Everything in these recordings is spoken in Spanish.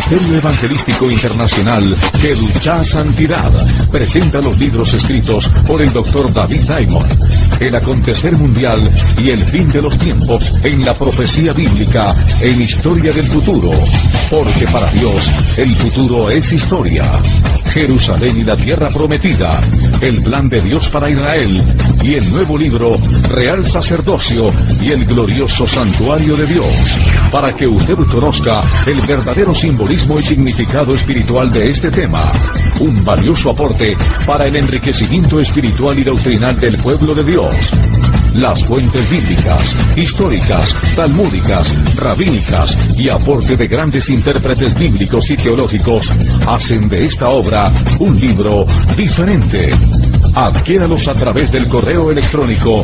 Ministerio Evangelístico Internacional que lucha santidad presenta los libros escritos por el Dr. David Diamond, El acontecer mundial y el fin de los tiempos en la profecía bíblica en historia del futuro, porque para Dios el futuro es historia. Jerusalén y la tierra prometida, el plan de Dios para Israel y el nuevo libro Real Sacerdocio y el glorioso santuario de Dios, para que usted conozca el verdadero simbolismo y significado espiritual de este tema, un valioso aporte para el enriquecimiento espiritual y doctrinal del pueblo de Dios. Las fuentes bíblicas, históricas, talmúdicas, rabínicas y aporte de grandes intérpretes bíblicos y teológicos hacen de esta obra un libro diferente. Adquiéralos a través del correo electrónico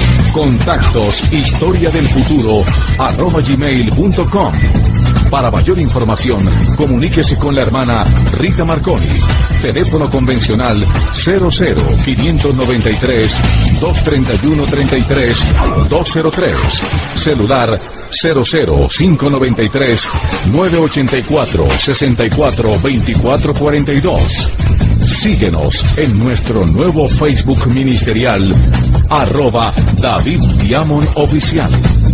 contactos@historiadelfuturo@gmail.com. Para mayor información, comuníquese con la hermana Rita Marconi. Teléfono convencional 00-593-231-33-203. Celular 00-593-984-64-2442. Síguenos en nuestro nuevo Facebook ministerial, @David Diamond Oficial.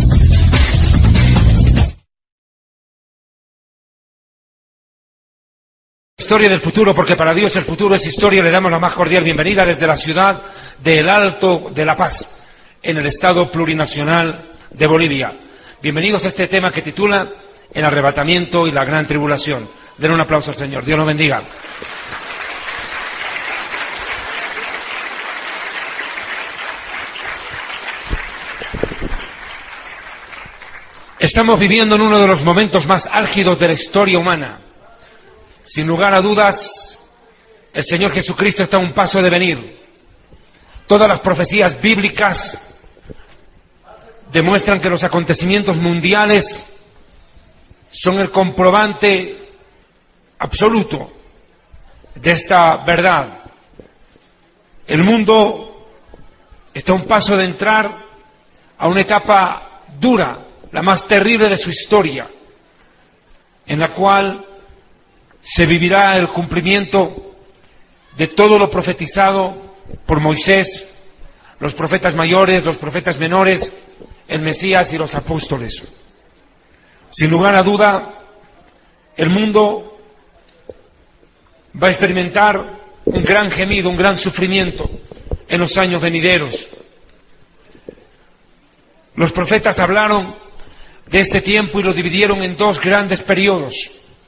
Historia del futuro, porque para Dios el futuro es historia. Le damos la más cordial bienvenida desde la ciudad del Alto de La Paz, en el estado plurinacional de Bolivia. Bienvenidos a este tema que titula El arrebatamiento y la gran tribulación. Den un aplauso al Señor. Dios los bendiga. Estamos viviendo en uno de los momentos más álgidos de la historia humana. Sin lugar a dudas, el Señor Jesucristo está a un paso de venir. Todas las profecías bíblicas demuestran que los acontecimientos mundiales son el comprobante absoluto de esta verdad. El mundo está a un paso de entrar a una etapa dura, la más terrible de su historia, en la cual se vivirá el cumplimiento de todo lo profetizado por Moisés, los profetas mayores, los profetas menores, el Mesías y los apóstoles. Sin lugar a duda, el mundo va a experimentar un gran gemido, un gran sufrimiento en los años venideros. Los profetas hablaron de este tiempo y lo dividieron en dos grandes periodos.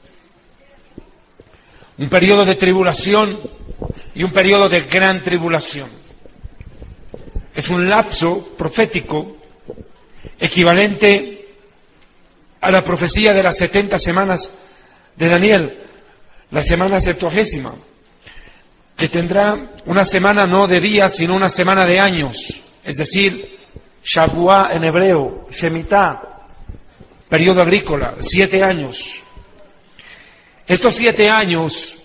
Un periodo de tribulación y un periodo de gran tribulación. Es un lapso profético equivalente a la profecía de las 70 semanas de Daniel, la semana 70, que tendrá una semana no de días, sino una semana de años, es decir, Shavuá en hebreo, Shemitah, periodo agrícola, 7 años. Estos 7 años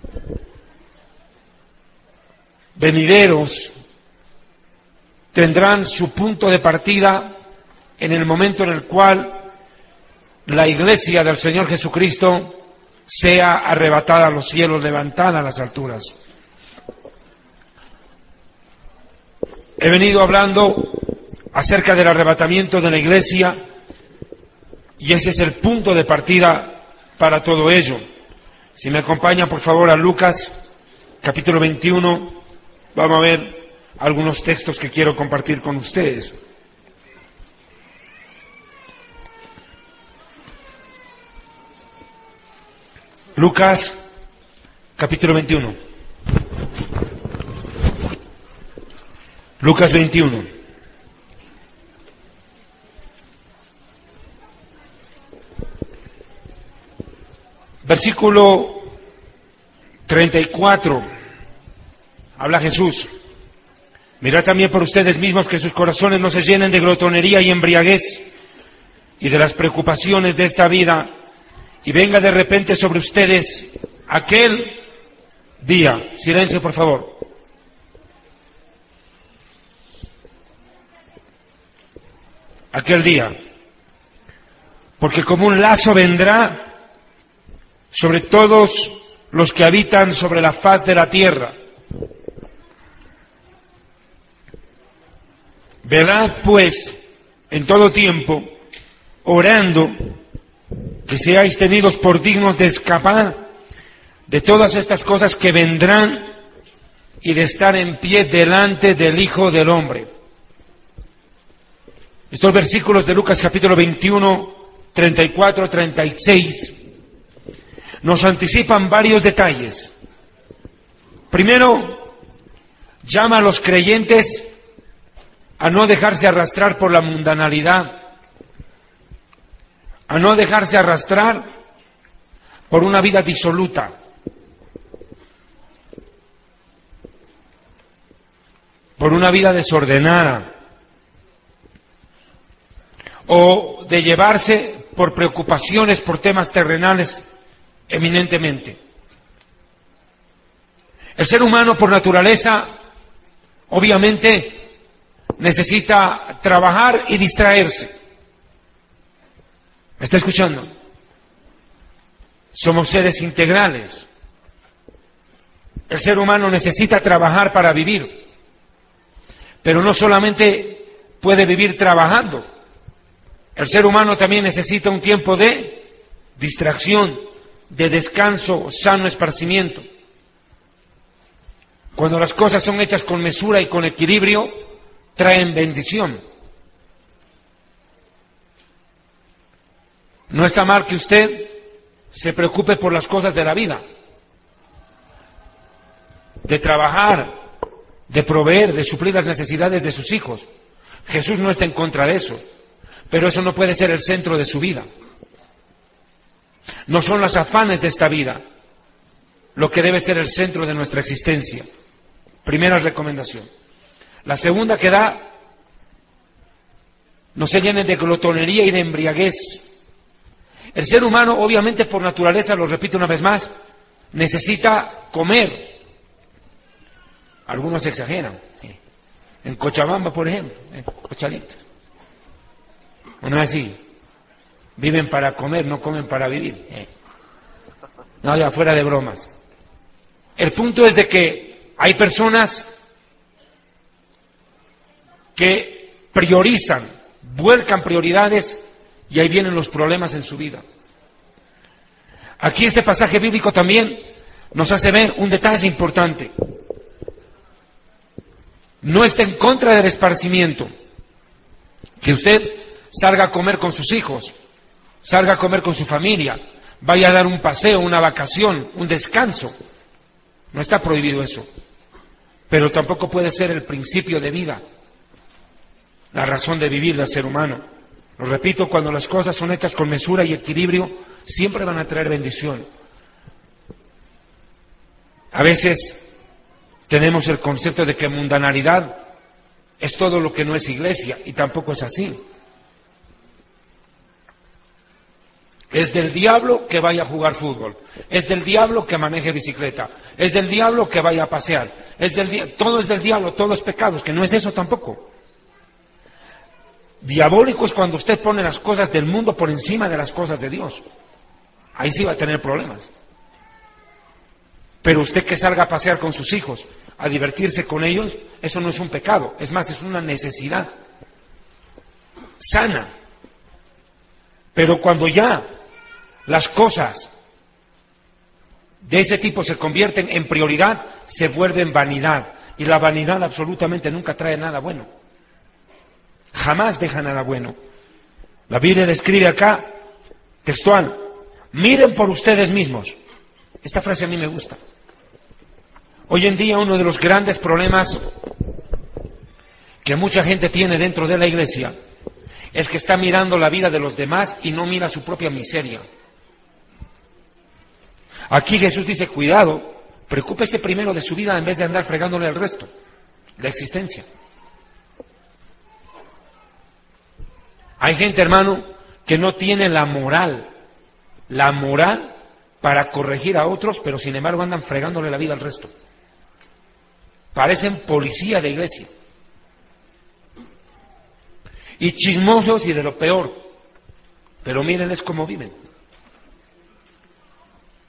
venideros tendrán su punto de partida en el momento en el cual la iglesia del Señor Jesucristo sea arrebatada a los cielos, levantada a las alturas. He venido hablando acerca del arrebatamiento de la iglesia y ese es el punto de partida para todo ello. Si me acompaña por favor a Lucas, capítulo 21, vamos a ver algunos textos que quiero compartir con ustedes. Lucas, capítulo 21. Lucas 21. Versículo 34. Habla Jesús. Mirad también por ustedes mismos que sus corazones no se llenen de glotonería y embriaguez y de las preocupaciones de esta vida, y venga de repente sobre ustedes aquel día. Silencio, por favor. Aquel día. Porque como un lazo vendrá sobre todos los que habitan sobre la faz de la tierra. Velad pues en todo tiempo, orando, que seáis tenidos por dignos de escapar de todas estas cosas que vendrán y de estar en pie delante del Hijo del Hombre. Estos versículos de Lucas capítulo 21, 34, 36 nos anticipan varios detalles. Primero, llama a los creyentes a no dejarse arrastrar por la mundanalidad, a no dejarse arrastrar por una vida disoluta, por una vida desordenada, o de llevarse por preocupaciones por temas terrenales eminentemente. El ser humano por naturaleza obviamente necesita trabajar y distraerse. ¿Me está escuchando? Somos seres integrales. El ser humano necesita trabajar para vivir, pero no solamente puede vivir trabajando. El ser humano también necesita un tiempo de distracción, de descanso, sano esparcimiento. Cuando las cosas son hechas con mesura y con equilibrio, traen bendición. No está mal que usted se preocupe por las cosas de la vida, de trabajar, de proveer, de suplir las necesidades de sus hijos. Jesús no está en contra de eso, pero eso no puede ser el centro de su vida. No son los afanes de esta vida lo que debe ser el centro de nuestra existencia. Primera recomendación. La segunda que da: no se llenen de glotonería y de embriaguez. El ser humano, obviamente por naturaleza, lo repito una vez más, necesita comer. Algunos exageran. En Cochabamba, por ejemplo, Cochalito. No es así. Viven para comer, no comen para vivir. No, ya fuera de bromas. El punto es de que hay personas que priorizan, vuelcan prioridades, y ahí vienen los problemas en su vida. Aquí este pasaje bíblico también nos hace ver un detalle importante. No está en contra del esparcimiento. Que usted salga a comer con sus hijos, salga a comer con su familia, vaya a dar un paseo, una vacación, un descanso. No está prohibido eso. Pero tampoco puede ser el principio de vida, la razón de vivir del ser humano. Lo repito, cuando las cosas son hechas con mesura y equilibrio, siempre van a traer bendición. A veces tenemos el concepto de que mundanalidad es todo lo que no es iglesia, y tampoco es así. Es del diablo que vaya a jugar fútbol, es del diablo que maneje bicicleta, es del diablo que vaya a pasear, todo es del diablo, todo es pecado, que no es eso tampoco. Diabólico es cuando usted pone las cosas del mundo por encima de las cosas de Dios. Ahí sí va a tener problemas. Pero usted que salga a pasear con sus hijos, a divertirse con ellos, eso no es un pecado, es más, es una necesidad sana. Pero cuando ya las cosas de ese tipo se convierten en prioridad, se vuelven vanidad. Y la vanidad absolutamente nunca trae nada bueno. Jamás deja nada bueno. La Biblia describe acá, textual: miren por ustedes mismos. Esta frase a mí me gusta. Hoy en día uno de los grandes problemas que mucha gente tiene dentro de la iglesia es que está mirando la vida de los demás y no mira su propia miseria. Aquí Jesús dice: cuidado, preocúpese primero de su vida en vez de andar fregándole al resto, la existencia. Hay gente, hermano, que no tiene la moral para corregir a otros, pero sin embargo andan fregándole la vida al resto. Parecen policía de iglesia. Y chismosos y de lo peor. Pero mírenles cómo viven.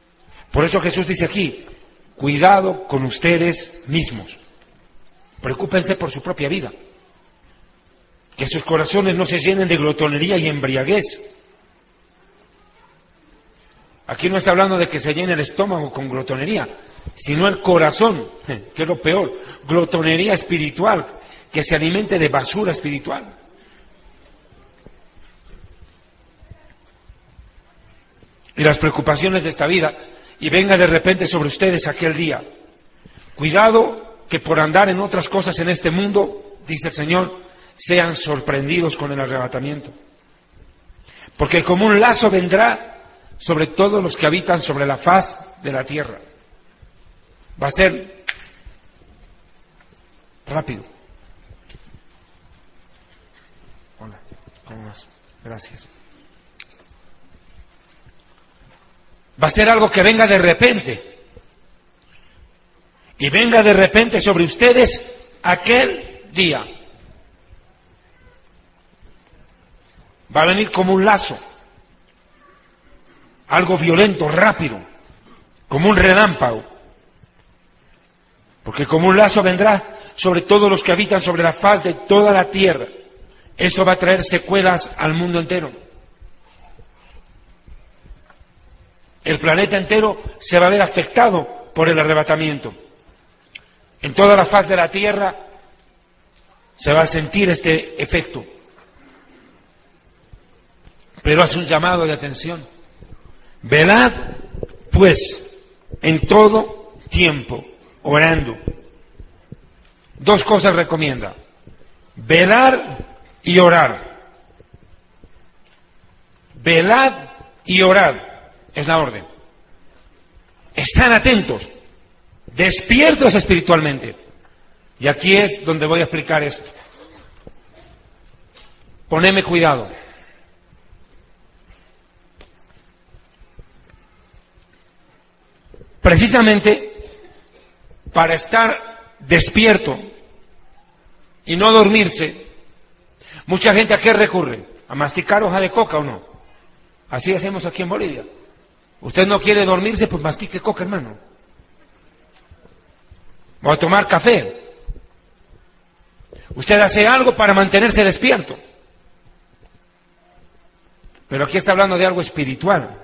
Por eso Jesús dice aquí, cuidado con ustedes mismos. Preocúpense por su propia vida. Que sus corazones no se llenen de glotonería y embriaguez. Aquí no está hablando de que se llene el estómago con glotonería, sino el corazón, que es lo peor, glotonería espiritual, que se alimente de basura espiritual. Y las preocupaciones de esta vida, y venga de repente sobre ustedes aquel día. Cuidado que por andar en otras cosas en este mundo, dice el Señor, sean sorprendidos con el arrebatamiento. Porque como un lazo vendrá sobre todos los que habitan sobre la faz de la tierra. Va a ser rápido. Hola, ¿cómo vas? Gracias. Va a ser algo que venga de repente. Y venga de repente sobre ustedes aquel día. Va a venir como un lazo, algo violento, rápido, como un relámpago, porque como un lazo vendrá sobre todos los que habitan sobre la faz de toda la tierra. Esto va a traer secuelas al mundo entero. El planeta entero se va a ver afectado por el arrebatamiento. En toda la faz de la tierra se va a sentir este efecto. Pero hace un llamado de atención. Velad, pues, en todo tiempo, orando. Dos cosas recomienda. Velar y orar. Velad y orad. Es la orden. Están atentos, despiertos espiritualmente. Y aquí es donde voy a explicar esto. Ponedme cuidado. Precisamente para estar despierto y no dormirse, mucha gente ¿a qué recurre? ¿A masticar hoja de coca o no? Así hacemos aquí en Bolivia. Usted no quiere dormirse, pues mastique coca, hermano. O a tomar café. Usted hace algo para mantenerse despierto. Pero aquí está hablando de algo espiritual.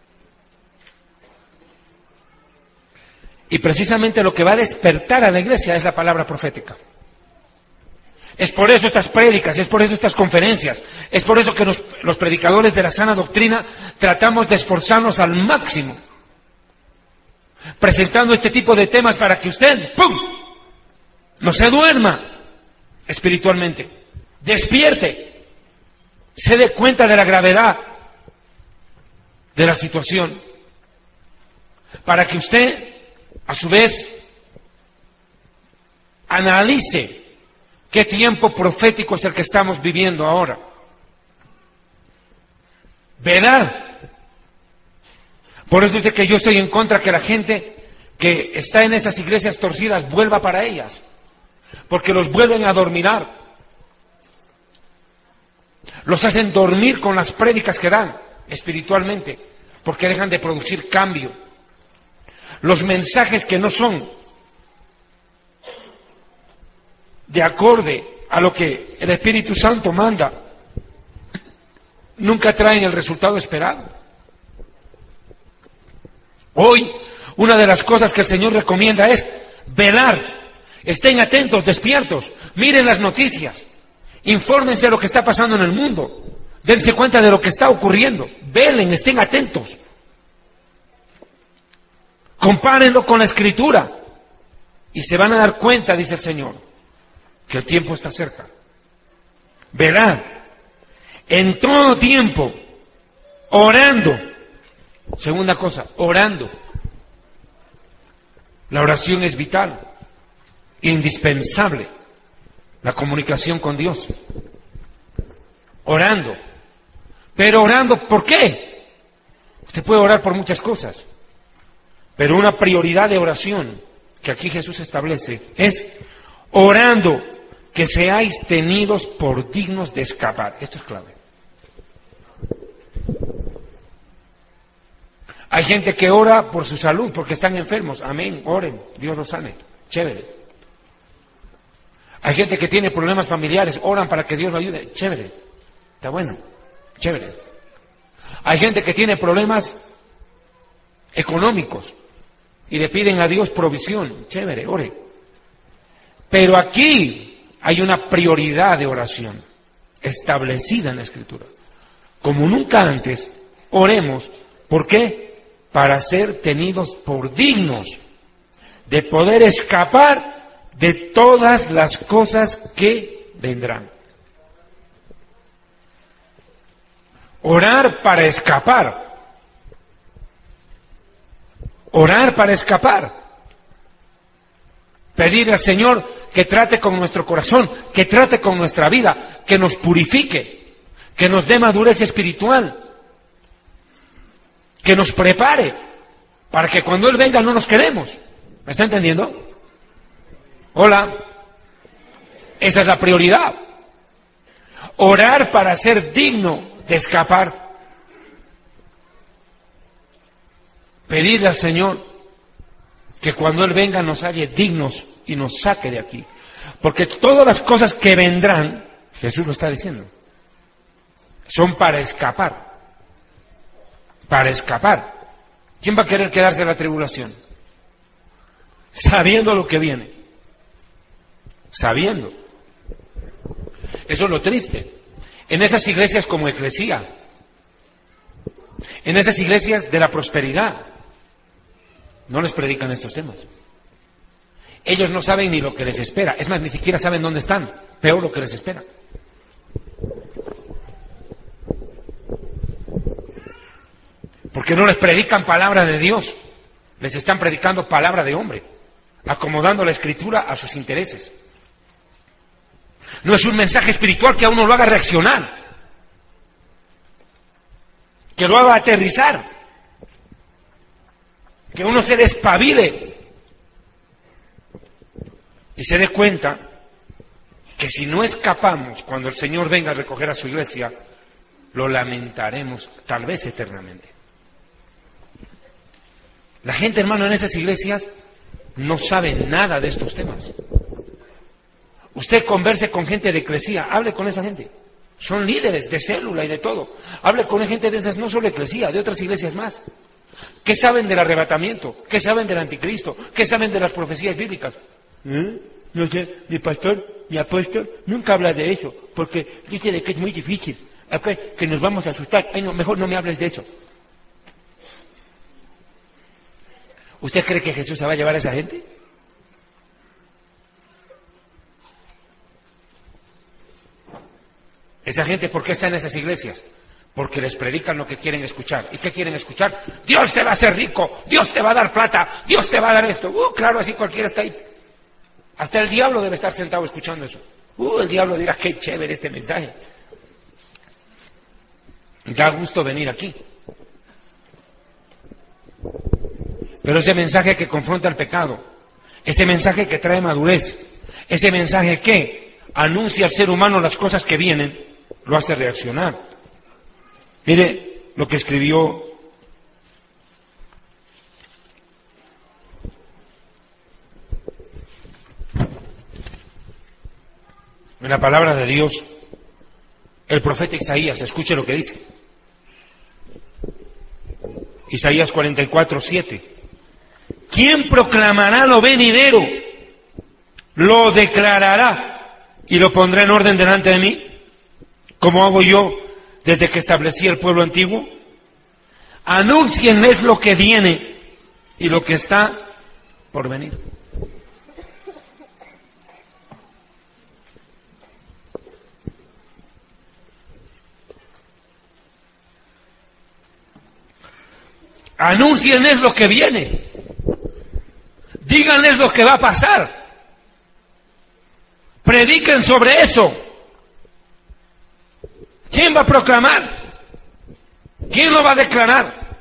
Y precisamente lo que va a despertar a la iglesia es la palabra profética. Es por eso estas prédicas, es por eso estas conferencias, es por eso que los predicadores de la sana doctrina tratamos de esforzarnos al máximo, presentando este tipo de temas para que usted, ¡pum!, no se duerma espiritualmente, despierte, se dé cuenta de la gravedad de la situación, para que usted, a su vez, analice qué tiempo profético es el que estamos viviendo ahora. ¿Verdad? Por eso es de que yo estoy en contra que la gente que está en esas iglesias torcidas vuelva para ellas, porque los vuelven a adormilar. Los hacen dormir con las prédicas que dan espiritualmente, porque dejan de producir cambio. Los mensajes que no son de acorde a lo que el Espíritu Santo manda, nunca traen el resultado esperado. Hoy, una de las cosas que el Señor recomienda es velar. Estén atentos, despiertos, miren las noticias, infórmense de lo que está pasando en el mundo, dense cuenta de lo que está ocurriendo, velen, estén atentos. Compárenlo con la Escritura y se van a dar cuenta, dice el Señor, que el tiempo está cerca. Verán, en todo tiempo, orando. Segunda cosa, orando. La oración es vital, indispensable. La comunicación con Dios. Orando. Pero orando, ¿por qué? Usted puede orar por muchas cosas. Pero una prioridad de oración que aquí Jesús establece es orando que seáis tenidos por dignos de escapar. Esto es clave. Hay gente que ora por su salud, porque están enfermos. Amén, oren, Dios los sane. Chévere. Hay gente que tiene problemas familiares, oran para que Dios lo ayude. Chévere. Está bueno. Chévere. Hay gente que tiene problemas económicos y le piden a Dios provisión. Chévere, ore. Pero aquí hay una prioridad de oración establecida en la Escritura. Como nunca antes, oremos. ¿Por qué? Para ser tenidos por dignos de poder escapar de todas las cosas que vendrán. Orar para escapar. Orar para escapar. Pedir al Señor que trate con nuestro corazón, que trate con nuestra vida, que nos purifique, que nos dé madurez espiritual, que nos prepare para que cuando Él venga no nos quedemos. ¿Me está entendiendo? Hola. Esa es la prioridad. Orar para ser digno de escapar. Pedirle al Señor que cuando Él venga nos halle dignos y nos saque de aquí. Porque todas las cosas que vendrán, Jesús lo está diciendo, son para escapar. Para escapar. ¿Quién va a querer quedarse en la tribulación? Sabiendo lo que viene. Sabiendo. Eso es lo triste. En esas iglesias como Eclesía, en esas iglesias de la prosperidad, no les predican estos temas. Ellos no saben ni lo que les espera. Es más, ni siquiera saben dónde están. Peor lo que les espera. Porque no les predican palabra de Dios. Les están predicando palabra de hombre, acomodando la Escritura a sus intereses. No es un mensaje espiritual que a uno lo haga reaccionar, que lo haga aterrizar, que uno se despabile y se dé cuenta que si no escapamos cuando el Señor venga a recoger a su iglesia, lo lamentaremos tal vez eternamente. La gente, hermano, en esas iglesias no sabe nada de estos temas. Usted converse con gente de Eclesía, hable con esa gente. Son líderes de célula y de todo. Hable con gente de esas, no solo Eclesía, de otras iglesias más. ¿Qué saben del arrebatamiento? ¿Qué saben del anticristo? ¿Qué saben de las profecías bíblicas? No sé, mi pastor, mi apóstol, nunca habla de eso, porque dice de que es muy difícil, que nos vamos a asustar. Ay, no, mejor no me hables de eso. ¿Usted cree que Jesús se va a llevar a esa gente? Esa gente, ¿por qué está en esas iglesias? Porque les predican lo que quieren escuchar. ¿Y qué quieren escuchar? Dios te va a hacer rico, Dios te va a dar plata, Dios te va a dar esto. Claro, así cualquiera está ahí. Hasta el diablo debe estar sentado escuchando eso. El diablo dirá, qué chévere este mensaje. Da gusto venir aquí. Pero ese mensaje que confronta el pecado, ese mensaje que trae madurez, ese mensaje que anuncia al ser humano las cosas que vienen, lo hace reaccionar. Mire lo que escribió en la palabra de Dios el profeta Isaías. Escuche lo que dice. Isaías 44:7. ¿Quién proclamará lo venidero? Lo declarará y lo pondrá en orden delante de mí, como hago yo desde que establecí el pueblo antiguo. Anúncienles lo que viene y lo que está por venir. Anúncienles lo que viene. Díganles lo que va a pasar. Prediquen sobre eso. ¿Quién va a proclamar? ¿Quién lo va a declarar?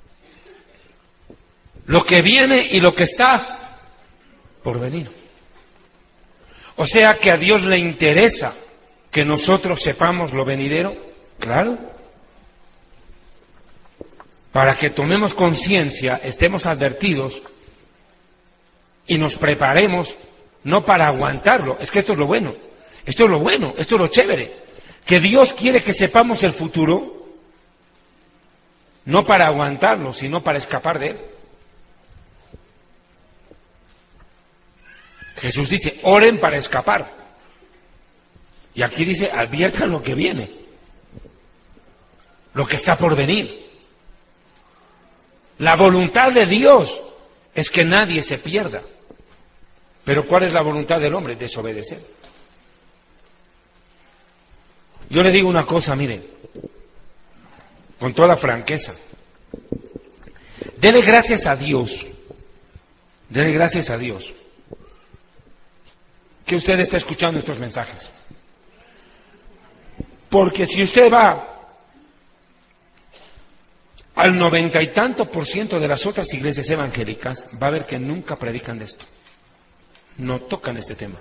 Lo que viene y lo que está por venir. O sea que a Dios le interesa que nosotros sepamos lo venidero. Claro. para que tomemos conciencia, estemos advertidos y nos preparemos, no para aguantarlo. Es que esto es lo bueno, esto es lo bueno, esto es lo chévere, que Dios quiere que sepamos el futuro, no para aguantarlo, sino para escapar de él. Jesús dice, oren para escapar. Y aquí dice, adviertan lo que viene, lo que está por venir. La voluntad de Dios es que nadie se pierda. Pero ¿cuál es la voluntad del hombre? Desobedecer. Yo le digo una cosa, mire, con toda franqueza. Dele gracias a Dios que usted está escuchando estos mensajes. Porque si usted va al 90 y tanto % de las otras iglesias evangélicas, va a ver que nunca predican de esto. No tocan este tema.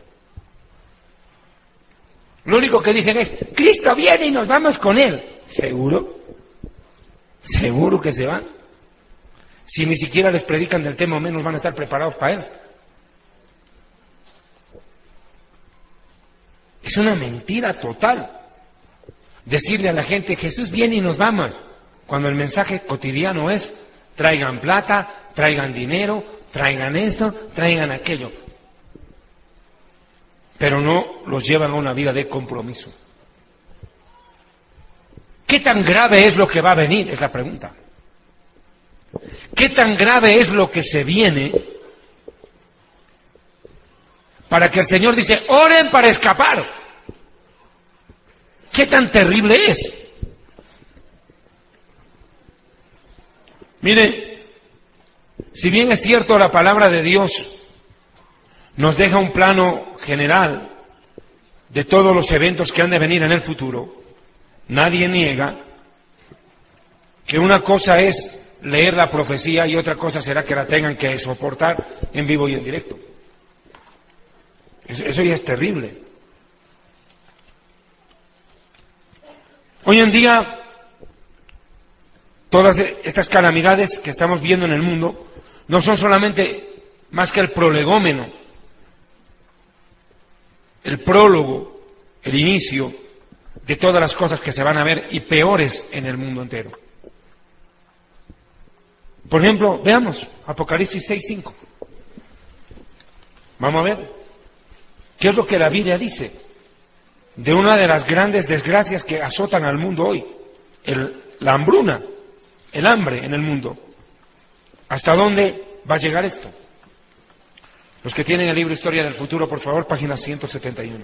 Lo único que dicen es, Cristo viene y nos vamos con Él. ¿Seguro? ¿Seguro que se van? Si ni siquiera les predican del tema, o menos van a estar preparados para Él. Es una mentira total decirle a la gente, Jesús viene y nos vamos, cuando el mensaje cotidiano es, traigan plata, traigan dinero, traigan esto, traigan aquello. Pero no los llevan a una vida de compromiso. ¿Qué tan grave es lo que va a venir? Es la pregunta. ¿Qué tan grave es lo que se viene para que el Señor dice, oren para escapar? ¿Qué tan terrible es? Mire, si bien es cierto la palabra de Dios nos deja un plano general de todos los eventos que han de venir en el futuro, nadie niega que una cosa es leer la profecía y otra cosa será que la tengan que soportar en vivo y en directo. Eso ya es terrible. Hoy en día, todas estas calamidades que estamos viendo en el mundo no son solamente más que el prolegómeno, el prólogo, el inicio de todas las cosas que se van a ver y peores en el mundo entero. Por ejemplo, veamos Apocalipsis 6:5. Vamos a ver qué es lo que la Biblia dice de una de las grandes desgracias que azotan al mundo hoy, la hambruna, el hambre en el mundo. ¿Hasta dónde va a llegar esto? Los que tienen el libro Historia del Futuro, por favor, página 171.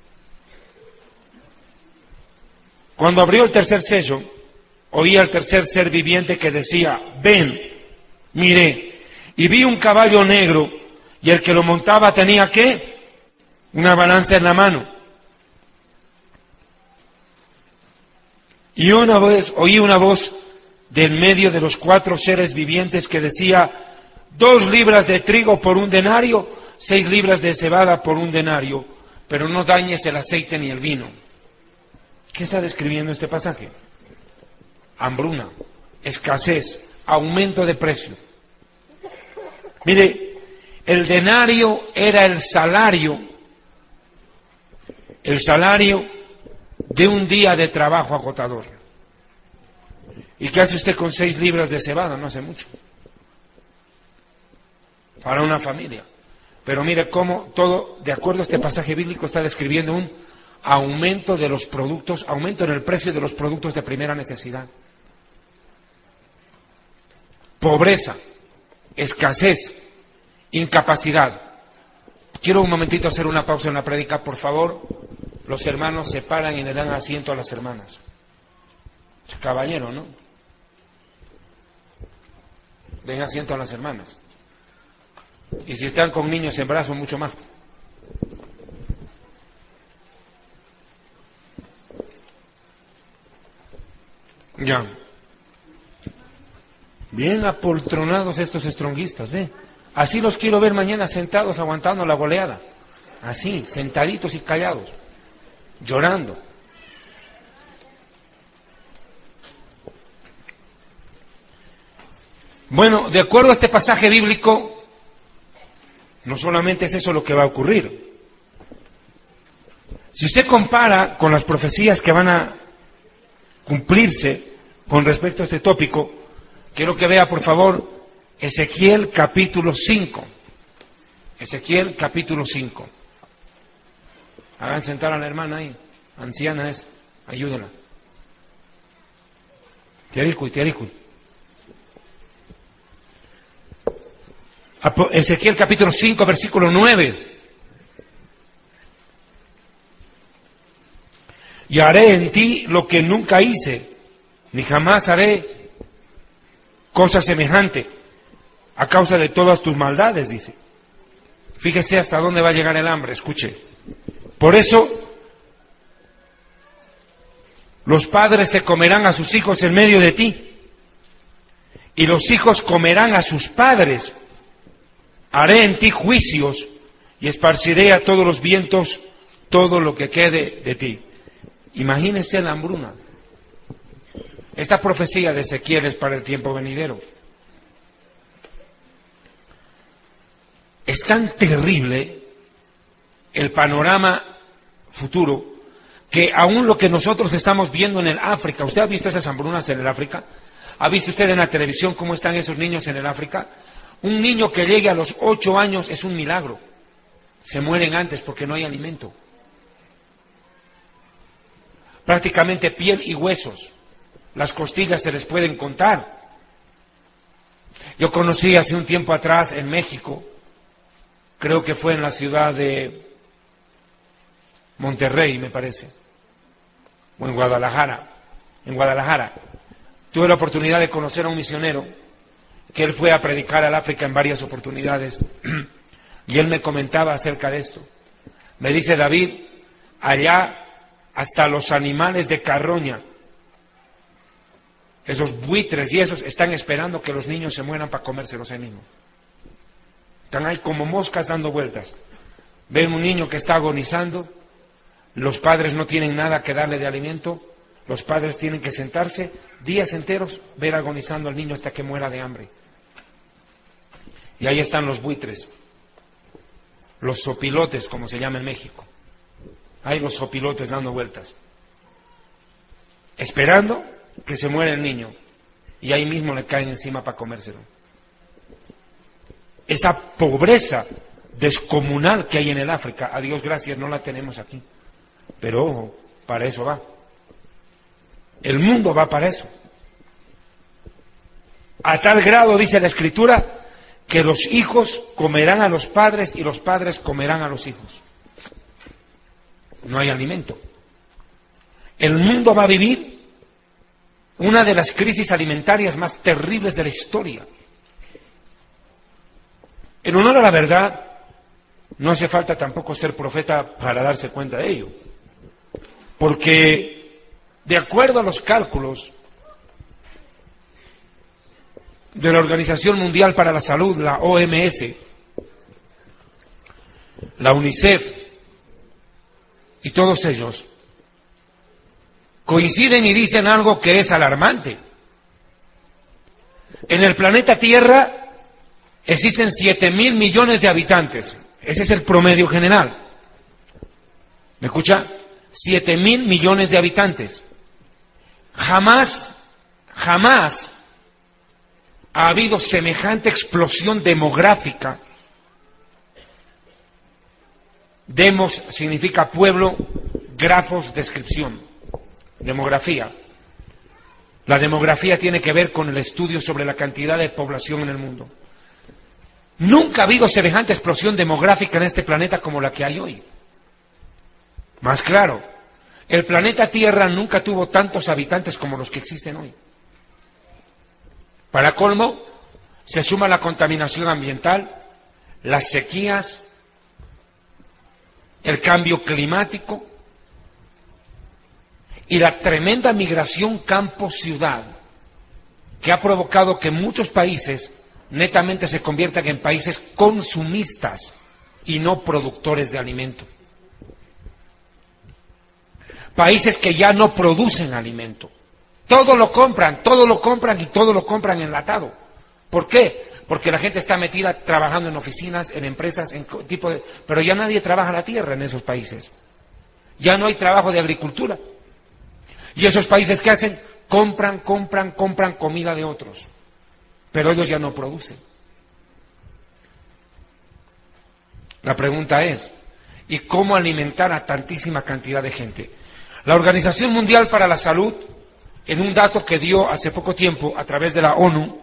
Cuando abrió el tercer sello, oí al tercer ser viviente que decía, ven, miré, y vi un caballo negro, y el que lo montaba tenía, ¿qué? Una balanza en la mano. Y oí una voz del medio de los 4 seres vivientes que decía, 2 libras de trigo por 1 denario, 6 libras de cebada por 1 denario, pero no dañes el aceite ni el vino. ¿Qué está describiendo este pasaje? Hambruna, escasez, aumento de precio. Mire, el denario era el salario de un día de trabajo agotador. ¿Y qué hace usted con 6 libras de cebada? No hace mucho. Para una familia. Pero mire cómo todo, de acuerdo a este pasaje bíblico, está describiendo un aumento de los productos, aumento en el precio de los productos de primera necesidad. Pobreza, escasez, incapacidad. Quiero un momentito hacer una pausa en la prédica, por favor. Los hermanos se paran y le dan asiento a las hermanas. Caballero, ¿no? Den asiento a las hermanas. Y si están con niños en brazos, mucho más. Ya. Bien apoltronados estos estronguistas, ¿ve? Así los quiero ver mañana sentados aguantando la goleada. Así, sentaditos y callados, llorando. Bueno, de acuerdo a este pasaje bíblico, no solamente es eso lo que va a ocurrir. Si usted compara con las profecías que van a cumplirse con respecto a este tópico, quiero que vea, por favor, Ezequiel capítulo 5. Ezequiel capítulo 5. Hagan sentar a la hermana ahí, anciana es, ayúdenla. Tiaricui. Ezequiel capítulo 5, versículo 9. Y haré en ti lo que nunca hice, ni jamás haré cosa semejante, a causa de todas tus maldades, dice. Fíjese hasta dónde va a llegar el hambre, escuche. Por eso, los padres se comerán a sus hijos en medio de ti, y los hijos comerán a sus padres. Haré en ti juicios, y esparciré a todos los vientos todo lo que quede de ti. Imagínense la hambruna. Esta profecía de Ezequiel es para el tiempo venidero. Es tan terrible el panorama futuro que aún lo que nosotros estamos viendo en el África, ¿usted ha visto esas hambrunas en el África? ¿Ha visto usted en la televisión cómo están esos niños en el África? Un niño que llegue a los 8 años es un milagro. Se mueren antes porque no hay alimento. Prácticamente piel y huesos. Las costillas se les pueden contar. Yo conocí hace un tiempo atrás en México, creo que fue en la ciudad de Monterrey, me parece, o en Guadalajara. Tuve la oportunidad de conocer a un misionero que él fue a predicar al África en varias oportunidades y él me comentaba acerca de esto. Me dice: David, allá hasta los animales de carroña, esos buitres y esos, están esperando que los niños se mueran para comérselos ahí mismo. Están ahí como moscas dando vueltas. Ven un niño que está agonizando, los padres no tienen nada que darle de alimento, los padres tienen que sentarse días enteros, ver agonizando al niño hasta que muera de hambre. Y ahí están los buitres, los sopilotes, como se llama en México. Ahí los sopilotes dando vueltas, esperando que se muera el niño, y ahí mismo le caen encima para comérselo. Esa pobreza descomunal que hay en el África, a Dios gracias, no la tenemos aquí. Pero ojo, para eso va. El mundo va para eso. A tal grado, dice la Escritura, que los hijos comerán a los padres y los padres comerán a los hijos. No hay alimento. El mundo va a vivir una de las crisis alimentarias más terribles de la historia. En honor a la verdad, no hace falta tampoco ser profeta para darse cuenta de ello. Porque, de acuerdo a los cálculos de la Organización Mundial para la Salud, la OMS, la UNICEF y todos ellos, coinciden y dicen algo que es alarmante. En el planeta Tierra existen 7.000 millones de habitantes. Ese es el promedio general. ¿Me escucha? 7.000 millones de habitantes. Jamás ha habido semejante explosión demográfica. Demos significa pueblo, grafos, descripción. Demografía. La demografía tiene que ver con el estudio sobre la cantidad de población en el mundo. Nunca ha habido semejante explosión demográfica en este planeta como la que hay hoy. Más claro, el planeta Tierra nunca tuvo tantos habitantes como los que existen hoy. Para colmo, se suma la contaminación ambiental, las sequías, el cambio climático y la tremenda migración campo-ciudad que ha provocado que muchos países netamente se conviertan en países consumistas y no productores de alimento. Países que ya no producen alimento. Todo lo compran y todo lo compran enlatado. ¿Por qué? Porque la gente está metida trabajando en oficinas, en empresas, pero ya nadie trabaja la tierra en esos países. Ya no hay trabajo de agricultura. Y esos países, ¿qué hacen? Compran comida de otros. Pero ellos ya no producen. La pregunta es, ¿y cómo alimentar a tantísima cantidad de gente? La Organización Mundial para la Salud, en un dato que dio hace poco tiempo a través de la ONU,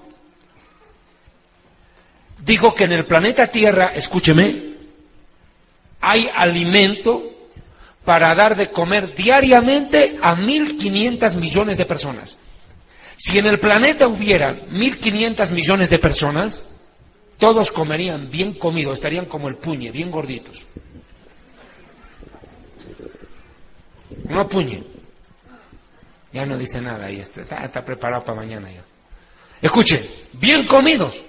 dijo que en el planeta Tierra, escúcheme, hay alimento para dar de comer diariamente a 1.500 millones de personas. Si en el planeta hubieran 1.500 millones de personas, todos comerían bien comido, estarían como el puñe, bien gorditos. No puñe. Ya no dice nada ahí, está preparado para mañana ya. Escuchen, bien comidos.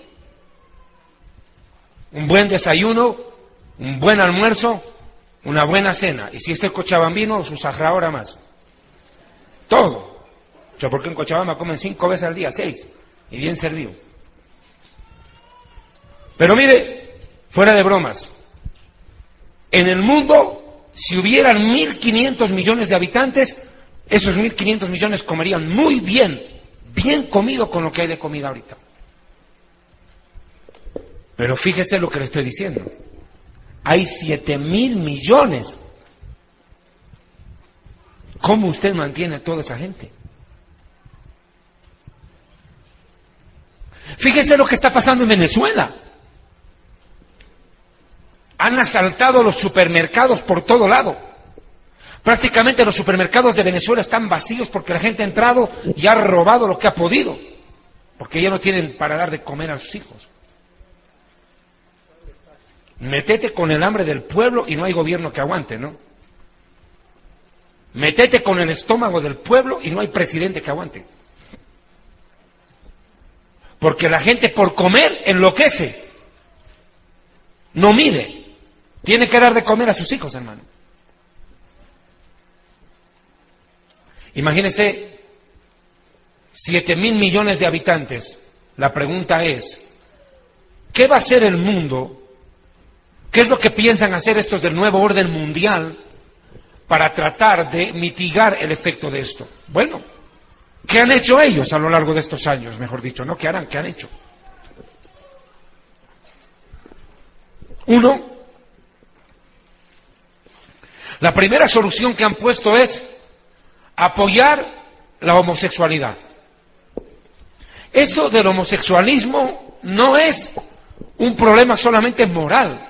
Un buen desayuno, un buen almuerzo, una buena cena. Y si este es cochabambino, su sajra más. Todo. O sea, porque en Cochabamba comen 5 veces al día, 6. Y bien servido. Pero mire, fuera de bromas. En el mundo, si hubieran 1.500 millones de habitantes, esos 1.500 millones comerían muy bien, bien comido con lo que hay de comida ahorita. Pero fíjese lo que le estoy diciendo. Hay 7.000 millones. ¿Cómo usted mantiene a toda esa gente? Fíjese lo que está pasando en Venezuela. Han asaltado los supermercados por todo lado. Prácticamente los supermercados de Venezuela están vacíos porque la gente ha entrado y ha robado lo que ha podido. Porque ya no tienen para dar de comer a sus hijos. Metete con el hambre del pueblo y no hay gobierno que aguante, ¿no? Metete con el estómago del pueblo y no hay presidente que aguante. Porque la gente por comer enloquece. No mide. Tiene que dar de comer a sus hijos, hermano. Imagínense 7.000 millones de habitantes. La pregunta es, ¿qué va a hacer el mundo? ¿Qué es lo que piensan hacer estos del nuevo orden mundial para tratar de mitigar el efecto de esto? Bueno, ¿qué han hecho ellos a lo largo de estos años? Mejor dicho, ¿no? ¿Qué harán? ¿Qué han hecho? Uno, la primera solución que han puesto es apoyar la homosexualidad. Eso del homosexualismo no es un problema solamente moral,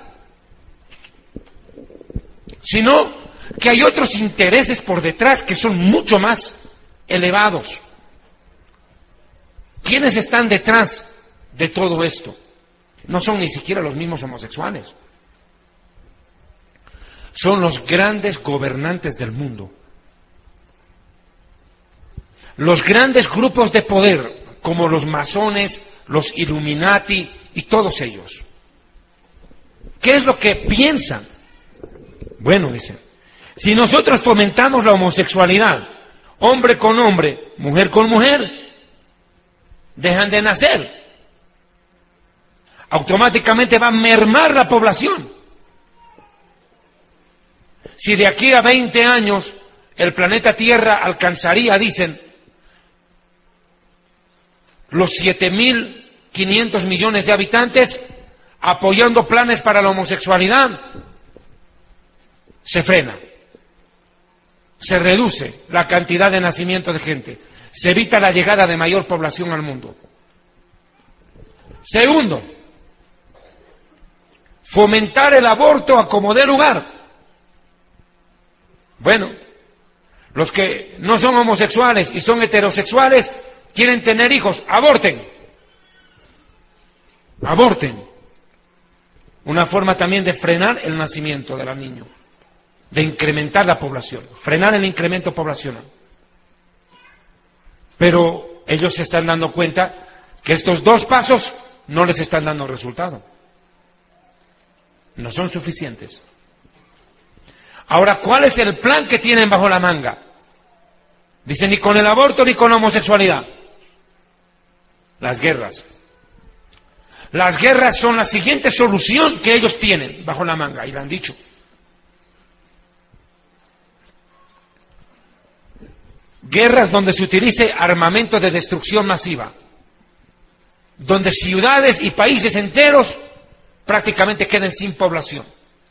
sino que hay otros intereses por detrás que son mucho más elevados. ¿Quiénes están detrás de todo esto? No son ni siquiera los mismos homosexuales. Son los grandes gobernantes del mundo. Los grandes grupos de poder, como los masones, los Illuminati y todos ellos. ¿Qué es lo que piensan? Bueno, dicen, si nosotros fomentamos la homosexualidad, hombre con hombre, mujer con mujer, dejan de nacer. Automáticamente va a mermar la población. Si de aquí a 20 años el planeta Tierra alcanzaría, dicen, los 7.500 millones de habitantes apoyando planes para la homosexualidad, se frena, se reduce la cantidad de nacimiento de gente, se evita la llegada de mayor población al mundo. Segundo, fomentar el aborto a como dé lugar. Bueno, los que no son homosexuales y son heterosexuales quieren tener hijos, aborten. Aborten. Una forma también de frenar el nacimiento del niño, de incrementar la población, frenar el incremento poblacional. Pero ellos se están dando cuenta que estos dos pasos no les están dando resultado. No son suficientes. Ahora, ¿cuál es el plan que tienen bajo la manga? Dicen, ni con el aborto ni con la homosexualidad. Las guerras. Las guerras son la siguiente solución que ellos tienen bajo la manga, y lo han dicho. Guerras donde se utilice armamento de destrucción masiva, donde ciudades y países enteros prácticamente queden sin población.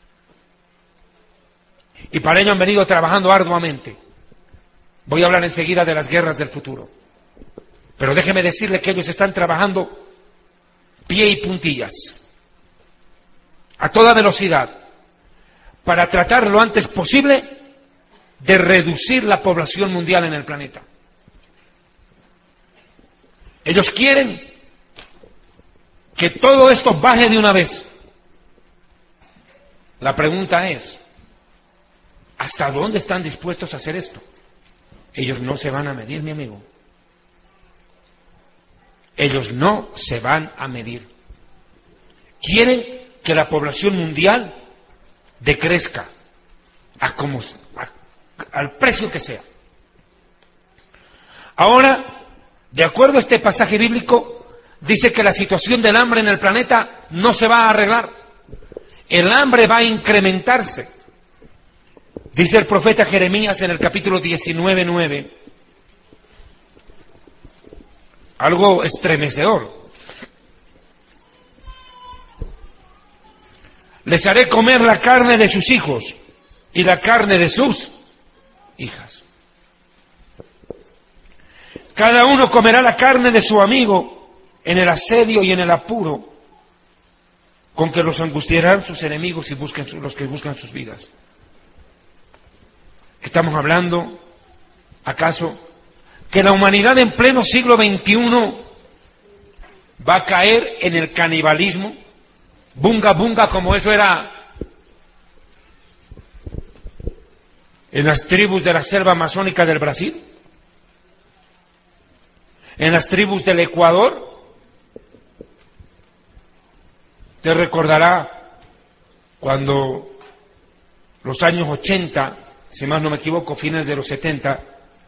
Y para ello han venido trabajando arduamente. Voy a hablar enseguida de las guerras del futuro. Pero déjeme decirle que ellos están trabajando pie y puntillas, a toda velocidad, para tratar lo antes posible de reducir la población mundial en el planeta. Ellos quieren que todo esto baje de una vez. La pregunta es, ¿hasta dónde están dispuestos a hacer esto? Ellos no se van a medir, mi amigo. Ellos no se van a medir. Quieren que la población mundial decrezca al precio que sea. Ahora, de acuerdo a este pasaje bíblico, dice que la situación del hambre en el planeta no se va a arreglar. El hambre va a incrementarse. Dice el profeta Jeremías en el capítulo 19:9, algo estremecedor. Les haré comer la carne de sus hijos y la carne de sus hijas. Cada uno comerá la carne de su amigo en el asedio y en el apuro con que los angustiarán sus enemigos y los que buscan sus vidas. ¿Estamos hablando, acaso, que la humanidad en pleno siglo XXI va a caer en el canibalismo? Bunga bunga, como eso era en las tribus de la selva amazónica del Brasil, en las tribus del Ecuador. Te recordará cuando los años 80, si más no me equivoco, fines de los 70,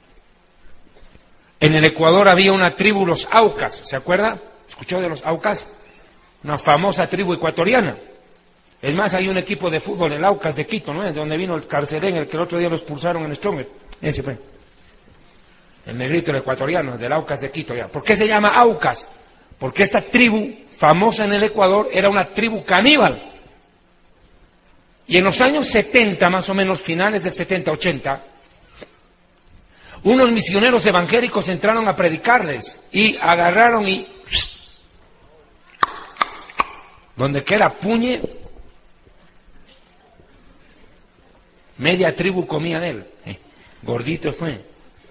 en el Ecuador había una tribu, los Aucas, ¿se acuerda? ¿Escuchó de los Aucas? Una famosa tribu ecuatoriana. Es más, hay un equipo de fútbol, el Aucas de Quito, ¿no? De donde vino el Carcelén, el que el otro día lo expulsaron en Stronger. Ese fue. El negrito, el ecuatoriano, del Aucas de Quito, ya. ¿Por qué se llama Aucas? Porque esta tribu, famosa en el Ecuador, era una tribu caníbal. Y en los años 70, más o menos, finales del 70, 80, unos misioneros evangélicos entraron a predicarles y agarraron y donde quiera puñe, media tribu comía de él. Gordito fue.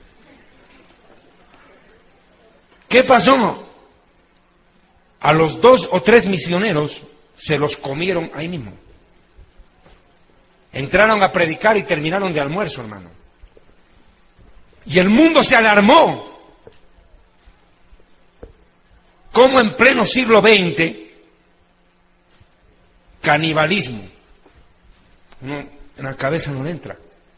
¿Qué pasó? A los 2 o 3 misioneros se los comieron ahí mismo. Entraron a predicar y terminaron de almuerzo, hermano. Y el mundo se alarmó. ¿Cómo en pleno siglo XX, canibalismo? Uno en la cabeza no le entra.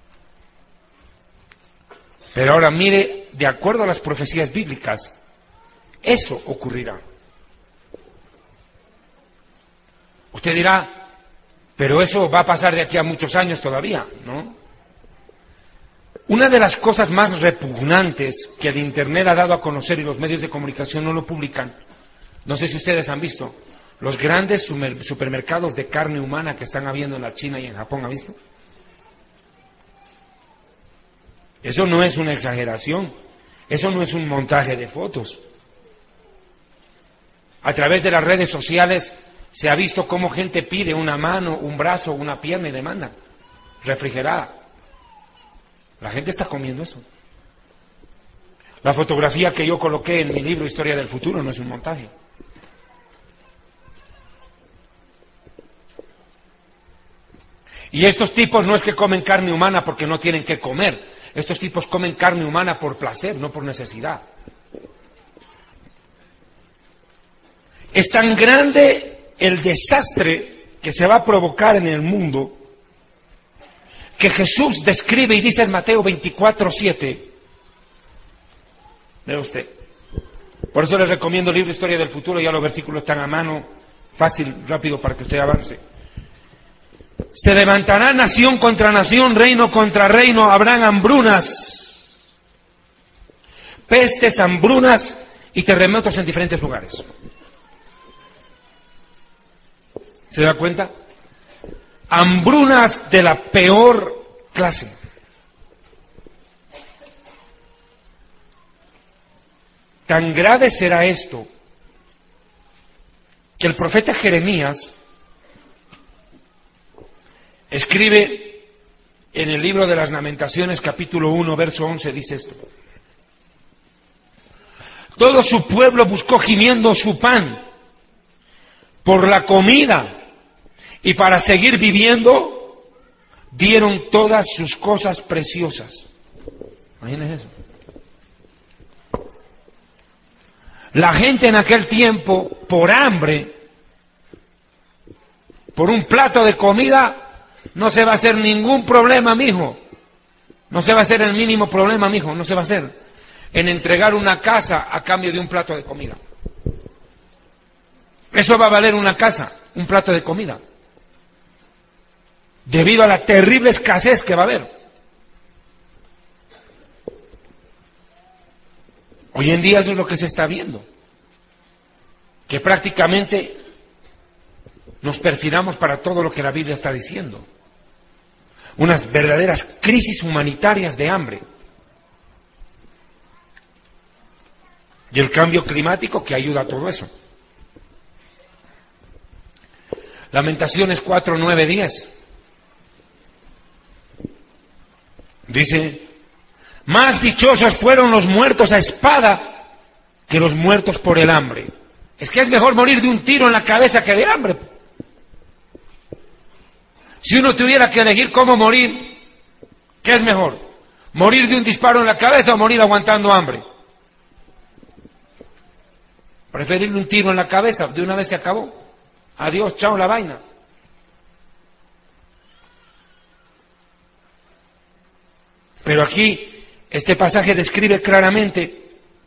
Pero ahora mire, de acuerdo a las profecías bíblicas, eso ocurrirá. Usted dirá, pero eso va a pasar de aquí a muchos años todavía, ¿no? Una de las cosas más repugnantes que el Internet ha dado a conocer y los medios de comunicación no lo publican, no sé si ustedes han visto, los grandes supermercados de carne humana que están habiendo en la China y en Japón, ¿ha visto? Eso no es una exageración, eso no es un montaje de fotos. A través de las redes sociales se ha visto cómo gente pide una mano, un brazo, una pierna y demanda refrigerada. La gente está comiendo eso. La fotografía que yo coloqué en mi libro Historia del Futuro no es un montaje. Y estos tipos no es que comen carne humana porque no tienen que comer. Estos tipos comen carne humana por placer, no por necesidad. Es tan grande el desastre que se va a provocar en el mundo que Jesús describe y dice en Mateo 24:7. Vea usted. Por eso les recomiendo el libro Historia del Futuro, ya los versículos están a mano, fácil, rápido para que usted avance. Se levantará nación contra nación, reino contra reino, habrán hambrunas, pestes, hambrunas y terremotos en diferentes lugares. ¿Se da cuenta? Hambrunas de la peor clase. Tan grave será esto que el profeta Jeremías escribe en el libro de las Lamentaciones, capítulo 1, verso 11, dice esto: todo su pueblo buscó gimiendo su pan por la comida, y para seguir viviendo dieron todas sus cosas preciosas. Imagínense eso. La gente en aquel tiempo, por hambre, por un plato de comida, no se va a hacer ningún problema, mijo. No se va a hacer el mínimo problema, mijo. No se va a hacer en entregar una casa a cambio de un plato de comida. Eso va a valer una casa, un plato de comida, debido a la terrible escasez que va a haber. Hoy en día eso es lo que se está viendo, que prácticamente nos perfilamos para todo lo que la Biblia está diciendo. Unas verdaderas crisis humanitarias de hambre. Y el cambio climático que ayuda a todo eso. Lamentaciones 4, 9, 10. Dice: más dichosos fueron los muertos a espada que los muertos por el hambre. Es que es mejor morir de un tiro en la cabeza que de hambre. Si uno tuviera que elegir cómo morir, ¿qué es mejor? ¿Morir de un disparo en la cabeza o morir aguantando hambre? Preferirle un tiro en la cabeza, de una vez se acabó. Adiós, chao la vaina. Pero aquí este pasaje describe claramente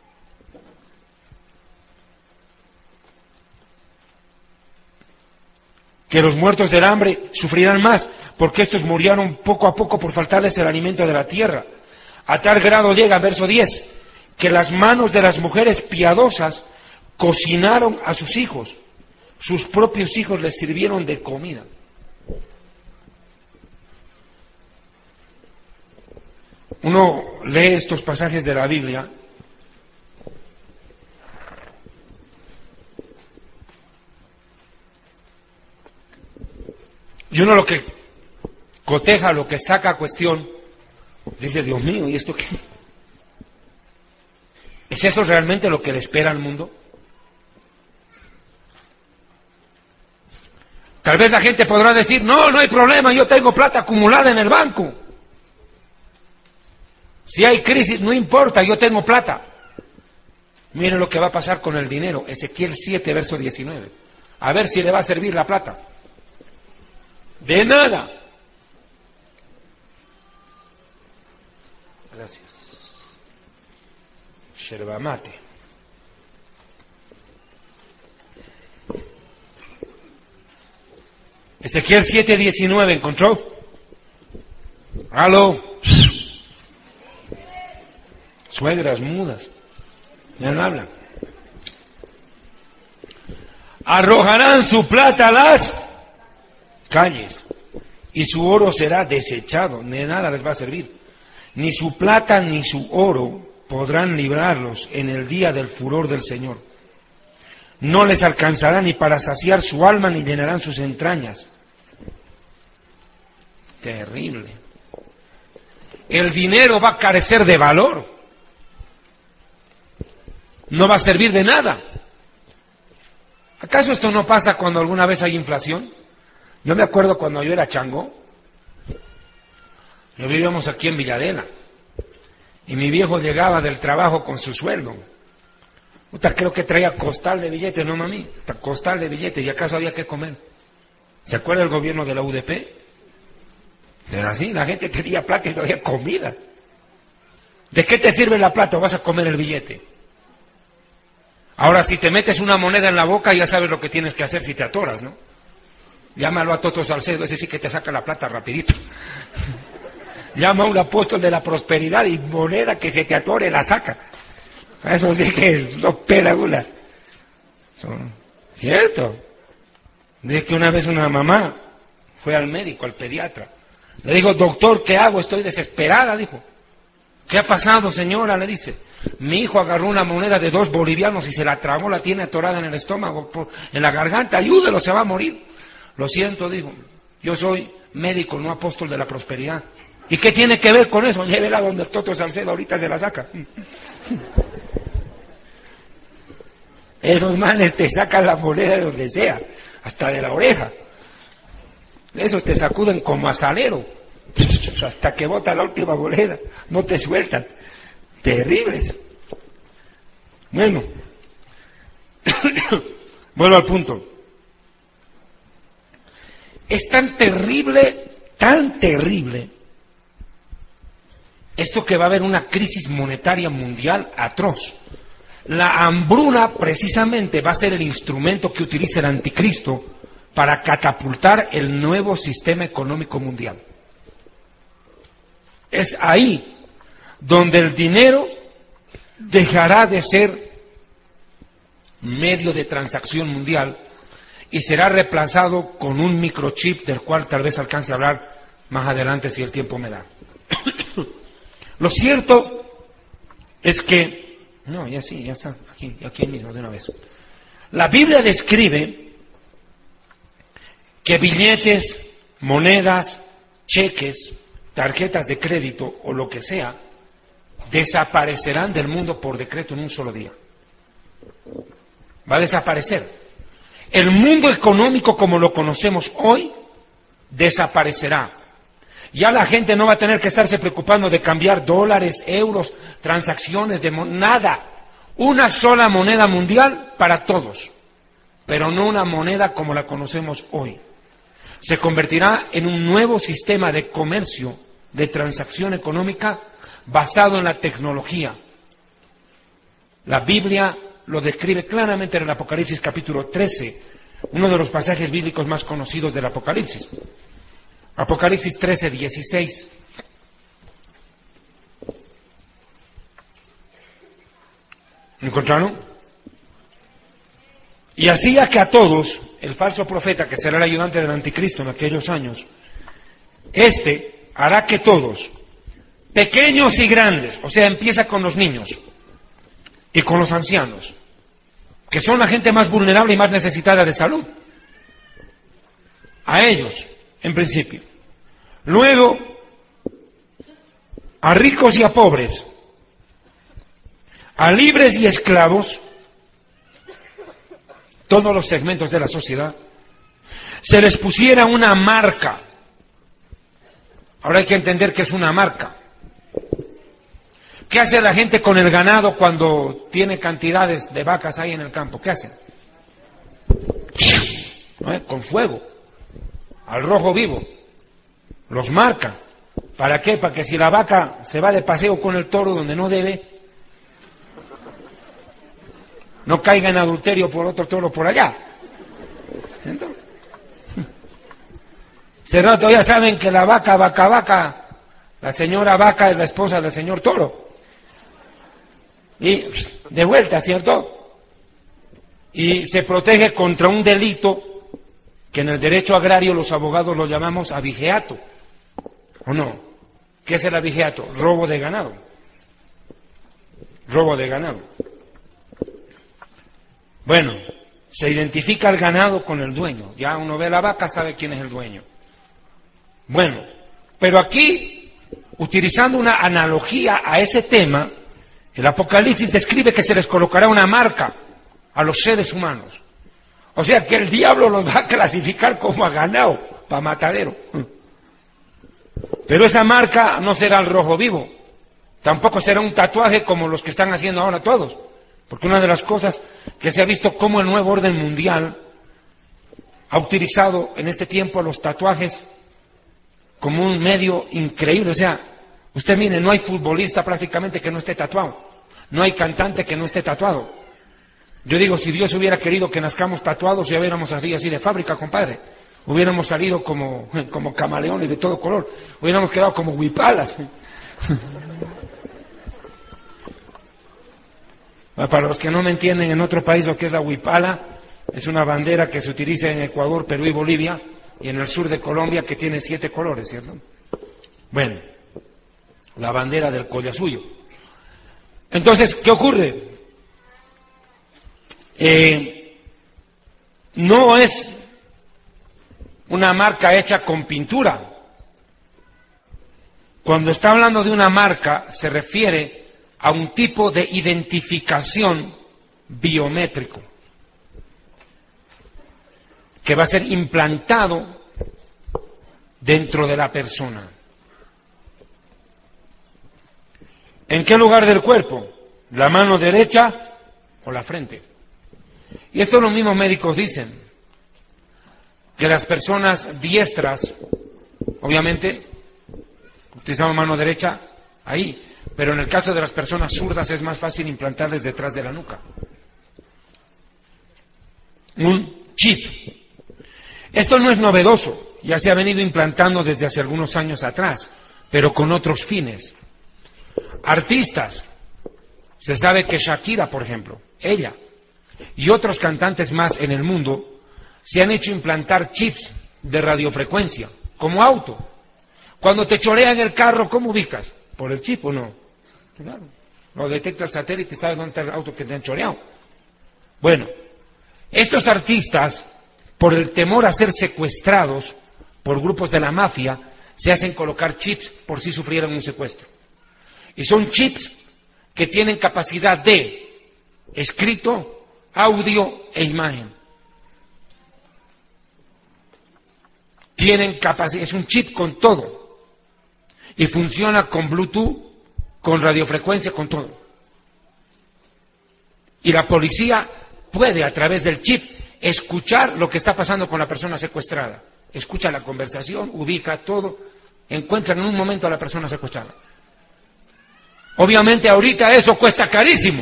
que los muertos del hambre sufrirán más, porque estos murieron poco a poco por faltarles el alimento de la tierra. A tal grado llega, verso 10, que las manos de las mujeres piadosas cocinaron a sus hijos, sus propios hijos les sirvieron de comida. Uno lee estos pasajes de la Biblia y uno lo que coteja, lo que saca a cuestión, dice: Dios mío, ¿y esto qué? ¿Es eso realmente lo que le espera al mundo? Tal vez la gente podrá decir: no, no hay problema, yo tengo plata acumulada en el banco. Si hay crisis, no importa, yo tengo plata. Miren lo que va a pasar con el dinero. Ezequiel 7, verso 19. A ver si le va a servir la plata. De nada. Gracias. Yerba mate. Ezequiel 7, 19, ¿encontró? Aló. Suegras mudas. Ya no hablan. Arrojarán su plata a las calles y su oro será desechado. De nada les va a servir. Ni su plata ni su oro podrán librarlos en el día del furor del Señor. No les alcanzará ni para saciar su alma ni llenarán sus entrañas. Terrible. El dinero va a carecer de valor. No va a servir de nada. ¿Acaso esto no pasa cuando alguna vez hay inflación? Yo me acuerdo cuando yo era chango. Yo vivíamos aquí en Villadena. Y mi viejo llegaba del trabajo con su sueldo. Creo que traía costal de billetes, ¿no, mami? Costal de billetes, y acaso había que comer. ¿Se acuerda el gobierno de la UDP? Era así, la gente tenía plata y no había comida. ¿De qué te sirve la plata? ¿Vas a comer el billete? Ahora, si te metes una moneda en la boca, ya sabes lo que tienes que hacer si te atoras, ¿no? Llámalo a Toto Salcedo, ese sí que te saca la plata rapidito. Llama a un apóstol de la prosperidad y moneda que se te atore la saca. Eso sí que no pela una. ¿Cierto? De que una vez una mamá fue al médico, al pediatra. Le digo, doctor, ¿qué hago? Estoy desesperada, dijo. ¿Qué ha pasado, señora? Le dice. Mi hijo agarró una moneda de 2 bolivianos y se la tragó, la tiene atorada en el estómago, en la garganta. Ayúdelo, se va a morir. Lo siento, dijo. Yo soy médico, no apóstol de la prosperidad. ¿Y qué tiene que ver con eso? Llévela donde el Toto Salcedo, ahorita se la saca. Esos manes te sacan la moneda de donde sea, hasta de la oreja. Esos te sacuden como a salero, hasta que bota la última moneda, no te sueltan. Terribles. Bueno, vuelvo al punto. Es tan terrible, esto que va a haber una crisis monetaria mundial atroz. La hambruna precisamente va a ser el instrumento que utilice el anticristo para catapultar el nuevo sistema económico mundial. Es ahí donde el dinero dejará de ser medio de transacción mundial y será reemplazado con un microchip del cual tal vez alcance a hablar más adelante si el tiempo me da. Lo cierto es que no, ya sí, ya está, aquí mismo de una vez. La Biblia describe que billetes, monedas, cheques, tarjetas de crédito o lo que sea, desaparecerán del mundo por decreto en un solo día. Va a desaparecer. El mundo económico como lo conocemos hoy desaparecerá. Ya la gente no va a tener que estarse preocupando de cambiar dólares, euros, transacciones, nada. Una sola moneda mundial para todos, pero no una moneda como la conocemos hoy. Se convertirá en un nuevo sistema de comercio, de transacción económica basado en la tecnología. La Biblia lo describe claramente en el Apocalipsis capítulo 13, uno de los pasajes bíblicos más conocidos del Apocalipsis. Apocalipsis 13, 16. ¿Encontraron? Y hacía que a todos, el falso profeta, que será el ayudante del anticristo en aquellos años, hará que todos, pequeños y grandes, o sea, empieza con los niños y con los ancianos, que son la gente más vulnerable y más necesitada de salud, a ellos, en principio. Luego, a ricos y a pobres, a libres y esclavos, todos los segmentos de la sociedad, se les pusiera una marca. Ahora hay que entender qué es una marca. ¿Qué hace la gente con el ganado cuando tiene cantidades de vacas ahí en el campo? ¿Qué hacen? ¿No? Con fuego, al rojo vivo, los marcan. ¿Para qué? Para que si la vaca se va de paseo con el toro donde no debe, no caiga en adulterio por otro toro por allá. Entonces, ese rato ya saben que la vaca, la señora vaca es la esposa del señor toro. Y de vuelta, ¿cierto? Y se protege contra un delito que en el derecho agrario los abogados lo llamamos abigeato. ¿O no? ¿Qué es el abigeato? Robo de ganado. Robo de ganado. Bueno, se identifica el ganado con el dueño. Ya uno ve la vaca, sabe quién es el dueño. Bueno, pero aquí, utilizando una analogía a ese tema, el Apocalipsis describe que se les colocará una marca a los seres humanos. O sea que el diablo los va a clasificar como a ganado, para matadero. Pero esa marca no será el rojo vivo, tampoco será un tatuaje como los que están haciendo ahora todos. Porque una de las cosas que se ha visto como el nuevo orden mundial ha utilizado en este tiempo los tatuajes como un medio increíble. O sea, usted mire, no hay futbolista prácticamente que no esté tatuado, no hay cantante que no esté tatuado. Yo digo, si Dios hubiera querido que nazcamos tatuados, ya hubiéramos salido así de fábrica, compadre. Hubiéramos salido como camaleones de todo color. Hubiéramos quedado como huipalas. Para los que no me entienden, en otro país lo que es la huipala es una bandera que se utiliza en Ecuador, Perú y Bolivia, y en el sur de Colombia, que tiene 7 colores, ¿cierto? Bueno, la bandera del Collasuyo. Entonces, ¿qué ocurre? No es una marca hecha con pintura. Cuando está hablando de una marca, se refiere a un tipo de identificación biométrico que va a ser implantado dentro de la persona. ¿En qué lugar del cuerpo? ¿La mano derecha o la frente? Y esto los mismos médicos dicen, que las personas diestras, obviamente, utilizamos mano derecha ahí, pero en el caso de las personas zurdas es más fácil implantarles detrás de la nuca un chip. Esto no es novedoso, ya se ha venido implantando desde hace algunos años atrás, pero con otros fines. Artistas, se sabe que Shakira, por ejemplo, ella y otros cantantes más en el mundo se han hecho implantar chips de radiofrecuencia, como auto. Cuando te chorean el carro, ¿cómo ubicas? ¿Por el chip o no? Claro, lo detecta el satélite y sabe dónde está el auto que te han choreado. Bueno, estos artistas, por el temor a ser secuestrados por grupos de la mafia, se hacen colocar chips por si sufrieran un secuestro. Y son chips que tienen capacidad de escrito, audio e imagen. Tienen capacidad, es un chip con todo. Y funciona con Bluetooth, con radiofrecuencia, con todo. Y la policía puede, a través del chip, escuchar lo que está pasando con la persona secuestrada. Escucha la conversación, ubica todo, encuentran en un momento a la persona secuestrada. Obviamente ahorita eso cuesta carísimo.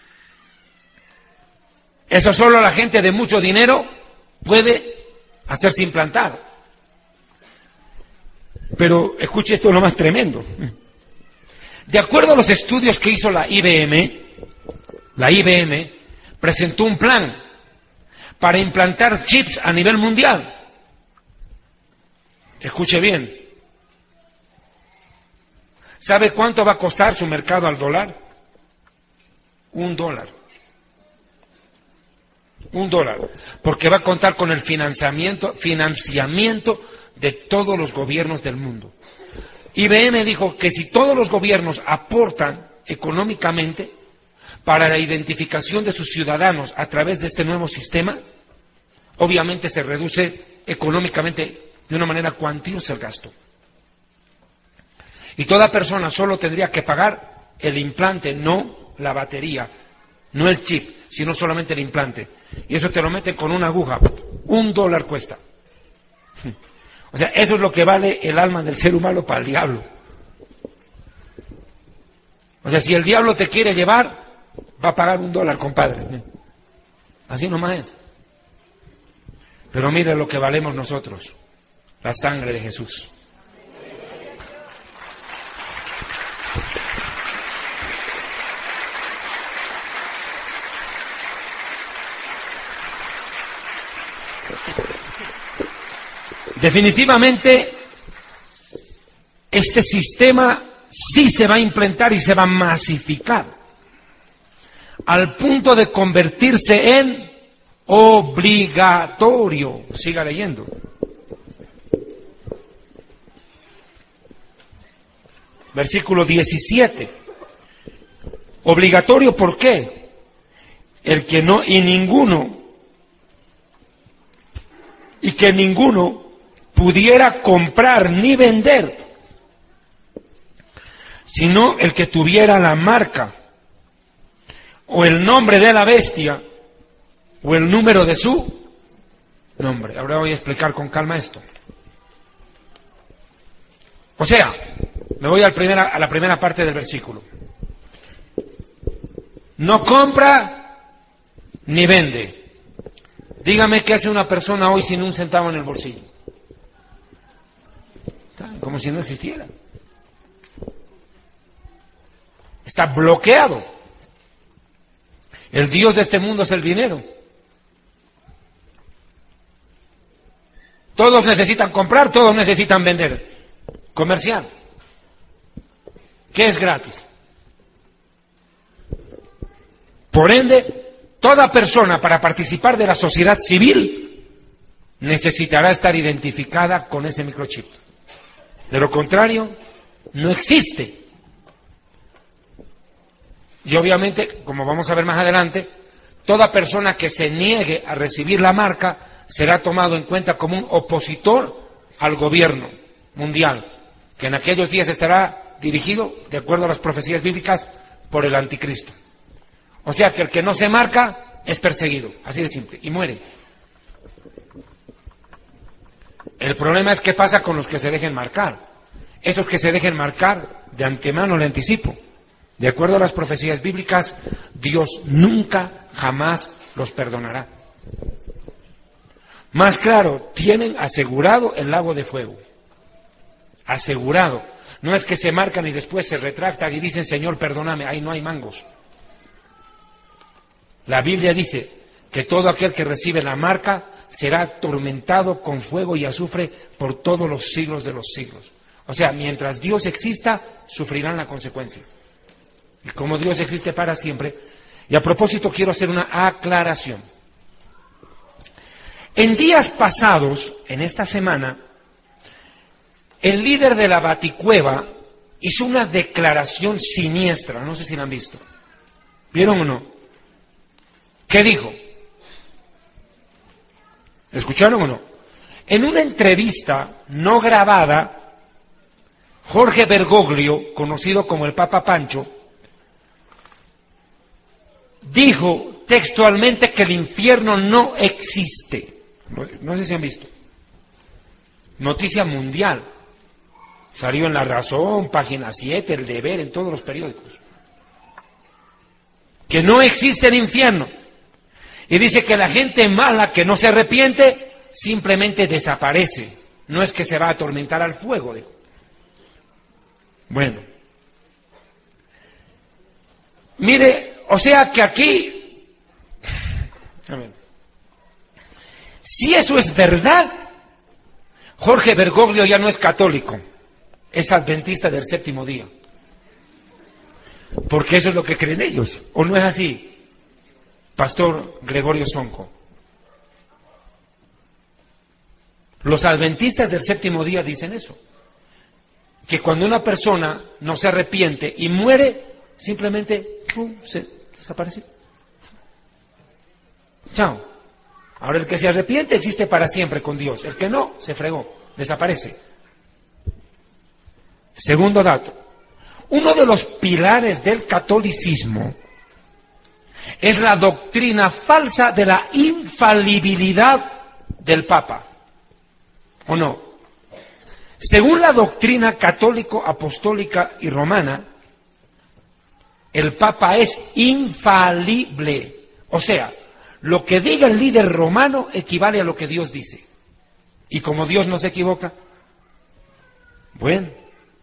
Eso solo la gente de mucho dinero puede hacerse implantar. Pero escuche esto, lo más tremendo. De acuerdo a los estudios que hizo la IBM presentó un plan para implantar chips a nivel mundial. Escuche bien. ¿Sabe cuánto va a costar su mercado al dólar? $1. $1. Porque va a contar con el financiamiento de todos los gobiernos del mundo. IBM dijo que si todos los gobiernos aportan económicamente para la identificación de sus ciudadanos a través de este nuevo sistema, obviamente se reduce económicamente de una manera cuantiosa el gasto. Y toda persona solo tendría que pagar el implante, no la batería, no el chip, sino solamente el implante. Y eso te lo meten con una aguja. $1 cuesta. O sea, eso es lo que vale el alma del ser humano para el diablo. O sea, si el diablo te quiere llevar, va a pagar $1, compadre. Así nomás es. Pero mire lo que valemos nosotros, la sangre de Jesús. Definitivamente, este sistema sí se va a implantar y se va a masificar, al punto de convertirse en obligatorio. Siga leyendo. Versículo 17. Obligatorio, ¿por qué? El que no, y que ninguno pudiera comprar ni vender, sino el que tuviera la marca, o el nombre de la bestia, o el número de su nombre. Ahora voy a explicar con calma esto. O sea, me voy a la primera parte del versículo. No compra ni vende. Dígame qué hace una persona hoy sin un centavo en el bolsillo. Como si no existiera. Está bloqueado. El Dios de este mundo es el dinero. Todos necesitan comprar, todos necesitan vender. Comercial. ¿Qué es gratis? Por ende, toda persona para participar de la sociedad civil necesitará estar identificada con ese microchip. De lo contrario, no existe. Y obviamente, como vamos a ver más adelante, toda persona que se niegue a recibir la marca será tomado en cuenta como un opositor al gobierno mundial, que en aquellos días estará dirigido, de acuerdo a las profecías bíblicas, por el anticristo. O sea que el que no se marca es perseguido, así de simple, y muere. El problema es qué pasa con los que se dejen marcar. Esos que se dejen marcar, de antemano le anticipo, de acuerdo a las profecías bíblicas, Dios nunca, jamás los perdonará. Más claro, tienen asegurado el lago de fuego. Asegurado. No es que se marcan y después se retractan y dicen, Señor, perdóname, ahí no hay mangos. La Biblia dice que todo aquel que recibe la marca será atormentado con fuego y azufre por todos los siglos de los siglos. O sea, mientras Dios exista, sufrirán la consecuencia. Y como Dios existe para siempre, y a propósito quiero hacer una aclaración. En días pasados, en esta semana, el líder de la Baticueva hizo una declaración siniestra, no sé si la han visto. ¿Vieron o no? ¿Qué dijo? ¿Escucharon o no? En una entrevista no grabada, Jorge Bergoglio, conocido como el Papa Pancho, dijo textualmente que el infierno no existe. No sé si han visto. Noticia mundial. Salió en La Razón, Página 7, El Deber, en todos los periódicos. Que no existe el infierno. Y dice que la gente mala que no se arrepiente simplemente desaparece. No es que se va a atormentar al fuego. Dijo. Bueno. Mire, o sea que aquí, a ver, si eso es verdad, Jorge Bergoglio ya no es católico, es adventista del séptimo día. Porque eso es lo que creen ellos, ¿o no es así, Pastor Gregorio Sonco? Los adventistas del séptimo día dicen eso, que cuando una persona no se arrepiente y muere, simplemente se desaparece. Chao. Ahora el que se arrepiente existe para siempre con Dios. El que no, se fregó, desaparece. Segundo dato. Uno de los pilares del catolicismo es la doctrina falsa de la infalibilidad del Papa. ¿O no? Según la doctrina católico, apostólica y romana, el Papa es infalible. O sea, lo que diga el líder romano equivale a lo que Dios dice. Y como Dios no se equivoca, bueno,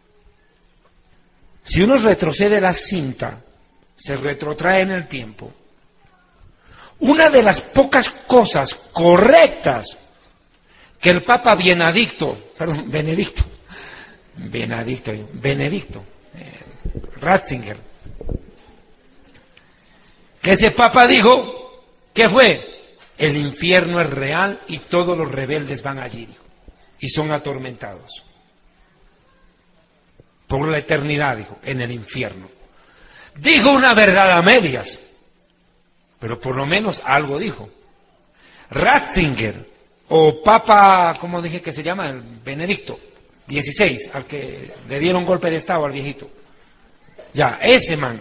si uno retrocede la cinta, se retrotrae en el tiempo. Una de las pocas cosas correctas que el Papa Benedicto Ratzinger, que ese Papa dijo, ¿qué fue? El infierno es real y todos los rebeldes van allí, dijo, y son atormentados por la eternidad, dijo, en el infierno. Dijo una verdad a medias, pero por lo menos algo dijo. Ratzinger, o Papa, ¿cómo dije que se llama? El Benedicto XVI, al que le dieron golpe de estado al viejito. Ya, ese man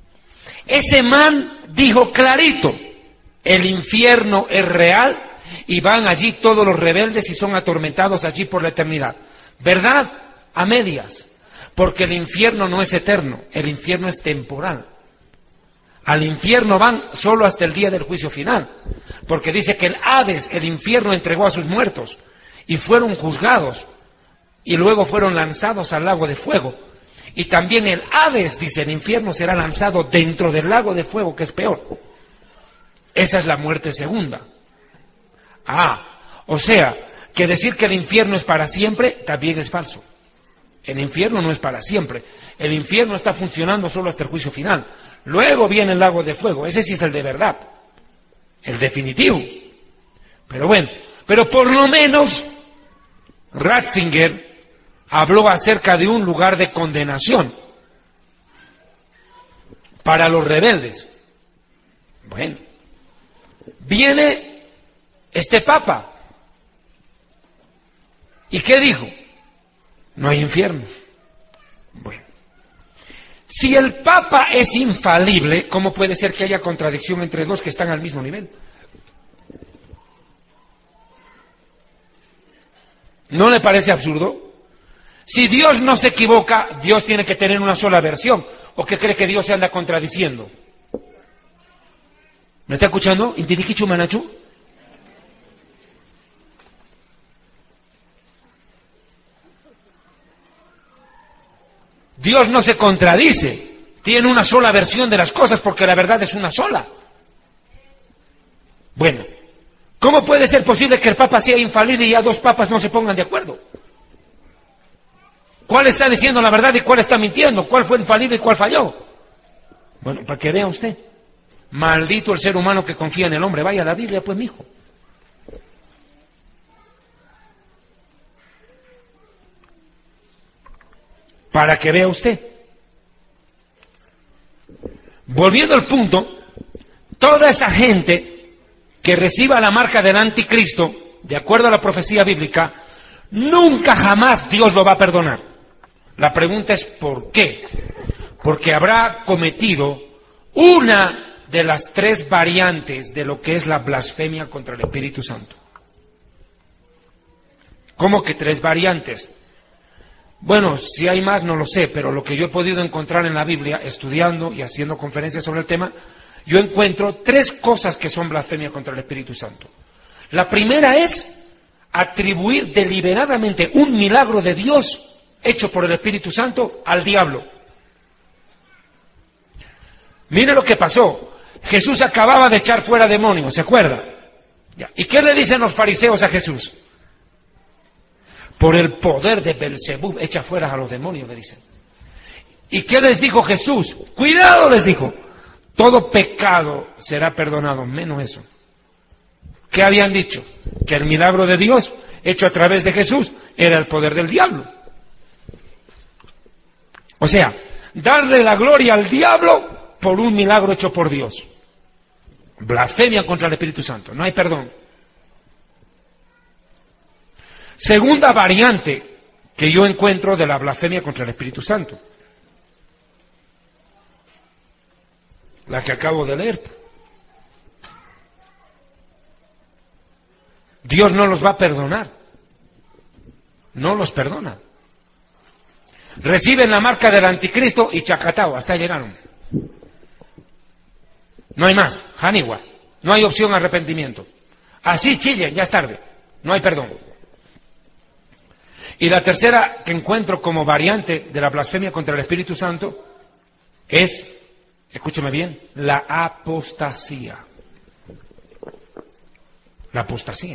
dijo clarito, el infierno es real y van allí todos los rebeldes y son atormentados allí por la eternidad. ¿Verdad? A medias. Porque el infierno no es eterno, el infierno es temporal. Al infierno van solo hasta el día del juicio final, porque dice que el Hades, el infierno, entregó a sus muertos y fueron juzgados y luego fueron lanzados al lago de fuego. Y también el Hades, dice, el infierno será lanzado dentro del lago de fuego, que es peor. Esa es la muerte segunda. O sea, que decir que el infierno es para siempre también es falso. El infierno no es para siempre. El infierno está funcionando solo hasta el juicio final. Luego viene el lago de fuego. Ese sí es el de verdad, el definitivo. Pero bueno, pero por lo menos Ratzinger habló acerca de un lugar de condenación para los rebeldes. Bueno, viene este Papa. ¿Y qué dijo? No hay infierno. Bueno, si el Papa es infalible, ¿cómo puede ser que haya contradicción entre dos que están al mismo nivel? ¿No le parece absurdo? Si Dios no se equivoca, Dios tiene que tener una sola versión. ¿O qué cree que Dios se anda contradiciendo? ¿Me está escuchando? ¿Intiriquichu manachu? Dios no se contradice, tiene una sola versión de las cosas porque la verdad es una sola. Bueno, ¿cómo puede ser posible que el Papa sea infalible y ya dos papas no se pongan de acuerdo? ¿Cuál está diciendo la verdad y cuál está mintiendo? ¿Cuál fue infalible y cuál falló? Bueno, para que vea usted. Maldito el ser humano que confía en el hombre. Vaya a la Biblia, pues, mijo. Para que vea usted. Volviendo al punto, toda esa gente que reciba la marca del anticristo, de acuerdo a la profecía bíblica, nunca jamás Dios lo va a perdonar. La pregunta es ¿por qué? Porque habrá cometido una de las tres variantes de lo que es la blasfemia contra el Espíritu Santo. ¿Cómo que tres variantes? Bueno, si hay más no lo sé, pero lo que yo he podido encontrar en la Biblia, estudiando y haciendo conferencias sobre el tema, yo encuentro tres cosas que son blasfemia contra el Espíritu Santo. La primera es atribuir deliberadamente un milagro de Dios hecho por el Espíritu Santo al diablo. Mire lo que pasó. Jesús acababa de echar fuera demonios, ¿se acuerda? ¿Y qué le dicen los fariseos a Jesús? Por el poder de Belzebub echa fuera a los demonios, le dicen. ¿Y qué les dijo Jesús? Cuidado, les dijo. Todo pecado será perdonado, menos eso. ¿Qué habían dicho? Que el milagro de Dios, hecho a través de Jesús, era el poder del diablo. O sea, darle la gloria al diablo por un milagro hecho por Dios. Blasfemia contra el Espíritu Santo, no hay perdón. Segunda variante que yo encuentro de la blasfemia contra el Espíritu Santo. La que acabo de leer. Dios no los va a perdonar. No los perdona. Reciben la marca del anticristo y chacatao, hasta llegaron. No hay más, Haniwa. No hay opción a arrepentimiento. Así chillen, ya es tarde. No hay perdón. Y la tercera que encuentro como variante de la blasfemia contra el Espíritu Santo es, escúcheme bien, la apostasía. La apostasía.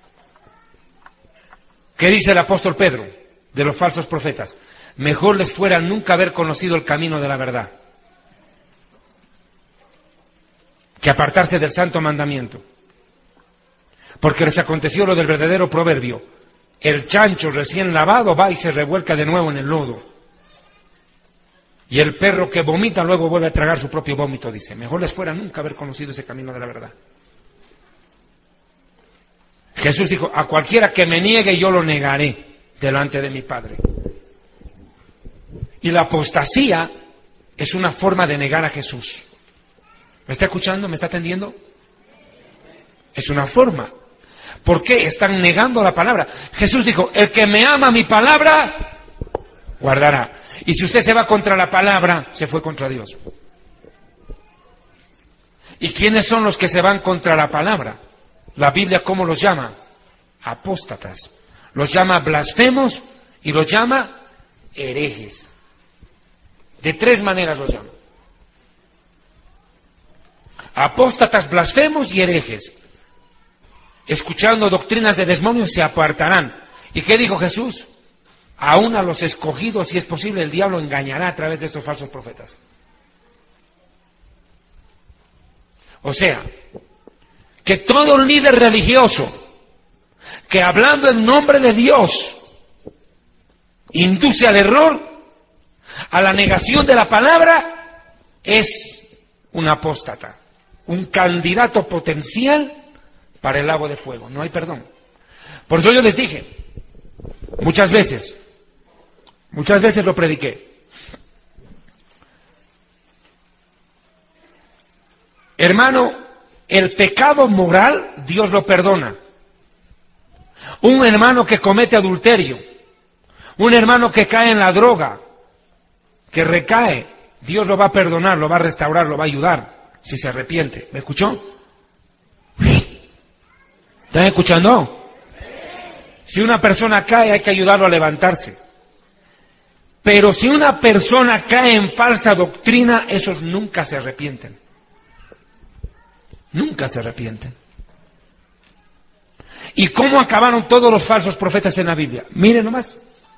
¿Qué dice el apóstol Pedro de los falsos profetas? Mejor les fuera nunca haber conocido el camino de la verdad que apartarse del santo mandamiento. Porque les aconteció lo del verdadero proverbio: el chancho recién lavado va y se revuelca de nuevo en el lodo. Y el perro que vomita luego vuelve a tragar su propio vómito, dice. Mejor les fuera nunca haber conocido ese camino de la verdad. Jesús dijo, a cualquiera que me niegue yo lo negaré delante de mi Padre. Y la apostasía es una forma de negar a Jesús. ¿Me está escuchando? ¿Me está atendiendo? Es una forma. ¿Por qué? Están negando la palabra. Jesús dijo, el que me ama mi palabra, guardará. Y si usted se va contra la palabra, se fue contra Dios. ¿Y quiénes son los que se van contra la palabra? La Biblia, ¿cómo los llama? Apóstatas. Los llama blasfemos y los llama herejes. De tres maneras los llama. Apóstatas, blasfemos y herejes. Escuchando doctrinas de demonios se apartarán. ¿Y qué dijo Jesús? Aún a los escogidos, si es posible, el diablo engañará a través de estos falsos profetas. O sea, que todo líder religioso que hablando en nombre de Dios induce al error, a la negación de la palabra, es un apóstata, un candidato potencial para el lago de fuego. No hay perdón. Por eso yo les dije, muchas veces lo prediqué. Hermano, el pecado moral Dios lo perdona. Un hermano que comete adulterio, un hermano que cae en la droga, que recae, Dios lo va a perdonar, lo va a restaurar, lo va a ayudar, si se arrepiente. ¿Me escuchó? ¿Están escuchando? Si una persona cae, hay que ayudarlo a levantarse. Pero si una persona cae en falsa doctrina, esos nunca se arrepienten. Nunca se arrepienten. ¿Y cómo acabaron todos los falsos profetas en la Biblia? Miren nomás.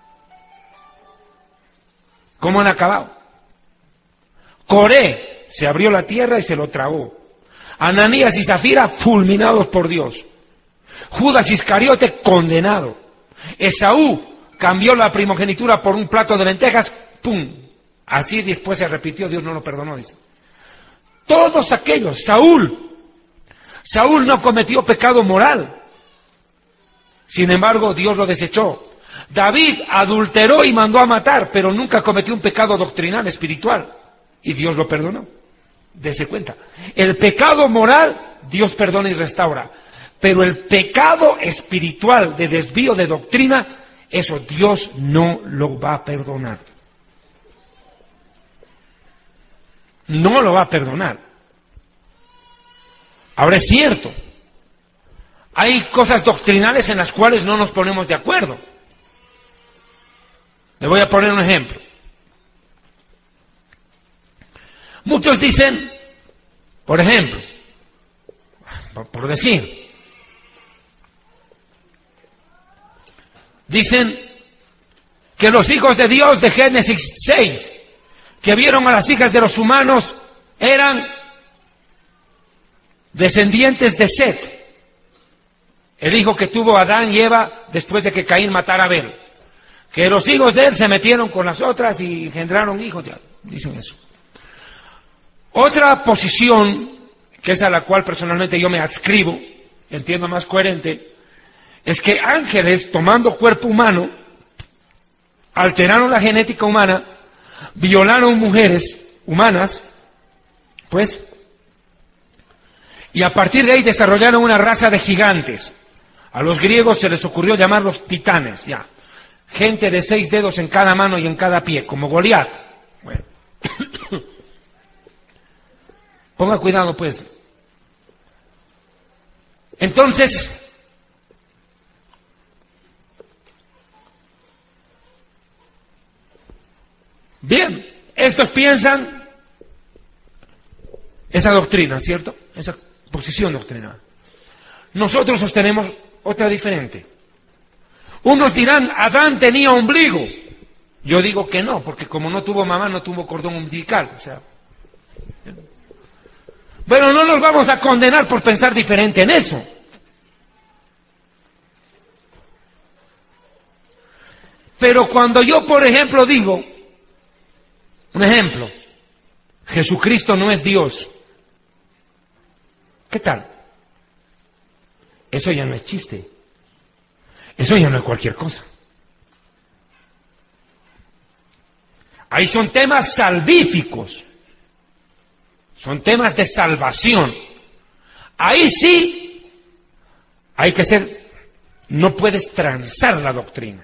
¿Cómo han acabado? Coré se abrió la tierra y se lo tragó. Ananías y Zafira fulminados por Dios. Judas Iscariote condenado. Esaú cambió la primogenitura por un plato de lentejas, ¡pum! Así después se repitió, Dios no lo perdonó, dice. Todos aquellos, Saúl no cometió pecado moral. Sin embargo, Dios lo desechó. David adulteró y mandó a matar, pero nunca cometió un pecado doctrinal, espiritual. Y Dios lo perdonó. Dese cuenta. El pecado moral, Dios perdona y restaura. Pero el pecado espiritual de desvío de doctrina, eso Dios no lo va a perdonar. No lo va a perdonar. Ahora es cierto, hay cosas doctrinales en las cuales no nos ponemos de acuerdo. Le voy a poner un ejemplo. Muchos dicen, por ejemplo, por decir, dicen que los hijos de Dios de Génesis 6, que vieron a las hijas de los humanos, eran descendientes de Set, el hijo que tuvo Adán y Eva después de que Caín matara a Abel. Que los hijos de él se metieron con las otras y engendraron hijos. Dicen eso. Otra posición, que es a la cual personalmente yo me adscribo, entiendo más coherente, es que ángeles tomando cuerpo humano, alteraron la genética humana, violaron mujeres humanas, pues, y a partir de ahí desarrollaron una raza de gigantes. A los griegos se les ocurrió llamarlos titanes, ya. Gente de 6 dedos en cada mano y en cada pie, como Goliat. Bueno. Ponga cuidado, pues. Entonces, bien, estos piensan esa doctrina, ¿cierto? Esa posición doctrinal. Nosotros sostenemos otra diferente. Unos dirán, Adán tenía ombligo. Yo digo que no, porque como no tuvo mamá, no tuvo cordón umbilical. O sea, bueno, no nos vamos a condenar por pensar diferente en eso. Pero cuando yo, por ejemplo, digo, un ejemplo, Jesucristo no es Dios. ¿Qué tal? Eso ya no es chiste. Eso ya no es cualquier cosa. Ahí son temas salvíficos. Son temas de salvación. Ahí sí hay que ser, no puedes transar la doctrina.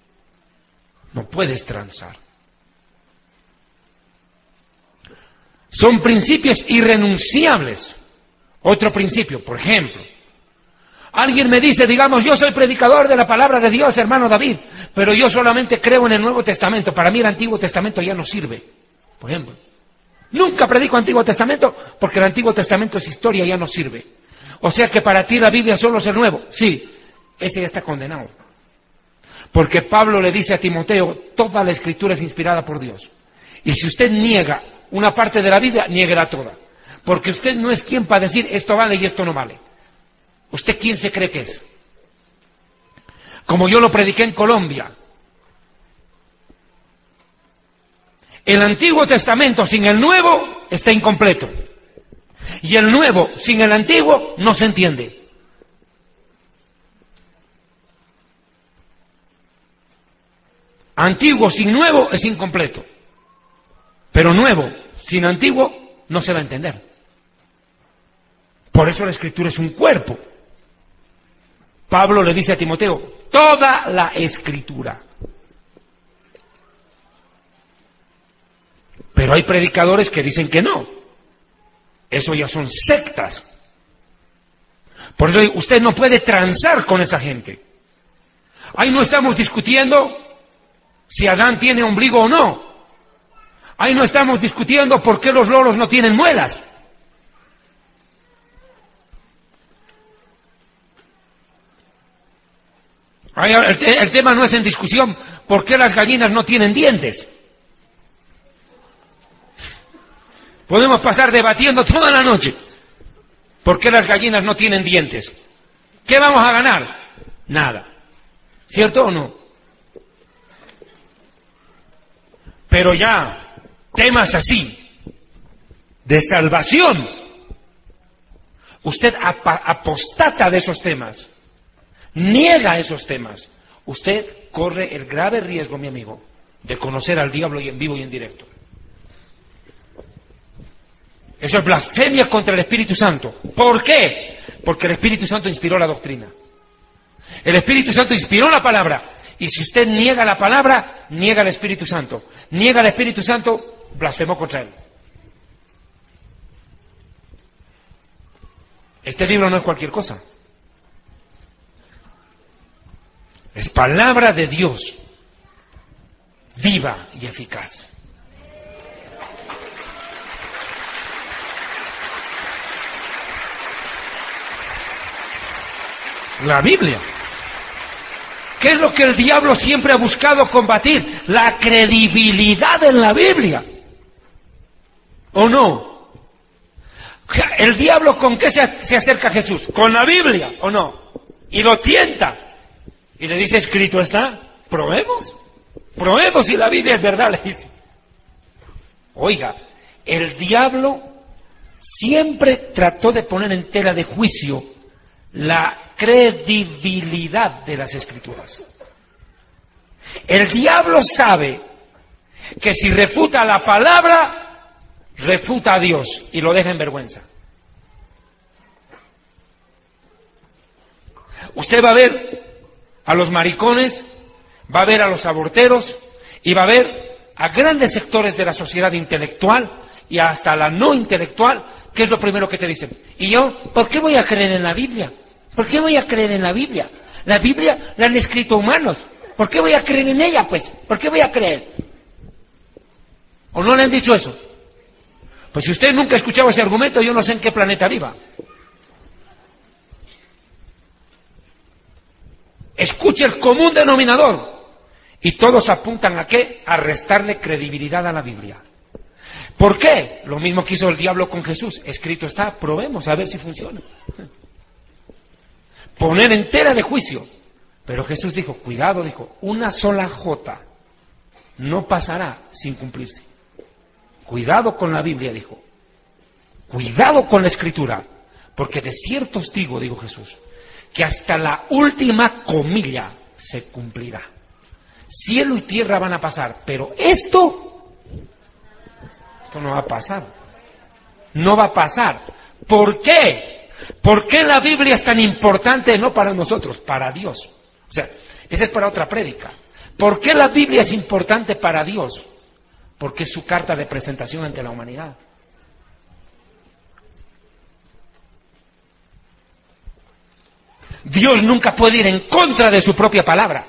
No puedes transar. Son principios irrenunciables. Otro principio, por ejemplo, alguien me dice, digamos, yo soy predicador de la palabra de Dios, hermano David, pero yo solamente creo en el Nuevo Testamento. Para mí el Antiguo Testamento ya no sirve. Por ejemplo, nunca predico Antiguo Testamento porque el Antiguo Testamento es historia, ya no sirve. O sea que para ti la Biblia solo es el Nuevo. Sí, ese ya está condenado. Porque Pablo le dice a Timoteo, toda la Escritura es inspirada por Dios. Y si usted niega una parte de la Biblia, niéguela toda. Porque usted no es quien para decir esto vale y esto no vale. ¿Usted quién se cree que es? Como yo lo prediqué en Colombia. El Antiguo Testamento sin el Nuevo está incompleto. Y el Nuevo sin el Antiguo no se entiende. Antiguo sin Nuevo es incompleto. Pero Nuevo sin Antiguo no se va a entender. Por eso la Escritura es un cuerpo. Pablo le dice a Timoteo, toda la Escritura. Pero hay predicadores que dicen que no. Eso ya son sectas. Por eso usted no puede transar con esa gente. Ahí no estamos discutiendo si Adán tiene ombligo o no. Ahí no estamos discutiendo por qué los loros no tienen muelas. Ahí el tema no es en discusión por qué las gallinas no tienen dientes. Podemos pasar debatiendo toda la noche por qué las gallinas no tienen dientes. ¿Qué vamos a ganar? Nada. ¿Cierto o no? Pero ya, temas así, de salvación, usted apostata de esos temas, niega esos temas. Usted corre el grave riesgo, mi amigo, de conocer al diablo y en vivo y en directo. Eso es blasfemia contra el Espíritu Santo. ¿Por qué? Porque el Espíritu Santo inspiró la doctrina. El Espíritu Santo inspiró la palabra. Y si usted niega la palabra, niega al Espíritu Santo. Niega al Espíritu Santo, blasfemó contra él. Este libro no es cualquier cosa. Es palabra de Dios, viva y eficaz. La Biblia. ¿Qué es lo que el diablo siempre ha buscado combatir? La credibilidad en la Biblia. ¿O no? ¿El diablo con qué se acerca a Jesús? ¿Con la Biblia o no? Y lo tienta. Y le dice, escrito está, probemos. Probemos si la Biblia es verdad, le dice. Oiga, el diablo siempre trató de poner en tela de juicio la credibilidad de las Escrituras. El diablo sabe que si refuta la palabra, refuta a Dios y lo deja en vergüenza. Usted va a ver a los maricones, va a ver a los aborteros y va a ver a grandes sectores de la sociedad intelectual y hasta la no intelectual. ¿Qué es lo primero que te dicen? ¿Y yo por qué voy a creer en la Biblia? ¿Por qué voy a creer en la Biblia? La Biblia la han escrito humanos. ¿Por qué voy a creer en ella, pues? ¿Por qué voy a creer? ¿O no le han dicho eso? Pues si usted nunca ha escuchado ese argumento, yo no sé en qué planeta viva. Escuche el común denominador. Y todos apuntan ¿a qué? A restarle credibilidad a la Biblia. ¿Por qué? Lo mismo que hizo el diablo con Jesús. Escrito está, probemos a ver si funciona. Poner en tela de juicio. Pero Jesús dijo, cuidado, dijo, una sola jota no pasará sin cumplirse. Cuidado con la Biblia, dijo. Cuidado con la Escritura. Porque de cierto os digo, dijo Jesús, que hasta la última comilla se cumplirá. Cielo y tierra van a pasar, pero esto no va a pasar. No va a pasar. ¿Por qué? ¿Por qué la Biblia es tan importante? No para nosotros, para Dios. O sea, esa es para otra prédica. ¿Por qué la Biblia es importante para Dios? Porque es su carta de presentación ante la humanidad. Dios nunca puede ir en contra de su propia palabra.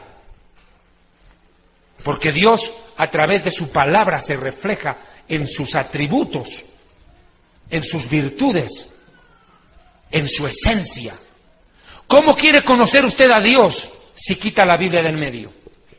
Porque Dios, a través de su palabra, se refleja en sus atributos, en sus virtudes, en su esencia. ¿Cómo quiere conocer usted a Dios si quita la Biblia del medio?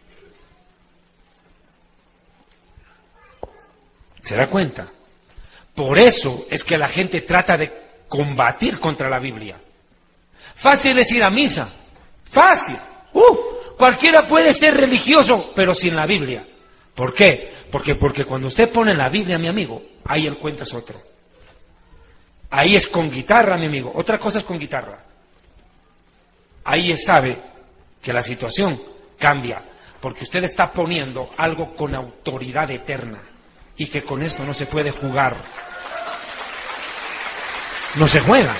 ¿Se da cuenta? Por eso es que la gente trata de combatir contra la Biblia. Fácil es ir a misa. Fácil. Cualquiera puede ser religioso, pero sin la Biblia. ¿Por qué? Porque cuando usted pone la Biblia, mi amigo, ahí el cuento es otro. Ahí es con guitarra, mi amigo. Otra cosa es con guitarra. Ahí sabe que la situación cambia, porque usted está poniendo algo con autoridad eterna y que con esto no se puede jugar. No se juega.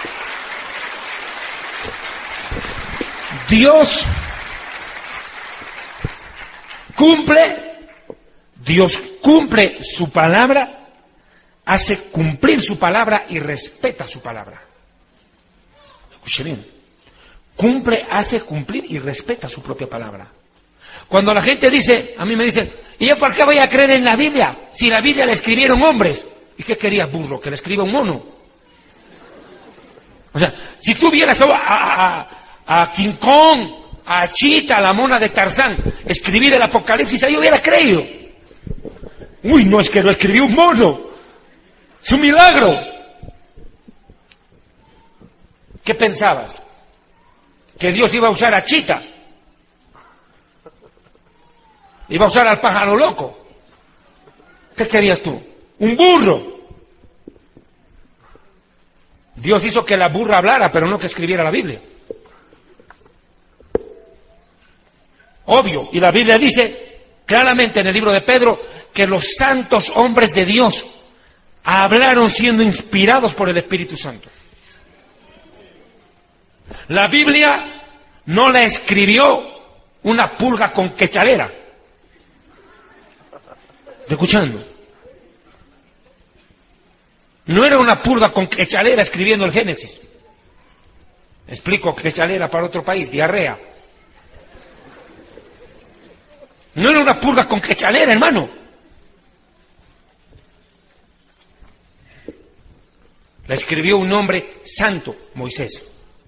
Dios cumple su palabra, hace cumplir su palabra y respeta su palabra. Escuche bien. Hace cumplir y respeta su propia palabra. Cuando la gente dice, a mí me dicen, ¿y yo por qué voy a creer en la Biblia? Si la Biblia la escribieron hombres. ¿Y qué quería, burro? ¿Que la escriba un mono? O sea, si tú vieras a King Kong, a Chita, la mona de Tarzán, escribir el Apocalipsis, ahí hubiera creído. Uy, no, es que lo escribió un mono. Es un milagro. ¿Qué pensabas? ¿Que Dios iba a usar a Chita? ¿Iba a usar al pájaro loco? ¿Qué querías tú? ¡Un burro! Dios hizo que la burra hablara, pero no que escribiera la Biblia. Obvio. Y la Biblia dice claramente en el libro de Pedro que los santos hombres de Dios hablaron siendo inspirados por el Espíritu Santo. La Biblia no la escribió una pulga con quechalera. ¿Está escuchando? No era una pulga con quechalera escribiendo el Génesis. Explico, quechalera para otro país, diarrea. No era una pulga con quechalera, hermano. La escribió un hombre santo, Moisés.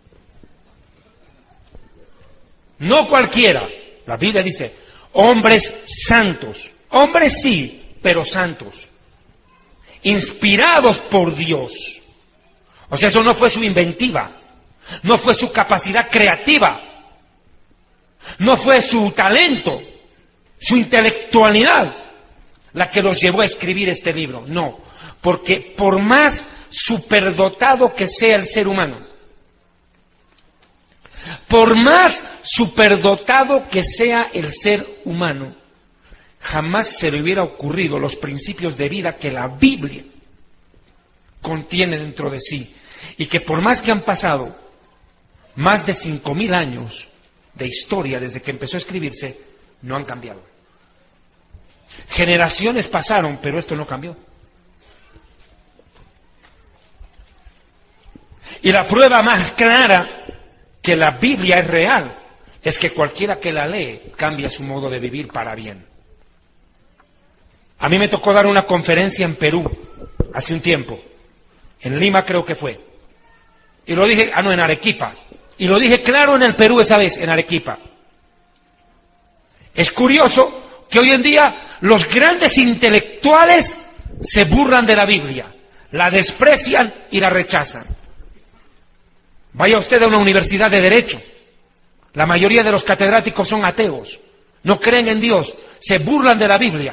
No cualquiera. La Biblia dice, hombres santos. Hombres sí, pero santos. Inspirados por Dios. O sea, eso no fue su inventiva. No fue su capacidad creativa. No fue su talento, su intelectualidad la que los llevó a escribir este libro. No, porque por más superdotado que sea el ser humano, por más superdotado que sea el ser humano, jamás se le hubiera ocurrido los principios de vida que la Biblia contiene dentro de sí, y que por más que han pasado más de 5.000 años de historia desde que empezó a escribirse, no han cambiado. Generaciones pasaron, pero esto no cambió. Y la prueba más clara que la Biblia es real es que cualquiera que la lee cambia su modo de vivir para bien. A mí me tocó dar una conferencia en Perú hace un tiempo, en Lima creo que fue, y lo dije, en Arequipa, y lo dije claro en el Perú esa vez, en Arequipa. Es curioso que hoy en día los grandes intelectuales se burlan de la Biblia, la desprecian y la rechazan. Vaya usted a una universidad de Derecho, la mayoría de los catedráticos son ateos, no creen en Dios, se burlan de la Biblia.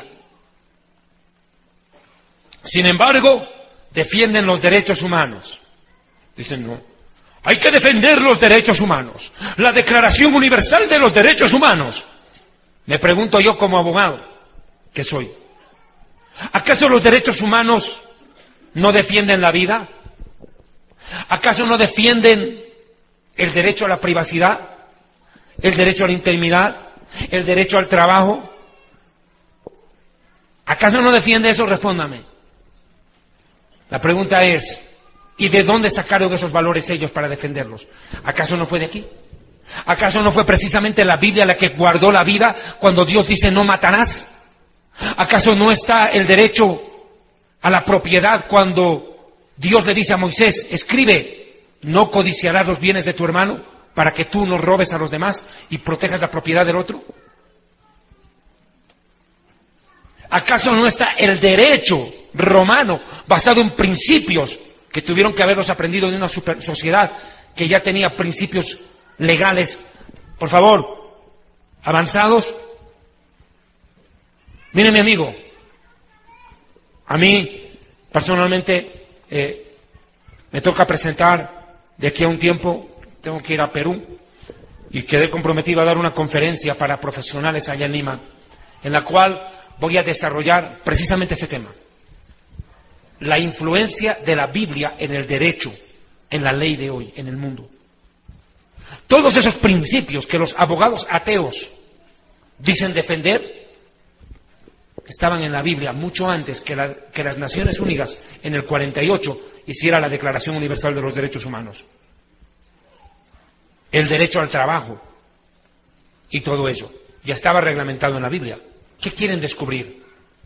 Sin embargo, defienden los derechos humanos. Dicen, no, hay que defender los derechos humanos, la Declaración Universal de los Derechos Humanos. Me pregunto yo como abogado, ¿qué soy? ¿Acaso los derechos humanos no defienden la vida? ¿Acaso no defienden el derecho a la privacidad, el derecho a la intimidad, el derecho al trabajo? ¿Acaso no defiende eso? Respóndame. La pregunta es, ¿Y de dónde sacaron esos valores ellos para defenderlos? ¿Acaso no fue de aquí? ¿Acaso no fue precisamente la Biblia la que guardó la vida cuando Dios dice no matarás? ¿Acaso no está el derecho a la propiedad cuando Dios le dice a Moisés, escribe, no codiciarás los bienes de tu hermano para que tú no robes a los demás y protejas la propiedad del otro? ¿Acaso no está el derecho romano basado en principios que tuvieron que haberlos aprendido de una sociedad que ya tenía principios legales, por favor, avanzados? Mire, mi amigo, a mí personalmente me toca presentar de aquí a un tiempo, tengo que ir a Perú y quedé comprometido a dar una conferencia para profesionales allá en Lima, en la cual voy a desarrollar precisamente ese tema: la influencia de la Biblia en el derecho, en la ley de hoy, en el mundo. Todos esos principios que los abogados ateos dicen defender estaban en la Biblia mucho antes que las Naciones Unidas en el 48 hiciera la Declaración Universal de los Derechos Humanos. El derecho al trabajo y todo eso ya estaba reglamentado en la Biblia. ¿Qué quieren descubrir?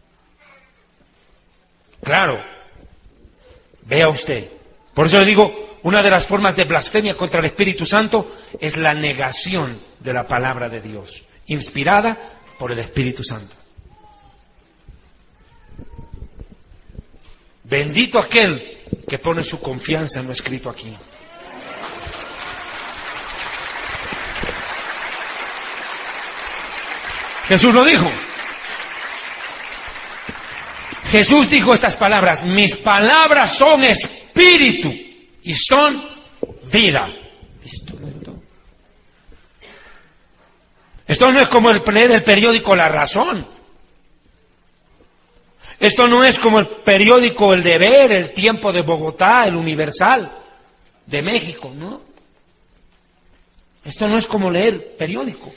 Claro, vea usted. Por eso le digo, una de las formas de blasfemia contra el Espíritu Santo es la negación de la palabra de Dios, inspirada por el Espíritu Santo. Bendito aquel que pone su confianza en lo escrito aquí. Jesús lo dijo. Jesús dijo estas palabras: mis palabras son espíritu y son vida. Esto no es como leer el periódico La Razón. Esto no es como el periódico El Deber, El Tiempo de Bogotá, El Universal de México, ¿no? Esto no es como leer periódico.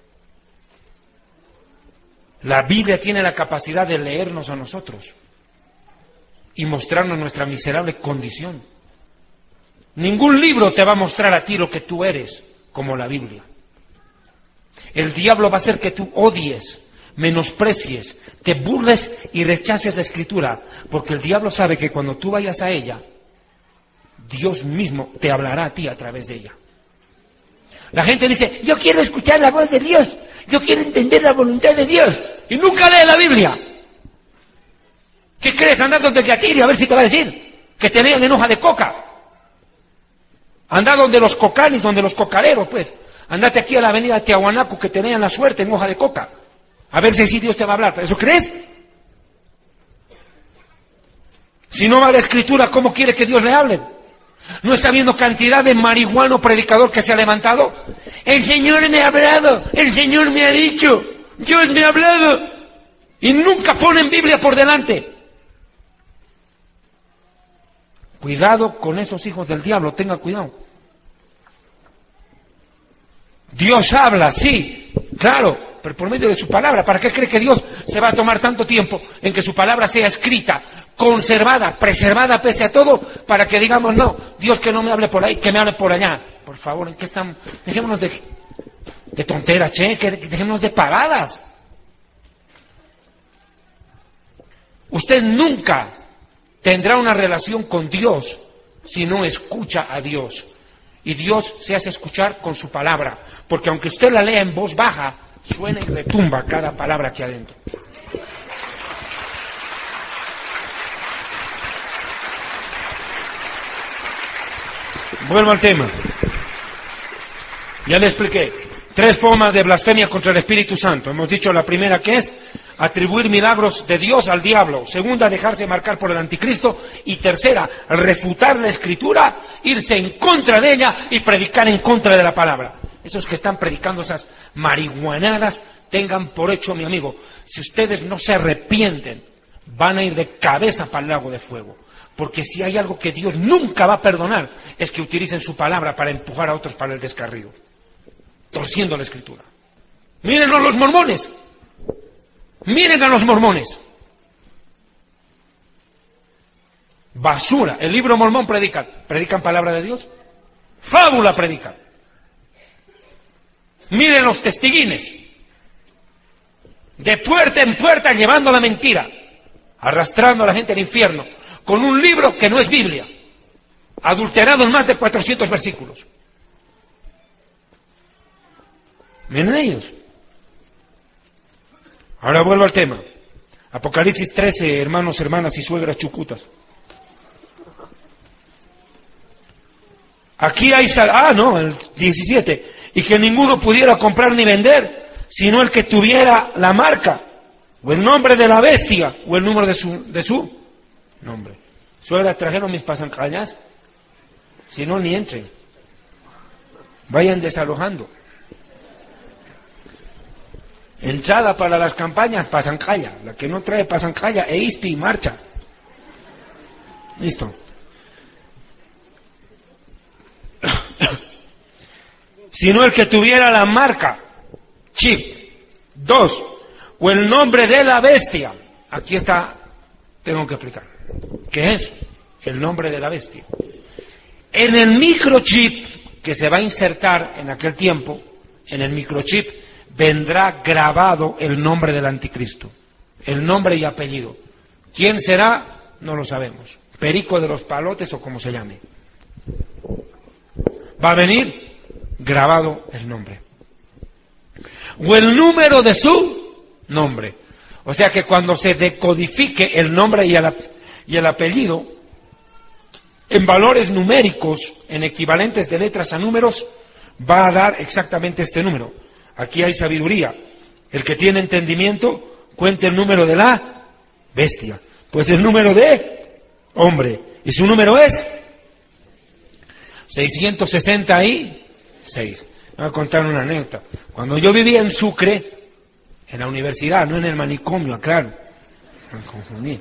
La Biblia tiene la capacidad de leernos a nosotros y mostrarnos nuestra miserable condición. Ningún libro te va a mostrar a ti lo que tú eres como la Biblia. El diablo va a hacer que tú odies, menosprecies, te burles y rechaces la Escritura, porque el diablo sabe que cuando tú vayas a ella, Dios mismo te hablará a ti a través de ella. La gente dice, yo quiero escuchar la voz de Dios, yo quiero entender la voluntad de Dios, y nunca lee la Biblia. ¿Qué crees? Anda donde el Yatiri a ver si te va a decir que te lean en hoja de coca. Anda donde los cocanis, donde los cocareros, pues. Andate aquí a la avenida de Tiahuanaco que te lean la suerte en hoja de coca. A ver si Dios te va a hablar. ¿Eso crees? Si no va a la Escritura, ¿cómo quiere que Dios le hable? ¿No está viendo cantidad de marihuano predicador que se ha levantado? El Señor me ha hablado, el Señor me ha dicho, Dios me ha hablado. Y nunca ponen Biblia por delante. Cuidado con esos hijos del diablo, tenga cuidado. Dios habla, sí, claro, pero por medio de su palabra. ¿Para qué cree que Dios se va a tomar tanto tiempo en que su palabra sea escrita, conservada, preservada pese a todo, para que digamos, no, Dios que no me hable por ahí, que me hable por allá? Por favor, ¿en qué estamos? Dejémonos de tonteras, che, que dejémonos de pavadas. Usted nunca tendrá una relación con Dios si no escucha a Dios. Y Dios se hace escuchar con su palabra, porque aunque usted la lea en voz baja, suena y retumba cada palabra aquí adentro. Vuelvo al tema. Ya le expliqué. 3 formas de blasfemia contra el Espíritu Santo. Hemos dicho la primera, que es atribuir milagros de Dios al diablo. Segunda, dejarse marcar por el anticristo. Y tercera, refutar la Escritura, irse en contra de ella y predicar en contra de la palabra. Esos que están predicando esas marihuanadas, tengan por hecho, mi amigo, si ustedes no se arrepienten, van a ir de cabeza para el lago de fuego. Porque si hay algo que Dios nunca va a perdonar, es que utilicen su palabra para empujar a otros para el descarrío, torciendo la Escritura. Mírenlo los mormones. Miren a los mormones. basura. El libro Mormón predican palabra de Dios, fábula predican. Miren los testiguines, de puerta en puerta llevando la mentira, arrastrando a la gente al infierno, con un libro que no es Biblia, adulterado en más de 400 versículos. Miren ellos. Ahora vuelvo al tema. Apocalipsis 13, hermanos, hermanas y suegras chucutas. Aquí hay el 17. Y que ninguno pudiera comprar ni vender, sino el que tuviera la marca, o el nombre de la bestia, o el número de su nombre. Suegras, trajeron mis pasancallas. Si no, ni entren. Vayan desalojando. Entrada para las campañas, pasancalla. La que no trae pasancalla, EISPI, marcha. Listo. Sino el que tuviera la marca, chip. 2, o el nombre de la bestia. Aquí está, tengo que explicar. ¿Qué es? El nombre de la bestia. En el microchip que se va a insertar en aquel tiempo, en el microchip vendrá grabado el nombre del anticristo, el nombre y apellido. ¿Quién será? No lo sabemos. Perico de los Palotes o como se llame. Va a venir grabado el nombre. O el número de su nombre. O sea que cuando se decodifique el nombre y el apellido, en valores numéricos, en equivalentes de letras a números, va a dar exactamente este número. Aquí hay sabiduría. El que tiene entendimiento, cuente el número de la bestia. Pues el número de hombre. Y su número es 666. Voy a contar una anécdota. Cuando yo vivía en Sucre, en la universidad, no en el manicomio, claro. Me confundí.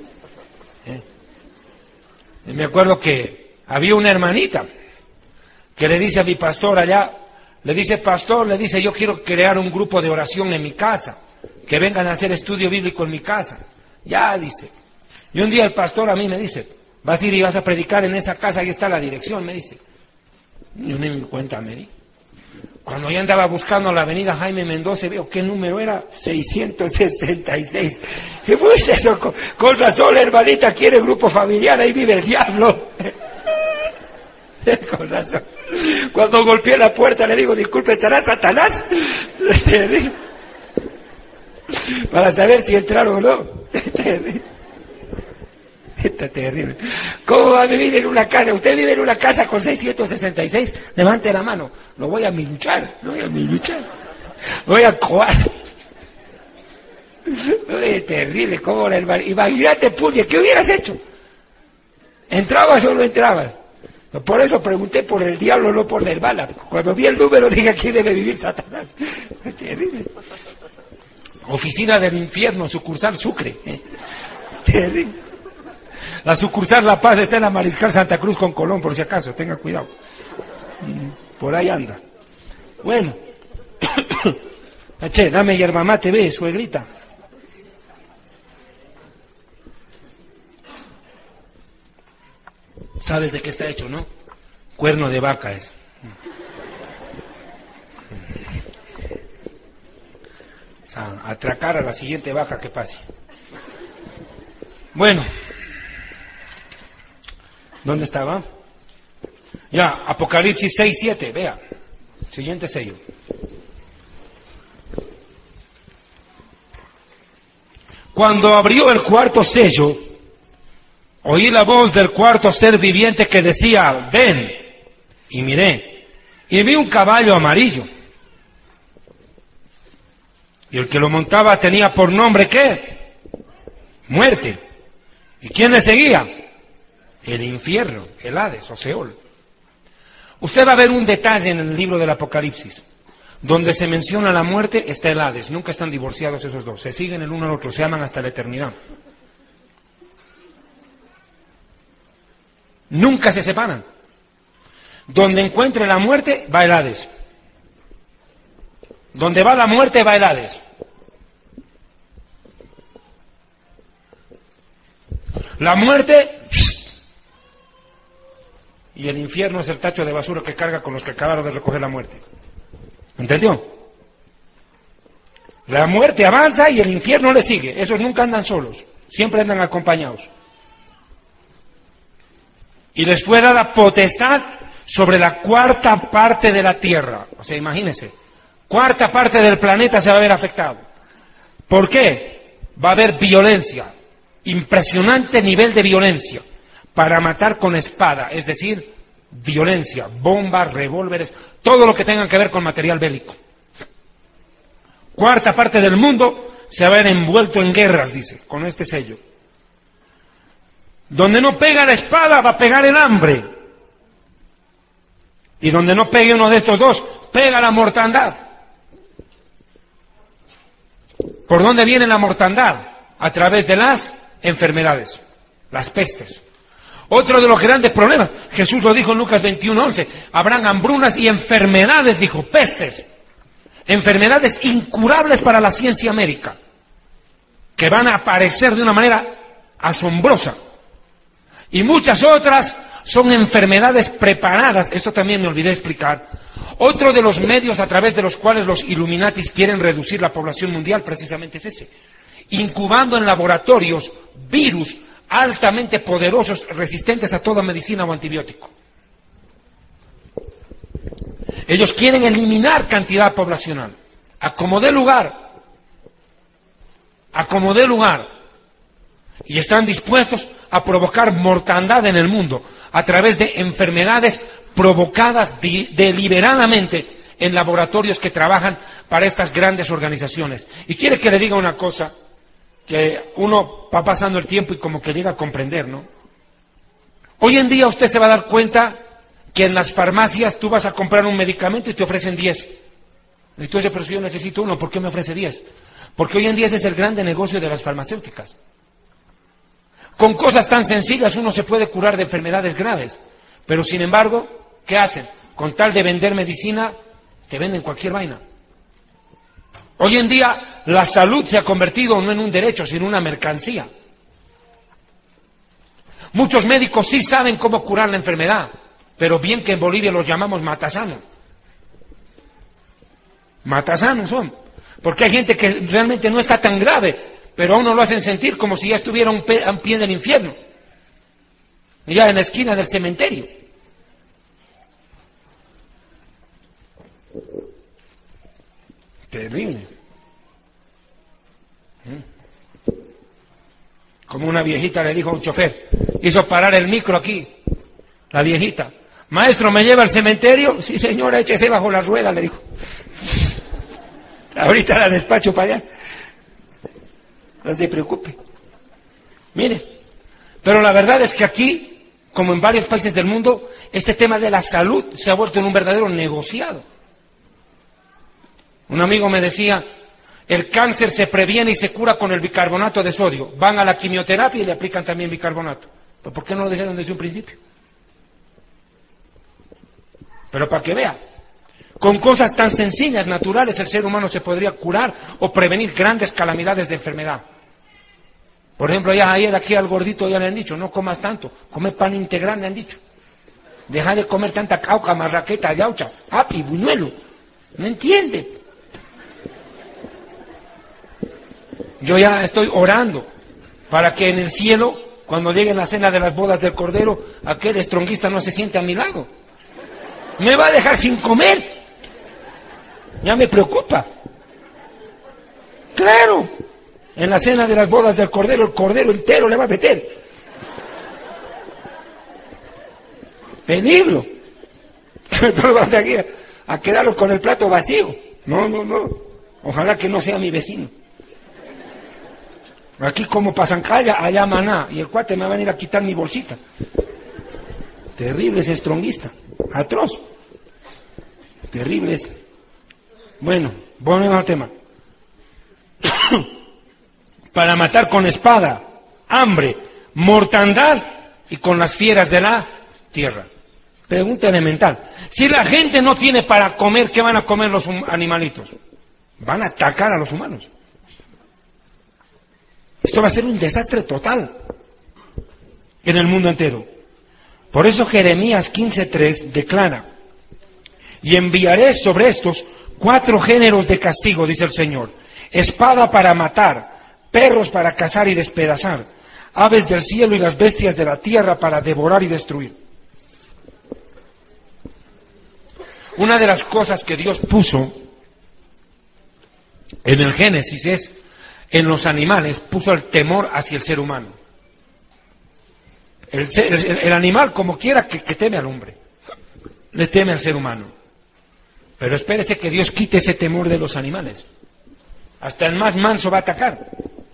Y me acuerdo que había una hermanita que le dice a mi pastor allá, le dice, pastor, le dice, yo quiero crear un grupo de oración en mi casa, que vengan a hacer estudio bíblico en mi casa. Ya, dice. Y un día el pastor a mí me dice, vas a ir y vas a predicar en esa casa, ahí está la dirección, me dice. Yo ni me cuenta me di. Cuando yo andaba buscando la avenida Jaime Mendoza, veo qué número era, 666. ¿Qué fue eso? Con razón la hermanita quiere grupo familiar, ahí vive el diablo. Con razón. Cuando golpeé la puerta le digo, disculpe, ¿estará Satanás? Para saber si entraron o no. Está terrible. ¿Cómo va a vivir en una casa? ¿Usted vive en una casa con 666? Levante la mano. Lo voy a miluchar. Voy a coar. Es terrible. ¿Cómo la hermana? Imagínate, Puñe, ¿qué hubieras hecho? ¿Entrabas o no entrabas? Por eso pregunté por el diablo, no por la hermana. Cuando vi el número dije, aquí debe vivir Satanás. Es terrible. Oficina del infierno, sucursal Sucre. Terrible. La sucursal La Paz está en la Mariscal Santa Cruz con Colón, por si acaso, tenga cuidado. Por ahí anda. Bueno. Che, dame yerba mate, ve, suegrita. ¿Sabes de qué está hecho, no? Cuerno de vaca es. O sea, atracar a la siguiente vaca que pase. Bueno. ¿Dónde estaba? Ya, Apocalipsis 6:7, vea. Siguiente sello. Cuando abrió el cuarto sello, oí la voz del cuarto ser viviente que decía, ven. Y miré, y vi un caballo amarillo. Y el que lo montaba tenía por nombre, ¿qué? Muerte. ¿Y quién le seguía? El infierno, el Hades o Seol. Usted va a ver un detalle en el libro del Apocalipsis. Donde se menciona la muerte está el Hades. Nunca están divorciados esos dos. Se siguen el uno al otro, se aman hasta la eternidad. Nunca se separan. Donde encuentre la muerte, va el Hades. Donde va la muerte, va el Hades. La muerte y el infierno es el tacho de basura que carga con los que acabaron de recoger la muerte. ¿Entendió? La muerte avanza y el infierno le sigue. Esos nunca andan solos, siempre andan acompañados. Y les fue dada potestad sobre la cuarta parte de la tierra. O sea, imagínense, cuarta parte del planeta se va a ver afectado. ¿Por qué? Va a haber violencia, impresionante nivel de violencia, para matar con espada, es decir, violencia, bombas, revólveres, todo lo que tenga que ver con material bélico. Cuarta parte del mundo se va a ver envuelto en guerras, dice, con este sello. Donde no pega la espada va a pegar el hambre. Y donde no pegue uno de estos dos, pega la mortandad. ¿Por dónde viene la mortandad? A través de las enfermedades, las pestes. Otro de los grandes problemas, Jesús lo dijo en Lucas 21:11, habrán hambrunas y enfermedades, dijo, pestes. Enfermedades incurables para la ciencia médica, que van a aparecer de una manera asombrosa. Y muchas otras son enfermedades preparadas, esto también me olvidé explicar. Otro de los medios a través de los cuales los Illuminatis quieren reducir la población mundial precisamente es ese, incubando en laboratorios virus altamente poderosos, resistentes a toda medicina o antibiótico. Ellos quieren eliminar cantidad poblacional, a como dé lugar, y están dispuestos a provocar mortandad en el mundo a través de enfermedades provocadas deliberadamente en laboratorios que trabajan para estas grandes organizaciones. Y quiere que le diga una cosa que uno va pasando el tiempo y como que llega a comprender, ¿no? Hoy en día usted se va a dar cuenta que en las farmacias tú vas a comprar un medicamento y te ofrecen 10. Y tú dices, pero si yo necesito uno, ¿por qué me ofrece 10? Porque hoy en día ese es el grande negocio de las farmacéuticas. Con cosas tan sencillas uno se puede curar de enfermedades graves, pero sin embargo, ¿qué hacen? Con tal de vender medicina, te venden cualquier vaina. Hoy en día la salud se ha convertido no en un derecho, sino en una mercancía. Muchos médicos sí saben cómo curar la enfermedad, pero bien que en Bolivia los llamamos matasanos. Matasanos son, porque hay gente que realmente no está tan grave, pero a uno lo hacen sentir como si ya estuviera a un pie del infierno, ya en la esquina del cementerio. Terrible. Como una viejita le dijo a un chofer, hizo parar el micro aquí, la viejita, maestro, ¿me lleva al cementerio? Sí, señora, échese bajo la rueda, le dijo. Ahorita la despacho para allá. No se preocupe. Mire, pero la verdad es que aquí, como en varios países del mundo, este tema de la salud se ha vuelto en un verdadero negociado. Un amigo me decía, el cáncer se previene y se cura con el bicarbonato de sodio. Van a la quimioterapia y le aplican también bicarbonato. ¿Pero por qué no lo dijeron desde un principio? Pero para que vea, con cosas tan sencillas, naturales, el ser humano se podría curar o prevenir grandes calamidades de enfermedad. Por ejemplo, ya ayer aquí al gordito ya le han dicho, no comas tanto, come pan integral, le han dicho. Deja de comer tanta cauca, marraqueta, yaucha, api, buñuelo. ¿No entiende? Yo ya estoy orando para que en el cielo, cuando llegue la cena de las bodas del Cordero, aquel estronguista no se siente a mi lado. Me va a dejar sin comer. Ya me preocupa. Claro, en la cena de las bodas del Cordero, el Cordero entero le va a meter. Peligro. Entonces vas aquí a quedarlo con el plato vacío. No. Ojalá que no sea mi vecino. Aquí como Pasancaya, allá Maná, y el cuate me va a venir a quitar mi bolsita. Terrible ese estronguista, atroz. Terrible ese. Bueno, volvemos al tema. Para matar con espada, hambre, mortandad y con las fieras de la tierra. Pregunta elemental. Si la gente no tiene para comer, ¿qué van a comer los animalitos? Van a atacar a los humanos. Esto va a ser un desastre total en el mundo entero. Por eso Jeremías 15:3 declara: y enviaré sobre estos 4 géneros de castigo, dice el Señor: espada para matar, perros para cazar y despedazar, aves del cielo y las bestias de la tierra para devorar y destruir. Una de las cosas que Dios puso en el Génesis es, en los animales, puso el temor hacia el ser humano. El animal, como quiera, que teme al hombre, le teme al ser humano. Pero espérese que Dios quite ese temor de los animales. Hasta el más manso va a atacar.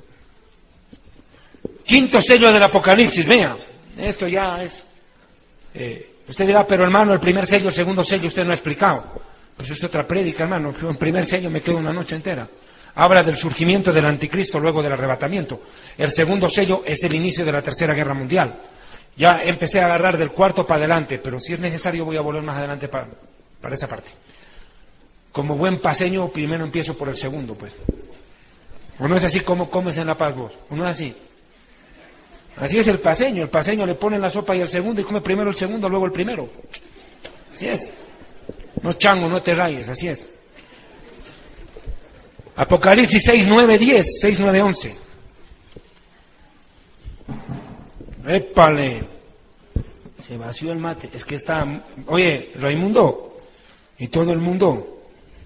5º sello del Apocalipsis, vea, esto ya es... usted dirá, pero hermano, el primer sello, el segundo sello, usted no ha explicado. Pues es otra prédica, hermano. El primer sello me quedo una noche entera. Habla del surgimiento del anticristo luego del arrebatamiento. El segundo sello es el inicio de la Tercera Guerra Mundial. Ya empecé a agarrar del 4 para adelante, pero si es necesario voy a volver más adelante para esa parte. Como buen paseño, primero empiezo por el segundo, pues. ¿O no es así como comes en La Paz vos? ¿O no es así? Así es el paseño le pone la sopa y el segundo y come primero el segundo, luego el primero. Así es. No chango, no te rayes, así es. Apocalipsis 6, 9, 10, 6, 9, 11. ¡Épale! Se vació el mate. Es que está... Oye, Raimundo, y todo el mundo.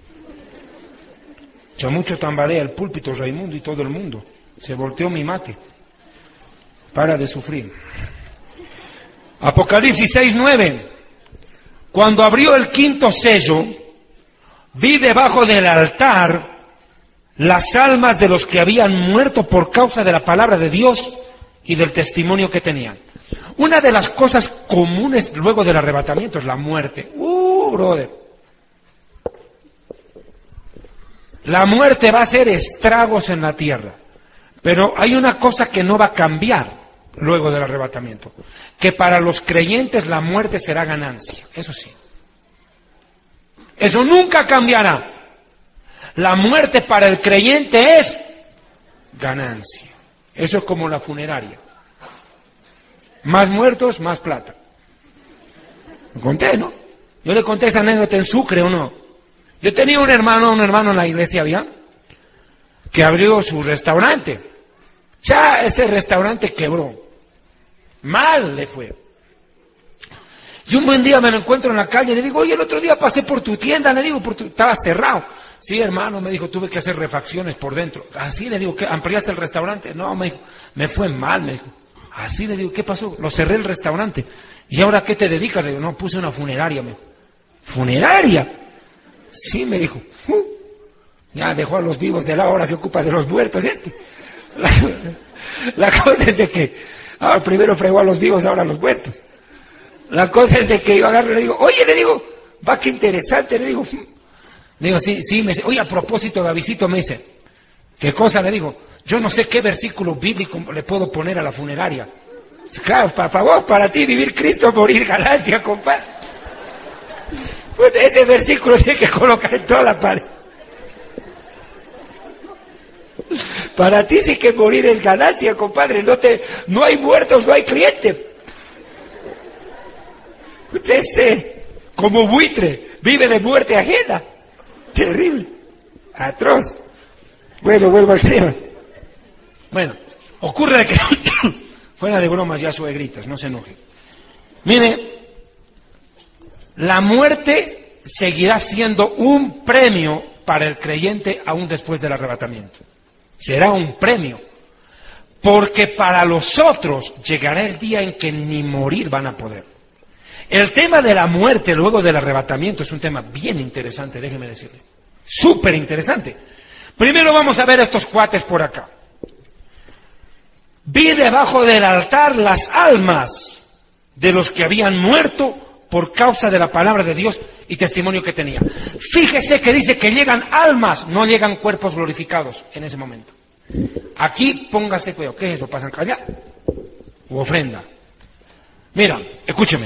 Ya mucho tambalea el púlpito, Raimundo, y todo el mundo. Se volteó mi mate. Para de sufrir. Apocalipsis 6, 9. Cuando abrió el 5º sello, vi debajo del altar las almas de los que habían muerto por causa de la palabra de Dios y del testimonio que tenían. Una de las cosas comunes luego del arrebatamiento es la muerte. Brother. La muerte va a hacer estragos en la tierra. Pero hay una cosa que no va a cambiar luego del arrebatamiento. Que para los creyentes la muerte será ganancia. Eso sí. Eso nunca cambiará. La muerte para el creyente es ganancia. Eso es como la funeraria. Más muertos, más plata. Lo conté, ¿no? Yo le conté esa anécdota en Sucre, ¿o no? Yo tenía un hermano en la iglesia, ¿había? Que abrió su restaurante. Ya ese restaurante quebró. Mal le fue. Y un buen día me lo encuentro en la calle, le digo, oye, el otro día pasé por tu tienda, le digo, estaba cerrado. Sí, hermano, me dijo, tuve que hacer refacciones por dentro. Así le digo, ¿qué? ¿Ampliaste el restaurante? No, me dijo, me fue mal, me dijo. Así le digo, ¿qué pasó? Lo cerré el restaurante. ¿Y ahora qué te dedicas? Le digo, no, puse una funeraria, me dijo. ¿Funeraria? Sí, me dijo. Ya dejó a los vivos de la hora, se ocupa de los muertos este. La cosa es de que, primero fregó a los vivos, ahora a los muertos. La cosa es de que yo agarro y le digo, oye, le digo, va, qué interesante, le digo, sí, me dice, oye, a propósito, Davidcito, me dice, ¿qué cosa? Le digo, yo no sé qué versículo bíblico le puedo poner a la funeraria. Claro, para vos, para ti, vivir Cristo, morir ganancia, compadre. Pues ese versículo tiene que colocar en toda la pared. Para ti sí que morir es ganancia, compadre. No hay muertos, no hay cliente. Usted como buitre, vive de muerte ajena. Terrible, atroz. Bueno, vuelvo al tema. Bueno, ocurre que fuera de bromas ya suegritas, no se enojen. Mire, la muerte seguirá siendo un premio para el creyente aún después del arrebatamiento. Será un premio, porque para los otros llegará el día en que ni morir van a poder. El tema de la muerte luego del arrebatamiento es un tema bien interesante, déjeme decirle. Súper interesante. Primero vamos a ver a estos cuates por acá. Vi debajo del altar las almas de los que habían muerto por causa de la palabra de Dios y testimonio que tenían. Fíjese que dice que llegan almas, no llegan cuerpos glorificados en ese momento. Aquí póngase cuidado. ¿Qué es eso? ¿Pasan callar? ¿U ofrenda? Mira, escúcheme.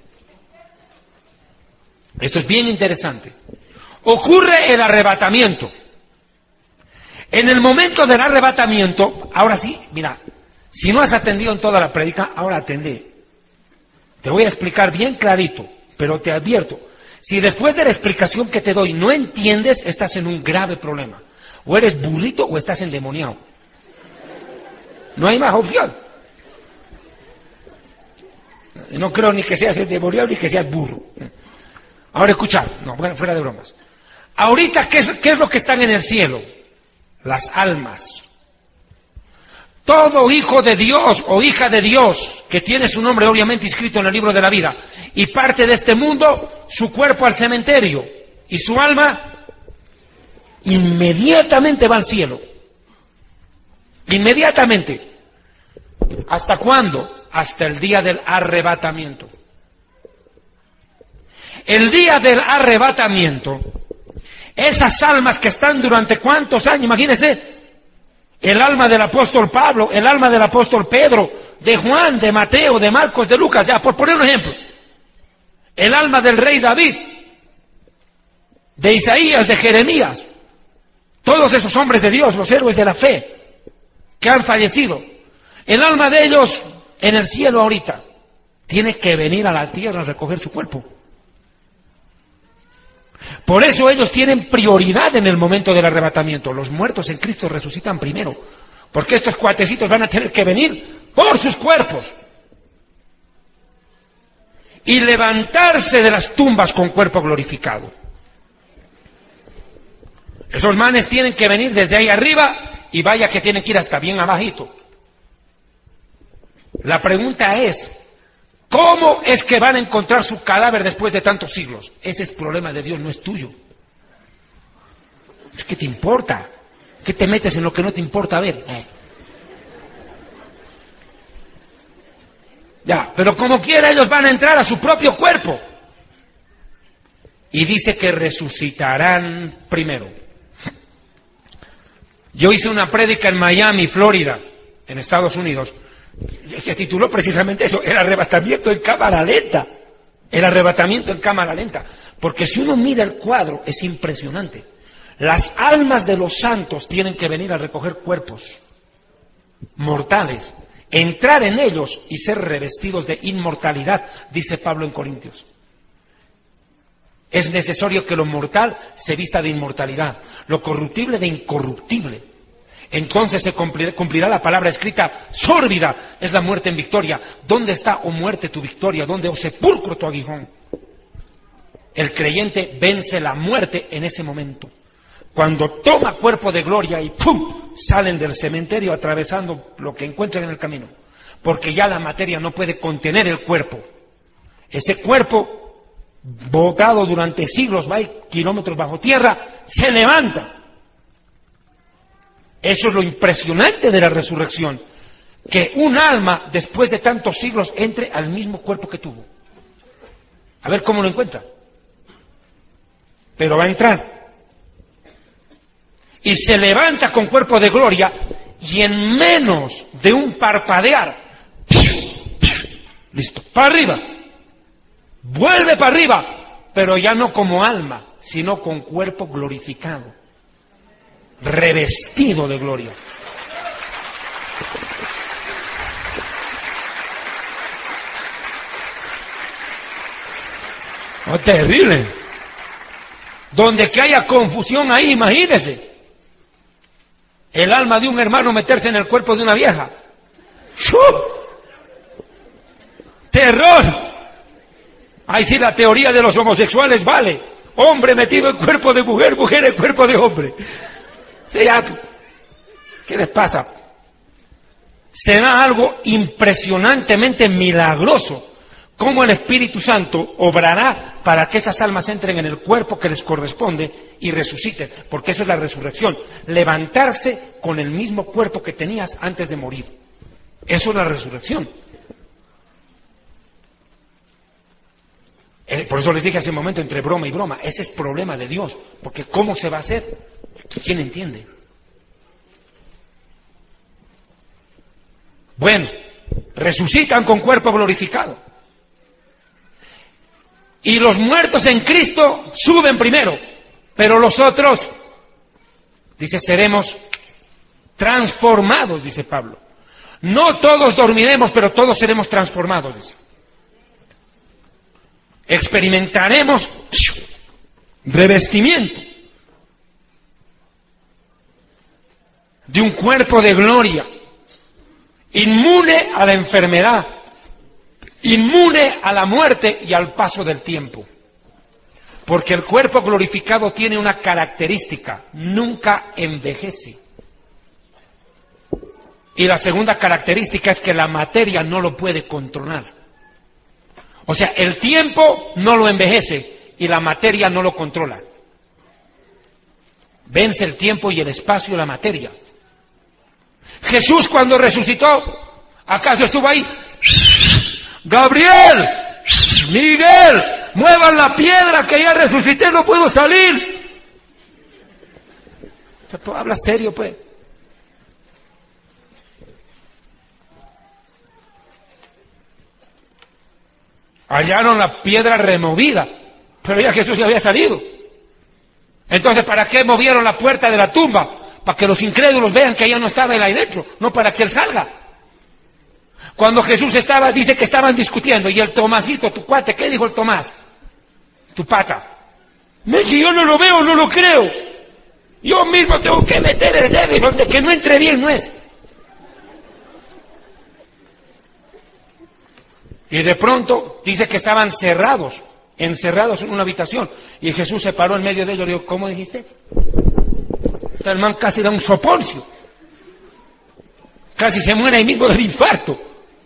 Esto es bien interesante. Ocurre el arrebatamiento. En el momento del arrebatamiento, ahora sí, mira, si no has atendido en toda la prédica, ahora atendé. Te voy a explicar bien clarito, pero te advierto, si después de la explicación que te doy no entiendes, estás en un grave problema. O eres burrito o estás endemoniado. No hay más opción. No creo ni que seas endemoniado ni que seas burro. Ahora escuchad, no, bueno, fuera de bromas. Ahorita, ¿qué es lo que están en el cielo? Las almas. Todo hijo de Dios o hija de Dios que tiene su nombre obviamente inscrito en el libro de la vida y parte de este mundo, su cuerpo al cementerio y su alma inmediatamente va al cielo. Inmediatamente. ¿Hasta cuándo? Hasta el día del arrebatamiento. El día del arrebatamiento, esas almas que están durante ¿cuántos años? Imagínense. El alma del apóstol Pablo, el alma del apóstol Pedro, de Juan, de Mateo, de Marcos, de Lucas, ya por poner un ejemplo. El alma del rey David, de Isaías, de Jeremías. Todos esos hombres de Dios, los héroes de la fe, que han fallecido. El alma de ellos en el cielo ahorita tiene que venir a la tierra a recoger su cuerpo. Por eso ellos tienen prioridad en el momento del arrebatamiento. Los muertos en Cristo resucitan primero, porque estos cuatecitos van a tener que venir por sus cuerpos y levantarse de las tumbas con cuerpo glorificado. Esos manes tienen que venir desde ahí arriba y vaya que tienen que ir hasta bien abajito. La pregunta es, ¿cómo es que van a encontrar su cadáver después de tantos siglos? Ese es problema de Dios, no es tuyo. Es que te importa. ¿Qué te metes en lo que no te importa ver? Ya, pero como quiera ellos van a entrar a su propio cuerpo. Y dice que resucitarán primero. Yo hice una prédica en Miami, Florida, en Estados Unidos, que tituló precisamente eso, el arrebatamiento en cámara lenta. El arrebatamiento en cámara lenta. Porque si uno mira el cuadro, es impresionante. Las almas de los santos tienen que venir a recoger cuerpos mortales, entrar en ellos y ser revestidos de inmortalidad, dice Pablo en Corintios. Es necesario que lo mortal se vista de inmortalidad, lo corruptible de incorruptible. Entonces se cumplirá la palabra escrita, sórdida es la muerte en victoria. ¿Dónde está, oh muerte, tu victoria? ¿Dónde, oh sepulcro, tu aguijón? El creyente vence la muerte en ese momento. Cuando toma cuerpo de gloria y ¡pum!, salen del cementerio atravesando lo que encuentran en el camino. Porque ya la materia no puede contener el cuerpo. Ese cuerpo, botado durante siglos, va kilómetros bajo tierra, se levanta. Eso es lo impresionante de la resurrección, que un alma, después de tantos siglos, entre al mismo cuerpo que tuvo. A ver cómo lo encuentra. Pero va a entrar. Y se levanta con cuerpo de gloria, y en menos de un parpadear, listo, para arriba. Vuelve para arriba, pero ya no como alma, sino con cuerpo glorificado, revestido de gloria. Oh, terrible. Donde que haya confusión ahí, imagínese. El alma de un hermano meterse en el cuerpo de una vieja. ¡Uf! ¡Terror! Ahí sí la teoría de los homosexuales vale. Hombre metido en cuerpo de mujer, mujer en cuerpo de hombre. Sí, ya. ¿Qué les pasa? Será algo impresionantemente milagroso. Cómo el Espíritu Santo obrará para que esas almas entren en el cuerpo que les corresponde y resuciten, porque eso es la resurrección, levantarse con el mismo cuerpo que tenías antes de morir. Eso es la resurrección. Por eso les dije hace un momento, entre broma y broma, ese es problema de Dios, porque ¿cómo se va a hacer? ¿Quién entiende? Bueno, resucitan con cuerpo glorificado. Y los muertos en Cristo suben primero, pero los otros, dice, seremos transformados, dice Pablo. No todos dormiremos, pero todos seremos transformados, dice. experimentaremos revestimiento de un cuerpo de gloria, inmune a la enfermedad, inmune a la muerte y al paso del tiempo. Porque el cuerpo glorificado tiene una característica: nunca envejece. Y la segunda característica es que la materia no lo puede controlar. O sea, el tiempo no lo envejece y la materia no lo controla. Vence el tiempo y el espacio y la materia. Jesús, cuando resucitó, ¿acaso estuvo ahí? Gabriel, Miguel, muevan la piedra que ya resucité, no puedo salir. O sea, pues, habla serio, pues. Hallaron la piedra removida, pero ya Jesús ya había salido. Entonces, ¿para qué movieron la puerta de la tumba? Para que los incrédulos vean que ya no estaba él ahí dentro, no para que él salga. Cuando Jesús estaba, dice que estaban discutiendo, y el Tomasito, tu cuate, ¿qué dijo el Tomás? Tu pata. Si yo no lo veo, no lo creo. Yo mismo tengo que meter el dedo y donde que no entre bien no es. Y de pronto dice que estaban encerrados en una habitación, y Jesús se paró en medio de ellos y dijo, ¿cómo dijiste? El man casi da un soponcio, casi se muere ahí mismo del infarto.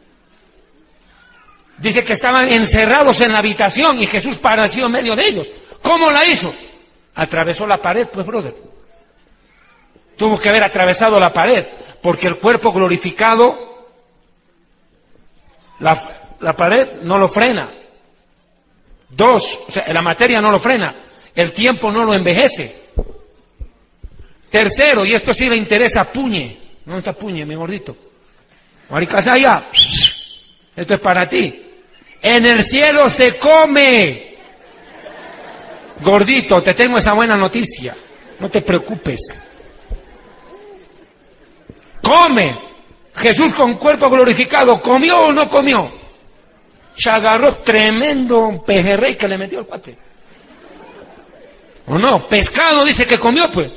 Dice que estaban encerrados en la habitación y Jesús apareció en medio de ellos. ¿Cómo la hizo? Atravesó la pared, pues, brother. Tuvo que haber atravesado la pared, porque el cuerpo glorificado, la pared no lo frena. Dos, o sea, la materia no lo frena, el tiempo no lo envejece. Tercero, y esto sí le interesa a Puñe. ¿Dónde está Puñe, mi gordito? Maricasaya, esto es para ti. En el cielo se come. Gordito, te tengo esa buena noticia. No te preocupes. Come. Jesús con cuerpo glorificado, ¿comió o no comió? Se agarró tremendo pejerrey que le metió el cuate. ¿O no? Pescado dice que comió, pues.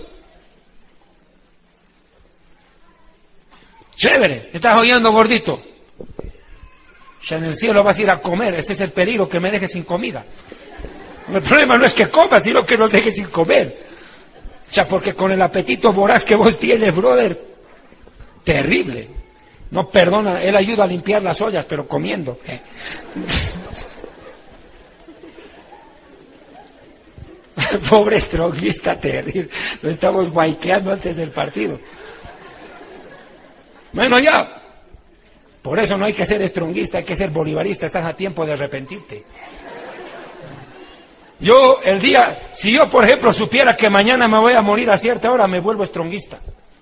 Chévere, ¿estás oyendo, gordito? O sea, en el cielo vas a ir a comer, ese es el peligro, que me dejes sin comida. El problema no es que comas, sino que nos dejes sin comer. O sea, porque con el apetito voraz que vos tienes, brother, terrible. No perdona, él ayuda a limpiar las ollas, pero comiendo. Pobre estronguista, terrible. Lo estamos guayqueando antes del partido. Bueno, ya. Por eso no hay que ser estronguista, hay que ser bolivarista. Estás a tiempo de arrepentirte. Yo, si yo, por ejemplo, supiera que mañana me voy a morir a cierta hora, me vuelvo estronguista.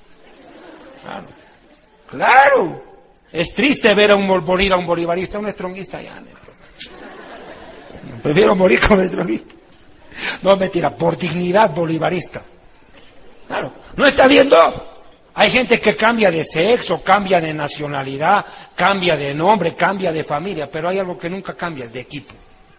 Claro. Es triste ver morir a un bolivarista, un estronguista ya. Prefiero morir como estronguista. No, mentira, por dignidad bolivarista. Claro. ¿No está viendo? Hay gente que cambia de sexo, cambia de nacionalidad, cambia de nombre, cambia de familia, pero hay algo que nunca cambia, es de equipo.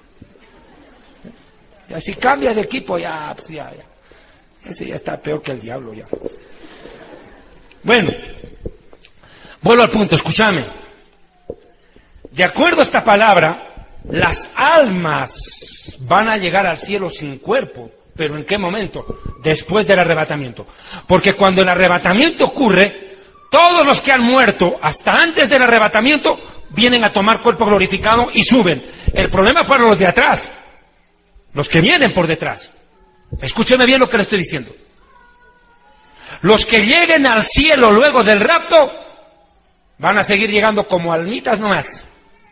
Y si cambia de equipo, ya. Ese ya está peor que el diablo, ya. Bueno, vuelvo al punto, escúchame. De acuerdo a esta palabra, las almas van a llegar al cielo sin cuerpo. ¿Pero en qué momento? Después del arrebatamiento. Porque cuando el arrebatamiento ocurre, todos los que han muerto hasta antes del arrebatamiento vienen a tomar cuerpo glorificado y suben. El problema para los de atrás, los que vienen por detrás. Escúcheme bien lo que le estoy diciendo. Los que lleguen al cielo luego del rapto van a seguir llegando como almitas nomás.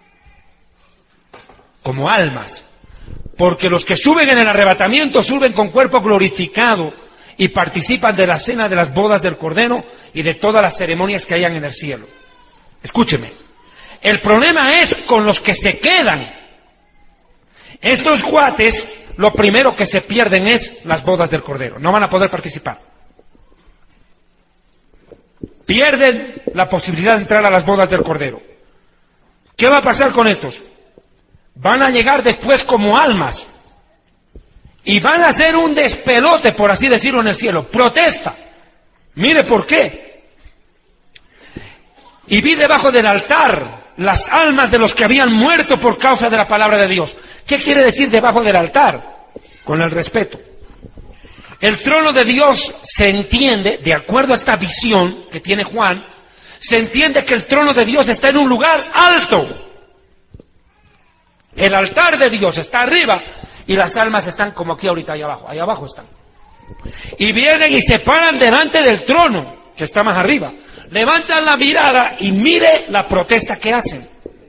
Como almas. Porque los que suben en el arrebatamiento suben con cuerpo glorificado y participan de la cena de las bodas del Cordero y de todas las ceremonias que hayan en el cielo. Escúcheme. El problema es con los que se quedan. Estos cuates, lo primero que se pierden es las bodas del Cordero. No van a poder participar. Pierden la posibilidad de entrar a las bodas del Cordero. ¿Qué va a pasar con estos? van a llegar después como almas y van a hacer un despelote, por así decirlo, en el cielo. Protesta. Mire por qué. Y vi debajo del altar las almas de los que habían muerto por causa de la palabra de Dios. ¿Qué quiere decir debajo del altar? Con el respeto. El trono de Dios se entiende, de acuerdo a esta visión que tiene Juan, se entiende que el trono de Dios está en un lugar alto. El altar de Dios está arriba y las almas están como aquí ahorita, ahí abajo están. Y vienen y se paran delante del trono, que está más arriba. Levantan la mirada y mire la protesta que hacen.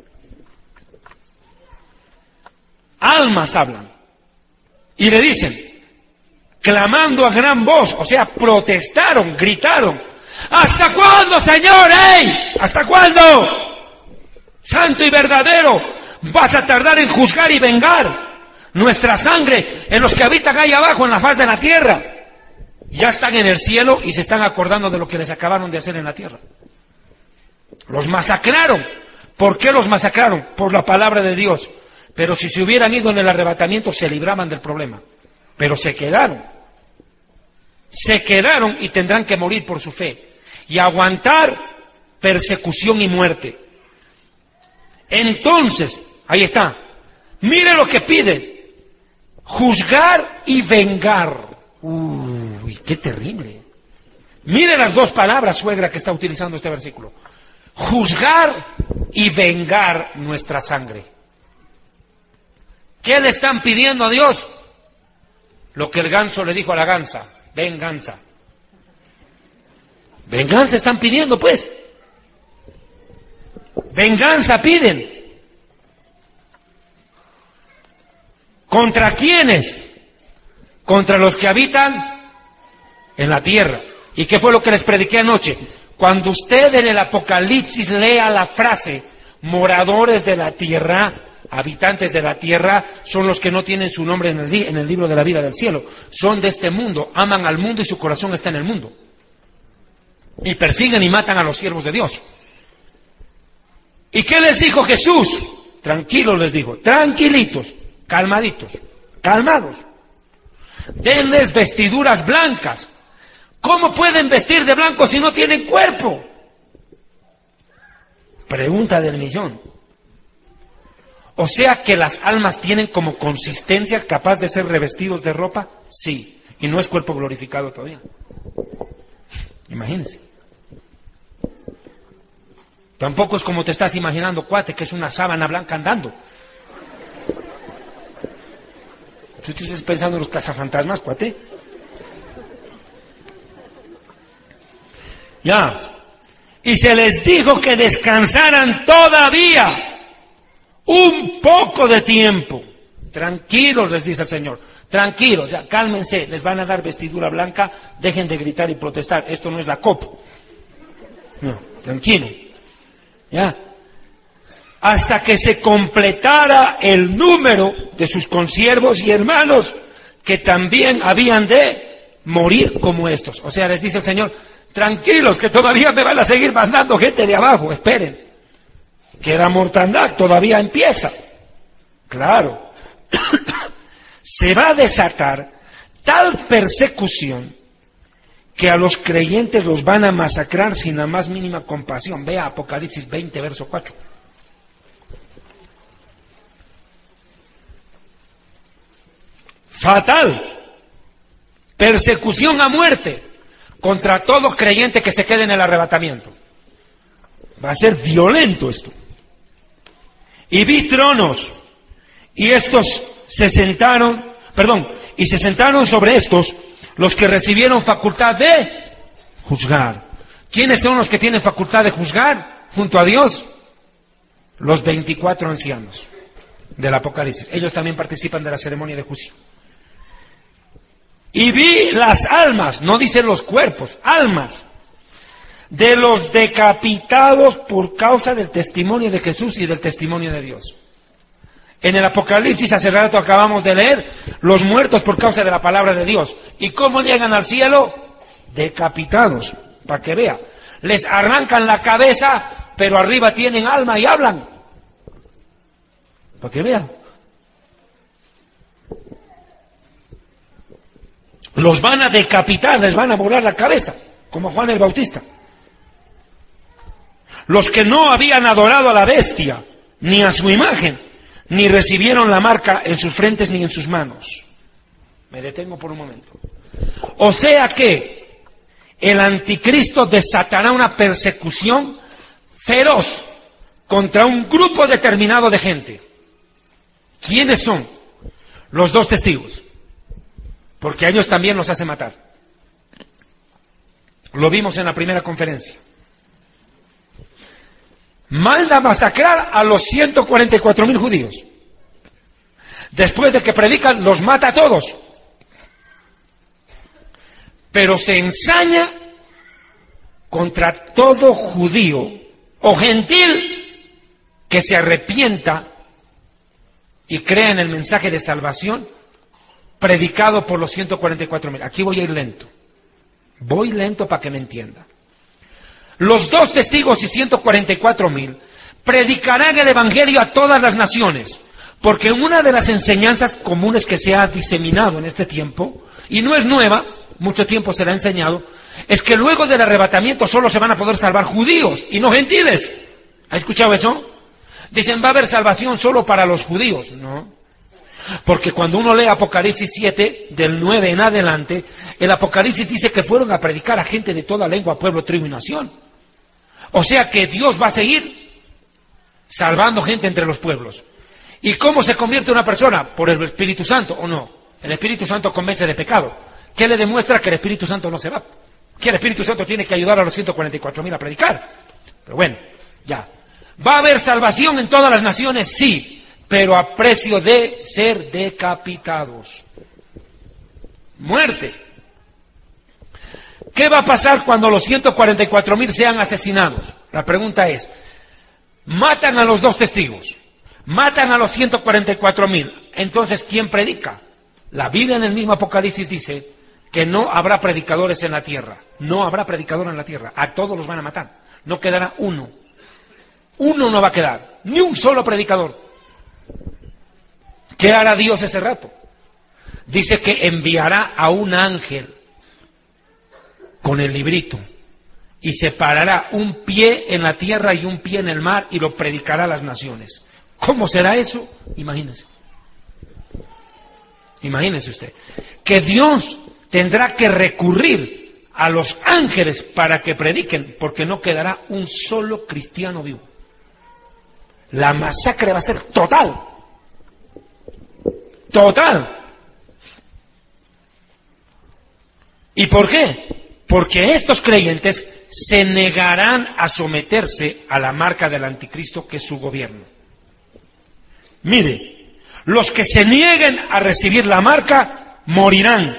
Almas hablan. Y le dicen, clamando a gran voz, o sea, protestaron, gritaron. ¿Hasta cuándo, Señor? ¡Ey! ¿Hasta cuándo? Santo y verdadero, vas a tardar en juzgar y vengar nuestra sangre en los que habitan ahí abajo en la faz de la tierra. Ya están en el cielo y se están acordando de lo que les acabaron de hacer en la tierra. Los masacraron. ¿Por qué los masacraron? Por la palabra de Dios. Pero si se hubieran ido en el arrebatamiento se libraban del problema. Pero se quedaron y tendrán que morir por su fe y aguantar persecución y muerte. Entonces, ahí está, mire lo que pide: juzgar y vengar. Uy, qué terrible. Mire las dos palabras, suegra, que está utilizando este versículo: juzgar y vengar nuestra sangre. ¿Qué le están pidiendo a Dios? Lo que el ganso le dijo a la gansa: venganza. Venganza están pidiendo, pues. Venganza piden. ¿Contra quiénes? Contra los que habitan en la tierra. ¿Y qué fue lo que les prediqué anoche? Cuando usted en el Apocalipsis lea la frase moradores de la tierra, habitantes de la tierra, son los que no tienen su nombre en el libro de la vida del cielo. Son de este mundo, aman al mundo y su corazón está en el mundo. Y persiguen y matan a los siervos de Dios. ¿Y qué les dijo Jesús? Tranquilos, les dijo, tranquilitos, calmaditos, calmados. Denles vestiduras blancas. ¿Cómo pueden vestir de blanco si no tienen cuerpo? Pregunta del millón. O sea que las almas tienen como consistencia capaz de ser revestidos de ropa. Sí, y no es cuerpo glorificado todavía. Imagínense. Tampoco es como te estás imaginando, cuate, que es una sábana blanca andando. ¿Tú estás pensando en los cazafantasmas, cuate? Ya. Y se les dijo que descansaran todavía un poco de tiempo. Tranquilos, les dice el Señor. Tranquilos, ya, cálmense. Les van a dar vestidura blanca. Dejen de gritar y protestar. Esto no es la COP. No, tranquilo. Ya. Hasta que se completara el número de sus consiervos y hermanos que también habían de morir como estos. O sea, les dice el Señor, tranquilos, que todavía me van a seguir mandando gente de abajo, esperen. Que la mortandad todavía empieza. Claro. Se va a desatar tal persecución que a los creyentes los van a masacrar sin la más mínima compasión. Vea Apocalipsis 20, verso 4. Fatal. Persecución a muerte contra todo creyente que se quede en el arrebatamiento. Va a ser violento esto. Y vi tronos, y estos se sentaron sobre estos los que recibieron facultad de juzgar. ¿Quiénes son los que tienen facultad de juzgar junto a Dios? Los 24 ancianos del Apocalipsis. Ellos también participan de la ceremonia de juicio. Y vi las almas, no dicen los cuerpos, almas, de los decapitados por causa del testimonio de Jesús y del testimonio de Dios. En el Apocalipsis, hace rato acabamos de leer, los muertos por causa de la palabra de Dios. ¿Y cómo llegan al cielo? Decapitados, para que vea. Les arrancan la cabeza, pero arriba tienen alma y hablan. Para que vea. Los van a decapitar, les van a volar la cabeza, como Juan el Bautista. Los que no habían adorado a la bestia, ni a su imagen, ni recibieron la marca en sus frentes ni en sus manos. Me detengo por un momento. O sea que el anticristo desatará una persecución feroz contra un grupo determinado de gente. ¿Quiénes son? Los 2 testigos. Porque a ellos también los hace matar. Lo vimos en la primera conferencia. Manda a masacrar a los 144.000 judíos. Después de que predican, los mata a todos. Pero se ensaña contra todo judío o gentil que se arrepienta y crea en el mensaje de salvación predicado por los 144.000. Aquí voy a ir lento. Voy lento para que me entienda. Los 2 testigos y 144.000 predicarán el Evangelio a todas las naciones, porque una de las enseñanzas comunes que se ha diseminado en este tiempo, y no es nueva, mucho tiempo se la ha enseñado, es que luego del arrebatamiento solo se van a poder salvar judíos y no gentiles. ¿Ha escuchado eso? Dicen, va a haber salvación solo para los judíos. No. Porque cuando uno lee Apocalipsis 7, del 9 en adelante, el Apocalipsis dice que fueron a predicar a gente de toda lengua, pueblo, tribu y nación. O sea que Dios va a seguir salvando gente entre los pueblos. ¿Y cómo se convierte una persona? ¿Por el Espíritu Santo o no? El Espíritu Santo convence de pecado. ¿Qué le demuestra? Que el Espíritu Santo no se va. Que el Espíritu Santo tiene que ayudar a los 144.000 a predicar. Pero bueno, ya. ¿Va a haber salvación en todas las naciones? Sí, pero a precio de ser decapitados. Muerte. ¿Qué va a pasar cuando los 144.000 sean asesinados? La pregunta es, matan a los 2 testigos, matan a los 144.000, entonces ¿quién predica? La Biblia en el mismo Apocalipsis dice que no habrá predicadores en la tierra, no habrá predicador en la tierra, a todos los van a matar, no quedará uno no va a quedar, ni un solo predicador. ¿Qué hará Dios ese rato? Dice que enviará a un ángel con el librito y separará un pie en la tierra y un pie en el mar y lo predicará a las naciones. ¿Cómo será eso? Imagínense. Imagínense usted que Dios tendrá que recurrir a los ángeles para que prediquen, porque no quedará un solo cristiano vivo. La masacre va a ser total. Total. ¿Y por qué? Porque estos creyentes se negarán a someterse a la marca del anticristo, que es su gobierno. Mire, los que se nieguen a recibir la marca morirán.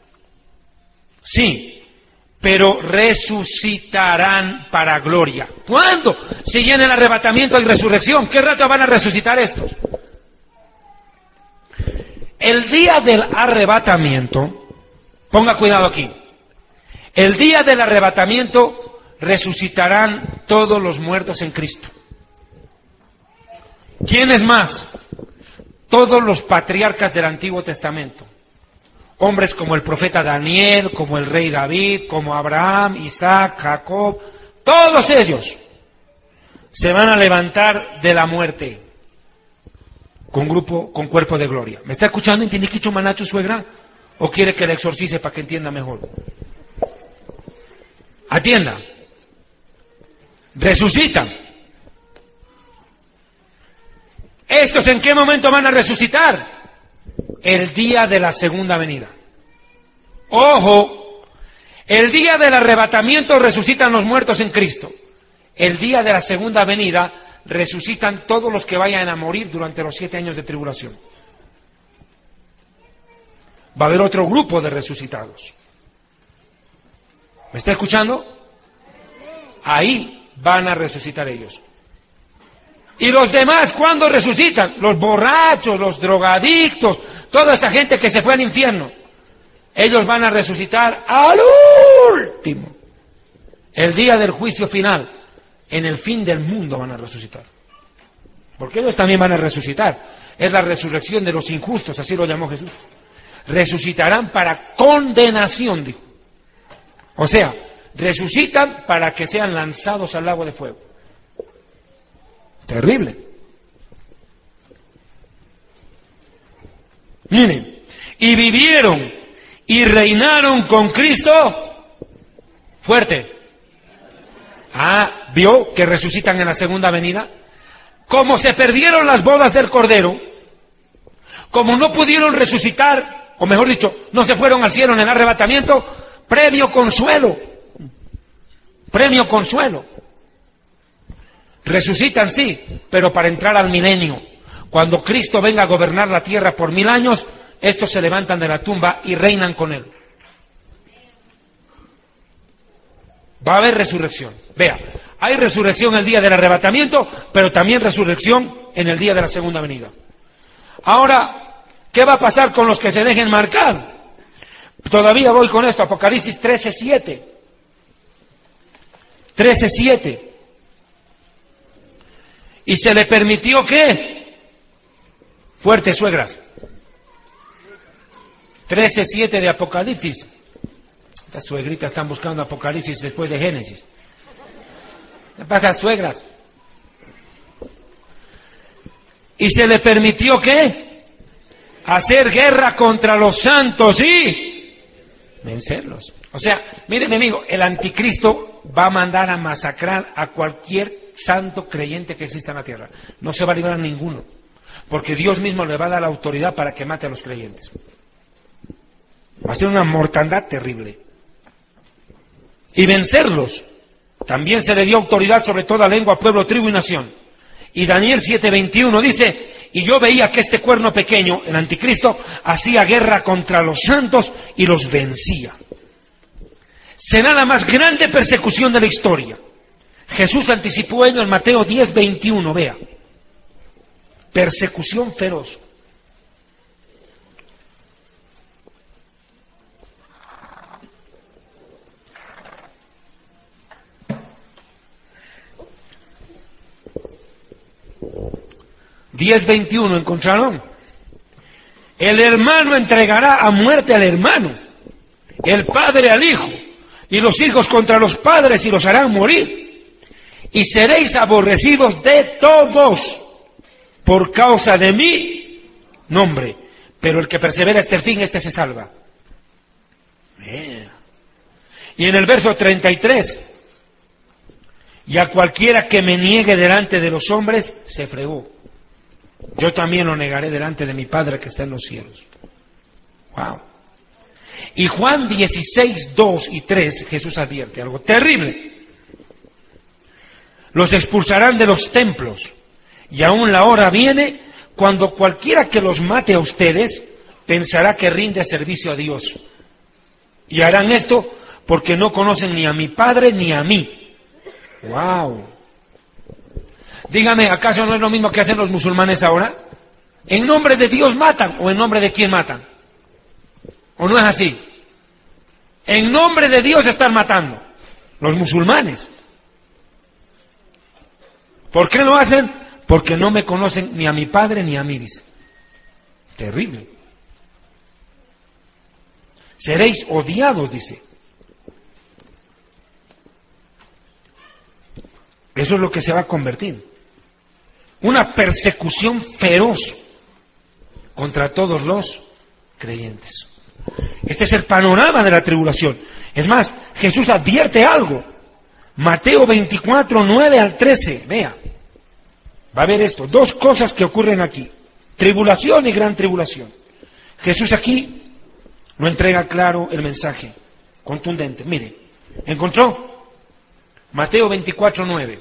Sí, pero resucitarán para gloria. ¿Cuándo? Si en el arrebatamiento y resurrección. ¿Qué rato van a resucitar estos? El día del arrebatamiento, ponga cuidado aquí, el día del arrebatamiento resucitarán todos los muertos en Cristo. ¿Quiénes más? Todos los patriarcas del Antiguo Testamento. Hombres como el profeta Daniel, como el rey David, como Abraham, Isaac, Jacob, todos ellos se van a levantar de la muerte con cuerpo de gloria. ¿Me está escuchando? ¿Entiende que manacho suegra? ¿O quiere que le exorcice para que entienda mejor? Atienda. Resucitan. ¿Estos en qué momento van a resucitar? El día de la segunda venida. Ojo, el día del arrebatamiento resucitan los muertos en Cristo. El día de la segunda venida resucitan todos los que vayan a morir durante los 7 años de tribulación. Va a haber otro grupo de resucitados. ¿Me está escuchando? Ahí van a resucitar ellos. ¿Y los demás cuándo resucitan? Los borrachos, los drogadictos, toda esa gente que se fue al infierno. Ellos van a resucitar al último. El día del juicio final. En el fin del mundo van a resucitar. Porque ellos también van a resucitar. Es la resurrección de los injustos, así lo llamó Jesús. resucitarán para condenación, dijo. O sea, resucitan para que sean lanzados al lago de fuego. Terrible. Miren, y vivieron y reinaron con Cristo. Fuerte. ¿Vio que resucitan en la segunda venida? Como se perdieron las bodas del Cordero, como no pudieron resucitar, o mejor dicho, no se fueron al cielo en el arrebatamiento, premio consuelo. Premio consuelo. Resucitan, sí, pero para entrar al milenio. Cuando Cristo venga a gobernar la tierra por 1000 años, estos se levantan de la tumba y reinan con Él. Va a haber resurrección. Vea, hay resurrección el día del arrebatamiento, pero también resurrección en el día de la segunda venida. Ahora, ¿qué va a pasar con los que se dejen marcar? Todavía voy con esto, Apocalipsis 13:7. 13:7. Y se le permitió ¿qué? Fuerte, suegras. 13:7 de Apocalipsis. Las suegritas están buscando Apocalipsis después de Génesis. ¿Qué pasa, suegras? Y se le permitió ¿qué? Hacer guerra contra los santos y vencerlos. O sea, mire mi amigo, el anticristo va a mandar a masacrar a cualquier santo creyente que exista en la tierra. No se va a librar ninguno, porque Dios mismo le va a dar la autoridad para que mate a los creyentes. Va a ser una mortandad terrible. Y vencerlos. También se le dio autoridad sobre toda lengua, pueblo, tribu y nación. Y Daniel 7:21 dice, y yo veía que este cuerno pequeño, el anticristo, hacía guerra contra los santos y los vencía. Será la más grande persecución de la historia. Jesús anticipó ello en Mateo 10:21, vea. Persecución feroz. (10:21) ¿encontraron? El hermano entregará a muerte al hermano, el padre al hijo, y los hijos contra los padres y los harán morir. Y seréis aborrecidos de todos por causa de mi nombre, pero el que persevera hasta el fin, este se salva. Y en el verso 33, y a cualquiera que me niegue delante de los hombres, se fregó. Yo también lo negaré delante de mi Padre que está en los cielos. Wow. Y Juan 16:2 y 3, Jesús advierte algo terrible. Los expulsarán de los templos, y aún la hora viene cuando cualquiera que los mate a ustedes pensará que rinde servicio a Dios. Y harán esto porque no conocen ni a mi Padre ni a mí. Wow. Dígame, ¿acaso no es lo mismo que hacen los musulmanes ahora? ¿En nombre de Dios matan o en nombre de quién matan? ¿O no es así? En nombre de Dios están matando los musulmanes. ¿Por qué lo hacen? Porque no me conocen ni a mi Padre ni a mí, dice. Terrible. Seréis odiados, dice. Eso es lo que se va a convertir. Una persecución feroz contra todos los creyentes. Este es el panorama de la tribulación. Es más, Jesús advierte algo. Mateo 24:9 al 13. Vea. Va a ver esto. Dos cosas que ocurren aquí. Tribulación y gran tribulación. Jesús aquí no entrega claro el mensaje. Contundente. Mire. ¿Encontró? Mateo 24:9.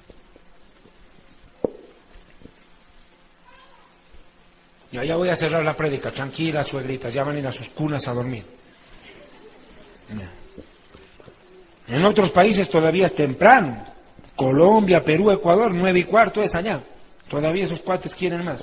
Ya voy a cerrar la prédica, tranquilas, suegritas, ya van a ir a sus cunas a dormir. En otros países todavía es temprano. Colombia, Perú, Ecuador, 9:15 es allá. Todavía esos cuates quieren más.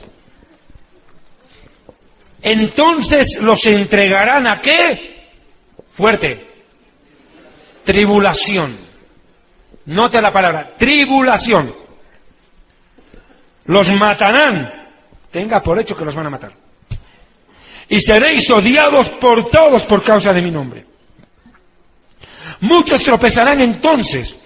Entonces los entregarán ¿a qué? Fuerte. Tribulación. Note la palabra, tribulación. Los matarán. Tenga por hecho que los van a matar. y seréis odiados por todos por causa de mi nombre. Muchos tropezarán entonces,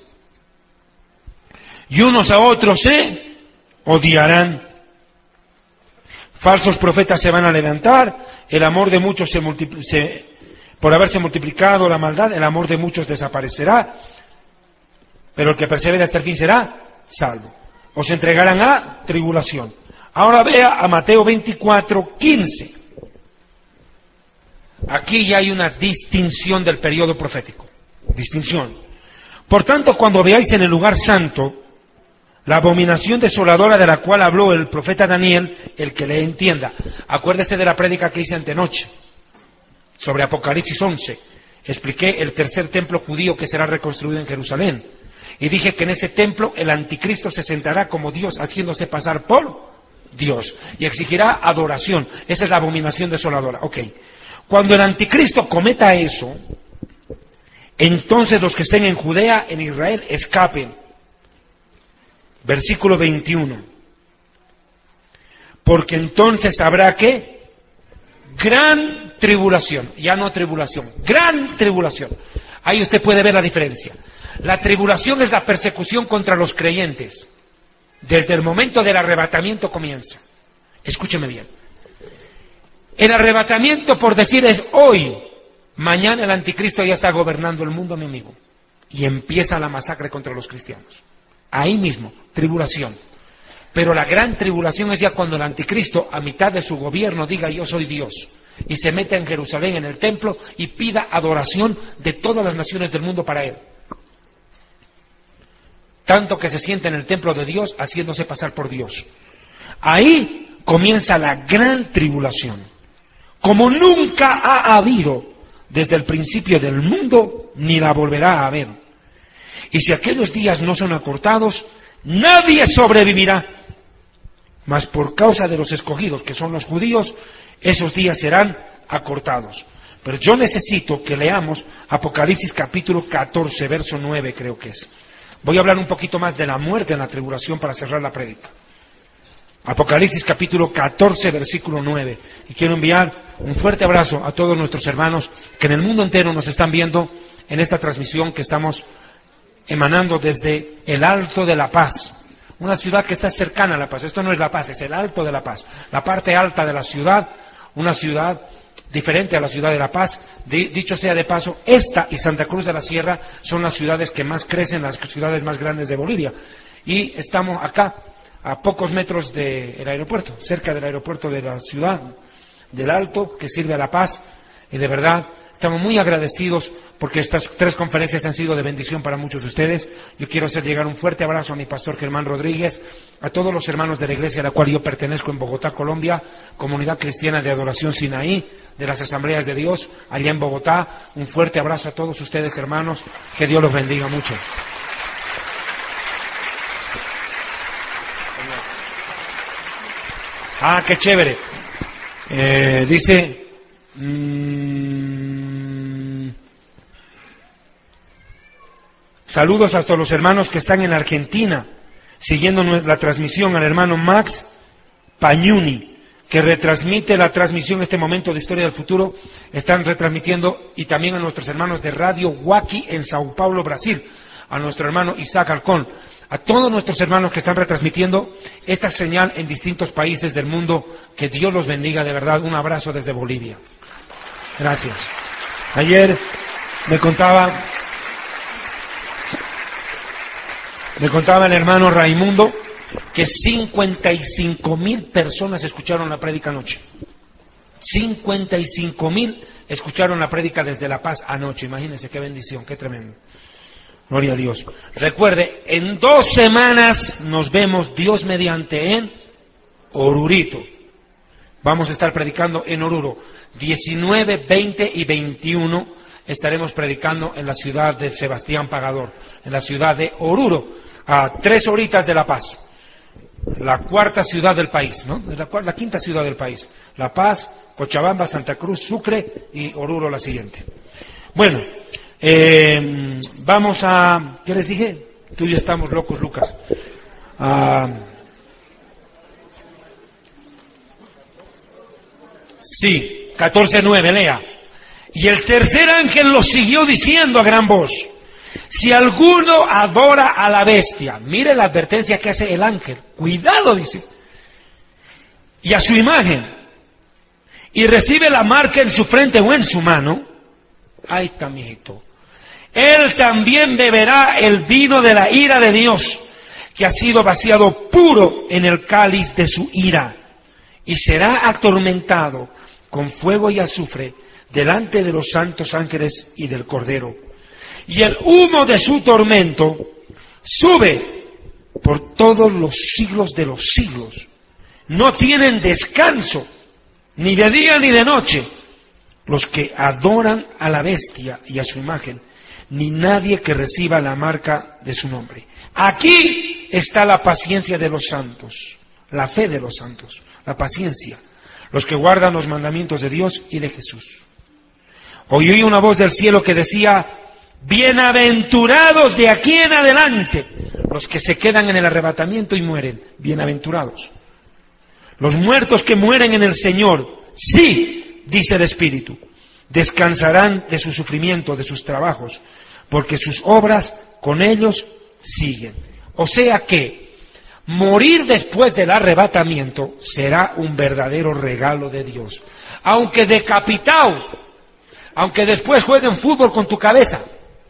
y unos a otros se odiarán. Falsos profetas se van a levantar, el amor de muchos por haberse multiplicado la maldad, el amor de muchos desaparecerá, pero el que persevera hasta el fin será salvo. Os entregarán a tribulación. Ahora vea a Mateo 24:15. Aquí ya hay una distinción del periodo profético. Distinción. Por tanto, cuando veáis en el lugar santo la abominación desoladora de la cual habló el profeta Daniel, el que le entienda. Acuérdese de la prédica que hice antenoche sobre Apocalipsis 11. Expliqué el tercer templo judío que será reconstruido en Jerusalén. Y dije que en ese templo el anticristo se sentará como Dios, haciéndose pasar por Dios. Y exigirá adoración. Esa es la abominación desoladora. Ok. Cuando el anticristo cometa eso, entonces los que estén en Judea, en Israel, escapen. Versículo 21. Porque entonces habrá ¿qué? Gran tribulación. Ya no tribulación. Gran tribulación. Ahí usted puede ver la diferencia. La tribulación es la persecución contra los creyentes. Desde el momento del arrebatamiento comienza. Escúcheme bien. El arrebatamiento, por decir, es hoy. Mañana el anticristo ya está gobernando el mundo, mi amigo. Y empieza la masacre contra los cristianos. Ahí mismo, tribulación. Pero la gran tribulación es ya cuando el anticristo, a mitad de su gobierno, diga yo soy Dios. Y se meta en Jerusalén, en el templo, y pida adoración de todas las naciones del mundo para él. Tanto que se siente en el templo de Dios, haciéndose pasar por Dios. Ahí comienza la gran tribulación. Como nunca ha habido desde el principio del mundo, ni la volverá a haber. Y si aquellos días no son acortados, nadie sobrevivirá. Mas por causa de los escogidos, que son los judíos, esos días serán acortados. Pero yo necesito que leamos Apocalipsis capítulo 14, verso 9, creo que es. Voy a hablar un poquito más de la muerte en la tribulación para cerrar la prédica. Apocalipsis capítulo 14, versículo 9. Y quiero enviar un fuerte abrazo a todos nuestros hermanos que en el mundo entero nos están viendo en esta transmisión que estamos emanando desde el Alto de la Paz, una ciudad que está cercana a La Paz. Esto no es La Paz, es el Alto de la Paz, la parte alta de la ciudad, una ciudad diferente a la ciudad de La Paz. Dicho sea de paso, esta y Santa Cruz de la Sierra son las ciudades que más crecen, las ciudades más grandes de Bolivia. Y estamos acá, a pocos metros del aeropuerto, cerca del aeropuerto de la ciudad del Alto, que sirve a La Paz, y de verdad estamos muy agradecidos porque estas 3 conferencias han sido de bendición para muchos de ustedes. Yo quiero hacer llegar un fuerte abrazo a mi pastor Germán Rodríguez, a todos los hermanos de la iglesia a la cual yo pertenezco en Bogotá, Colombia, Comunidad Cristiana de Adoración Sinaí, de las Asambleas de Dios, allá en Bogotá. Un fuerte abrazo a todos ustedes, hermanos, que Dios los bendiga mucho. Ah, qué chévere. Dice... Saludos a todos los hermanos que están en Argentina, siguiendo la transmisión, al hermano Max Pañuni, que retransmite la transmisión en este momento de Historia del Futuro, están retransmitiendo, y también a nuestros hermanos de Radio Huaki en Sao Paulo, Brasil, a nuestro hermano Isaac Alcón, a todos nuestros hermanos que están retransmitiendo esta señal en distintos países del mundo. Que Dios los bendiga, de verdad. Un abrazo desde Bolivia. Gracias. Ayer me contaba el hermano Raimundo que 55,000 personas escucharon la prédica anoche. 55,000 escucharon la prédica desde La Paz anoche. Imagínense qué bendición, qué tremendo. Gloria a Dios. Recuerde, en 2 semanas nos vemos, Dios mediante, en Orurito. Vamos a estar predicando en Oruro. 19, 20 y 21 estaremos predicando en la ciudad de Sebastián Pagador, en la ciudad de Oruro, a 3 horitas de La Paz. La 4ª ciudad del país, ¿no? Es la 5ª ciudad del país. La Paz, Cochabamba, Santa Cruz, Sucre y Oruro la siguiente. Bueno, vamos a... ¿Qué les dije? Tú y yo estamos locos, Lucas. Sí. 14:9, lea. Y el tercer ángel los siguió diciendo a gran voz: si alguno adora a la bestia, mire la advertencia que hace el ángel, cuidado, dice, y a su imagen, y recibe la marca en su frente o en su mano, ahí está, mijito, él también beberá el vino de la ira de Dios, que ha sido vaciado puro en el cáliz de su ira, y será atormentado con fuego y azufre delante de los santos ángeles y del Cordero. Y el humo de su tormento sube por todos los siglos de los siglos. No tienen descanso, ni de día ni de noche, los que adoran a la bestia y a su imagen, ni nadie que reciba la marca de su nombre. Aquí está la paciencia de los santos, la fe de los santos, la paciencia, los que guardan los mandamientos de Dios y de Jesús. Oí una voz del cielo que decía: bienaventurados de aquí en adelante los que se quedan en el arrebatamiento y mueren, bienaventurados. Los muertos que mueren en el Señor, sí, dice el Espíritu, descansarán de su sufrimiento, de sus trabajos, porque sus obras con ellos siguen. O sea que morir después del arrebatamiento será un verdadero regalo de Dios. Aunque decapitado, aunque después jueguen fútbol con tu cabeza,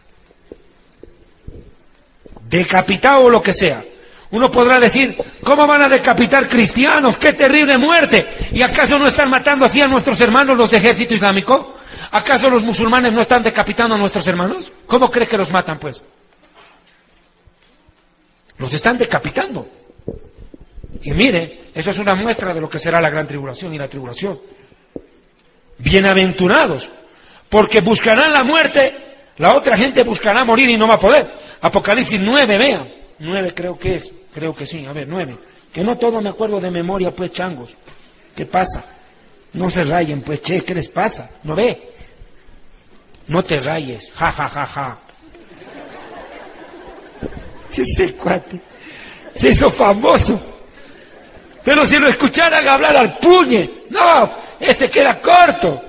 decapitado o lo que sea. Uno podrá decir: ¿cómo van a decapitar cristianos? ¡Qué terrible muerte! ¿Y acaso no están matando así a nuestros hermanos los de ejército islámico? ¿Acaso los musulmanes no están decapitando a nuestros hermanos? ¿Cómo cree que los matan, pues? Los están decapitando. Y mire, eso es una muestra de lo que será la gran tribulación y la tribulación. Bienaventurados, porque buscarán la muerte, la otra gente buscará morir y no va a poder. Apocalipsis 9, vean. 9 creo que sí, a ver, 9. Que no todo me acuerdo de memoria, pues, changos. ¿Qué pasa? No se rayen, pues, che, ¿qué les pasa? ¿No ve? No te rayes, ja, ja, ja, ja. Sí, ese cuate se hizo famoso. Pero si lo escucharan hablar al puñe, no, ese queda corto.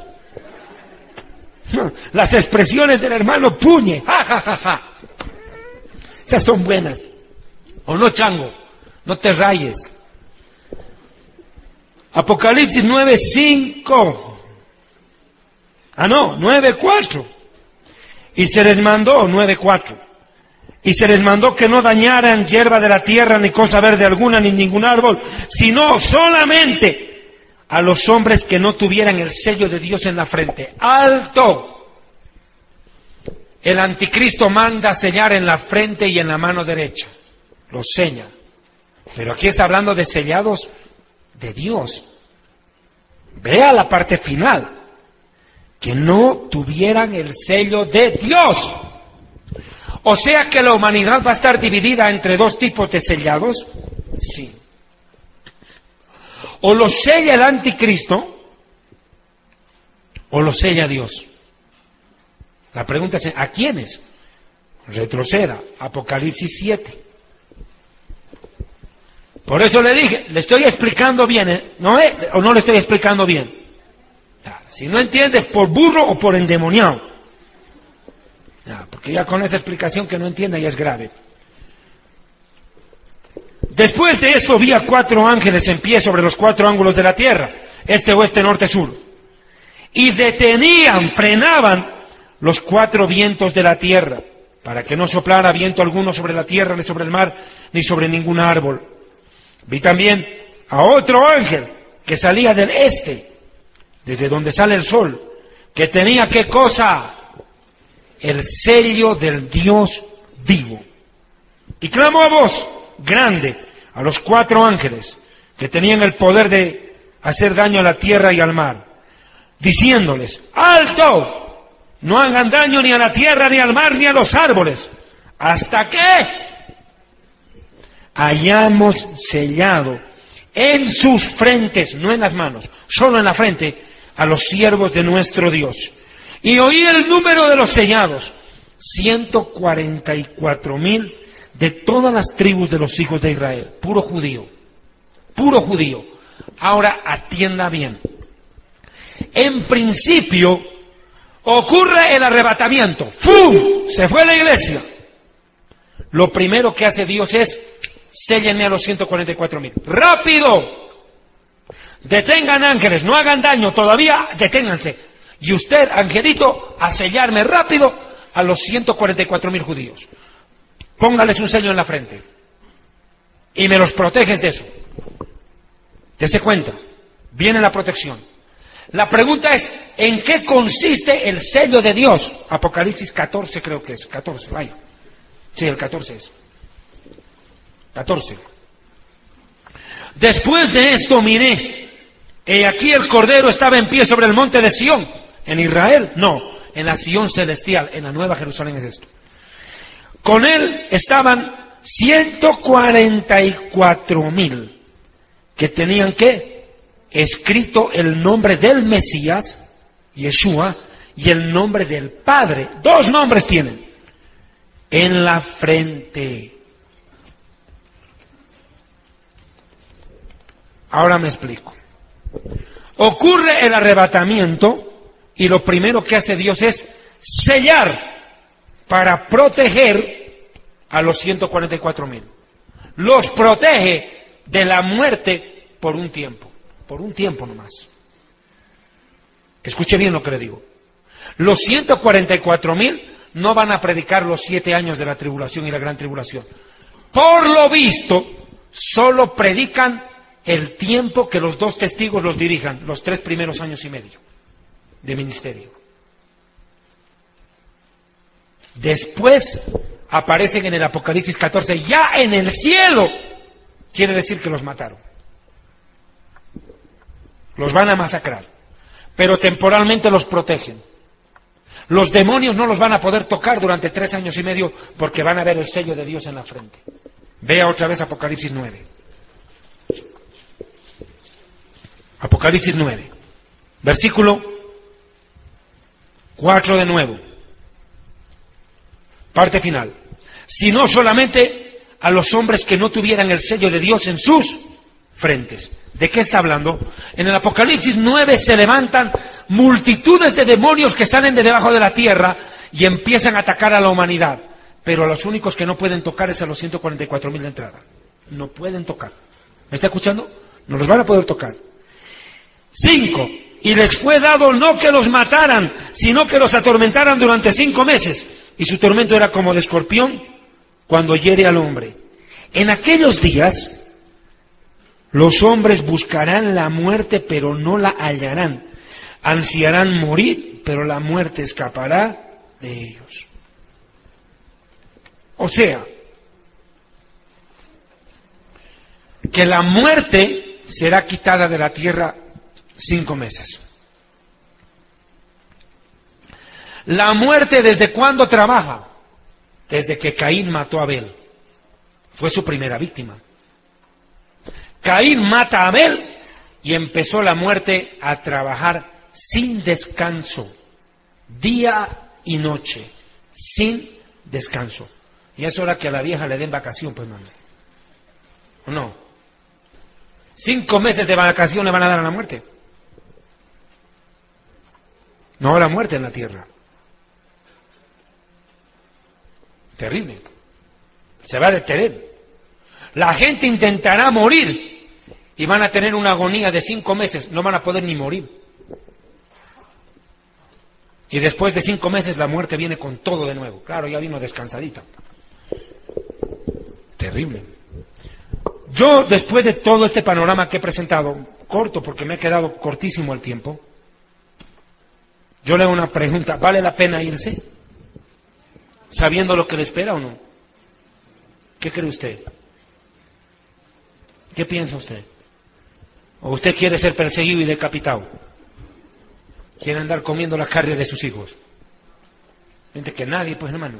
Las expresiones del hermano Puñe, ja, ja, ja, ja. Esas son buenas. ¿O no, chango? No te rayes. Apocalipsis 9:5. 9:4. Y se les mandó, 9:4. Y se les mandó que no dañaran hierba de la tierra, ni cosa verde alguna, ni ningún árbol, sino solamente a los hombres que no tuvieran el sello de Dios en la frente. ¡Alto! El anticristo manda sellar en la frente y en la mano derecha. Los sella. Pero aquí está hablando de sellados de Dios. Vea la parte final. Que no tuvieran el sello de Dios. O sea que la humanidad va a estar dividida entre dos tipos de sellados. Sí. O los sella el anticristo, o los sella Dios. La pregunta es: ¿a quiénes? Retroceda, Apocalipsis 7. Por eso le dije, le estoy explicando bien, ¿no? ¿O no le estoy explicando bien? Si no entiendes, por burro o por endemoniado. Porque ya con esa explicación que no entienda ya es grave. Después de esto vi a 4 ángeles en pie sobre los 4 ángulos de la tierra, este, oeste, norte, sur, y detenían, frenaban los 4 vientos de la tierra, para que no soplara viento alguno sobre la tierra, ni sobre el mar, ni sobre ningún árbol. Vi también a otro ángel que salía del este, desde donde sale el sol, que tenía, ¿qué cosa? El sello del Dios vivo. Y clamó a voz grande a los 4 ángeles que tenían el poder de hacer daño a la tierra y al mar, diciéndoles: ¡alto! No hagan daño ni a la tierra, ni al mar, ni a los árboles, hasta que hayamos sellado en sus frentes, no en las manos, solo en la frente, a los siervos de nuestro Dios. Y oí el número de los sellados: 144,000 de todas las tribus de los hijos de Israel. Puro judío, puro judío. Ahora atienda bien. En principio, ocurre el arrebatamiento. ¡Fum! Se fue la iglesia. Lo primero que hace Dios es, séllenme a los 144,000. ¡Rápido! Detengan ángeles, no hagan daño, todavía deténganse. Y usted, angelito, a sellarme rápido a los 144,000 judíos. Póngales un sello en la frente. Y me los proteges de eso. Dese cuenta, viene la protección. La pregunta es, ¿en qué consiste el sello de Dios? Apocalipsis 14 creo que es, 14, vaya. Sí, el 14 es. 14. Después de esto miré, y aquí el Cordero estaba en pie sobre el monte de Sión. ¿En Israel? No, en la Sión celestial, en la Nueva Jerusalén es esto. Con él estaban 144,000 que tenían ¿qué? Escrito el nombre del Mesías, Yeshua, y el nombre del Padre. 2 nombres tienen. En la frente. Ahora me explico. Ocurre el arrebatamiento y lo primero que hace Dios es sellar para proteger a los 144,000. Los protege de la muerte por un tiempo nomás. Escuche bien lo que le digo. Los 144,000 no van a predicar los 7 años de la tribulación y la gran tribulación. Por lo visto, solo predican el tiempo que los 2 testigos los dirijan, los 3 primeros años y medio de ministerio. Después aparecen en el Apocalipsis 14, ya en el cielo, quiere decir que los mataron. Los van a masacrar, pero temporalmente los protegen. Los demonios no los van a poder tocar durante 3 años y medio porque van a ver el sello de Dios en la frente. Vea otra vez Apocalipsis 9. Apocalipsis 9, versículo 4 de nuevo. Parte final. Sino solamente a los hombres que no tuvieran el sello de Dios en sus frentes. ¿De qué está hablando? En el Apocalipsis 9 se levantan multitudes de demonios que salen de debajo de la tierra y empiezan a atacar a la humanidad. Pero a los únicos que no pueden tocar es a los 144,000 de entrada. No pueden tocar. ¿Me está escuchando? No los van a poder tocar. 5. Y les fue dado no que los mataran, sino que los atormentaran durante 5 meses. Y su tormento era como de escorpión cuando hiere al hombre. En aquellos días los hombres buscarán la muerte, pero no la hallarán. Ansiarán morir, pero la muerte escapará de ellos. O sea, que la muerte será quitada de la tierra 5 meses. La muerte, ¿desde cuándo trabaja? Desde que Caín mató a Abel. Fue su primera víctima. Caín mata a Abel y empezó la muerte a trabajar sin descanso, día y noche, sin descanso. Y es hora que a la vieja le den vacación, pues, mami. ¿O no? 5 meses de vacación le van a dar a la muerte. No habrá muerte en la tierra. Terrible. Se va a detener. La gente intentará morir y van a tener una agonía de 5 meses. No van a poder ni morir. Y después de 5 meses la muerte viene con todo de nuevo. Claro, ya vino descansadita. Terrible. Yo, después de todo este panorama que he presentado, corto porque me ha quedado cortísimo el tiempo, yo le hago una pregunta: ¿vale la pena irse? ¿Sabiendo lo que le espera o no? ¿Qué cree usted? ¿Qué piensa usted? ¿O usted quiere ser perseguido y decapitado? ¿Quiere andar comiendo la carne de sus hijos? Gente que nadie, pues, hermano.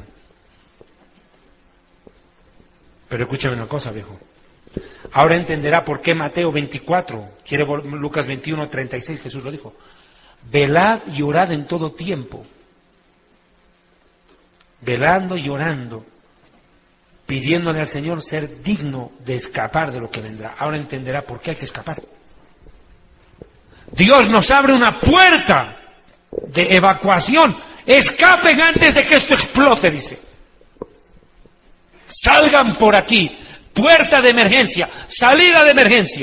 Pero escúchame una cosa, viejo. Ahora entenderá por qué Mateo 24, Lucas 21, 36, Jesús lo dijo. Velad y orad en todo tiempo. Velando y orando, pidiéndole al Señor ser digno de escapar de lo que vendrá. Ahora entenderá por qué hay que escapar. Dios nos abre una puerta de evacuación. Escapen antes de que esto explote, dice. Salgan por aquí. Puerta de emergencia, salida de emergencia.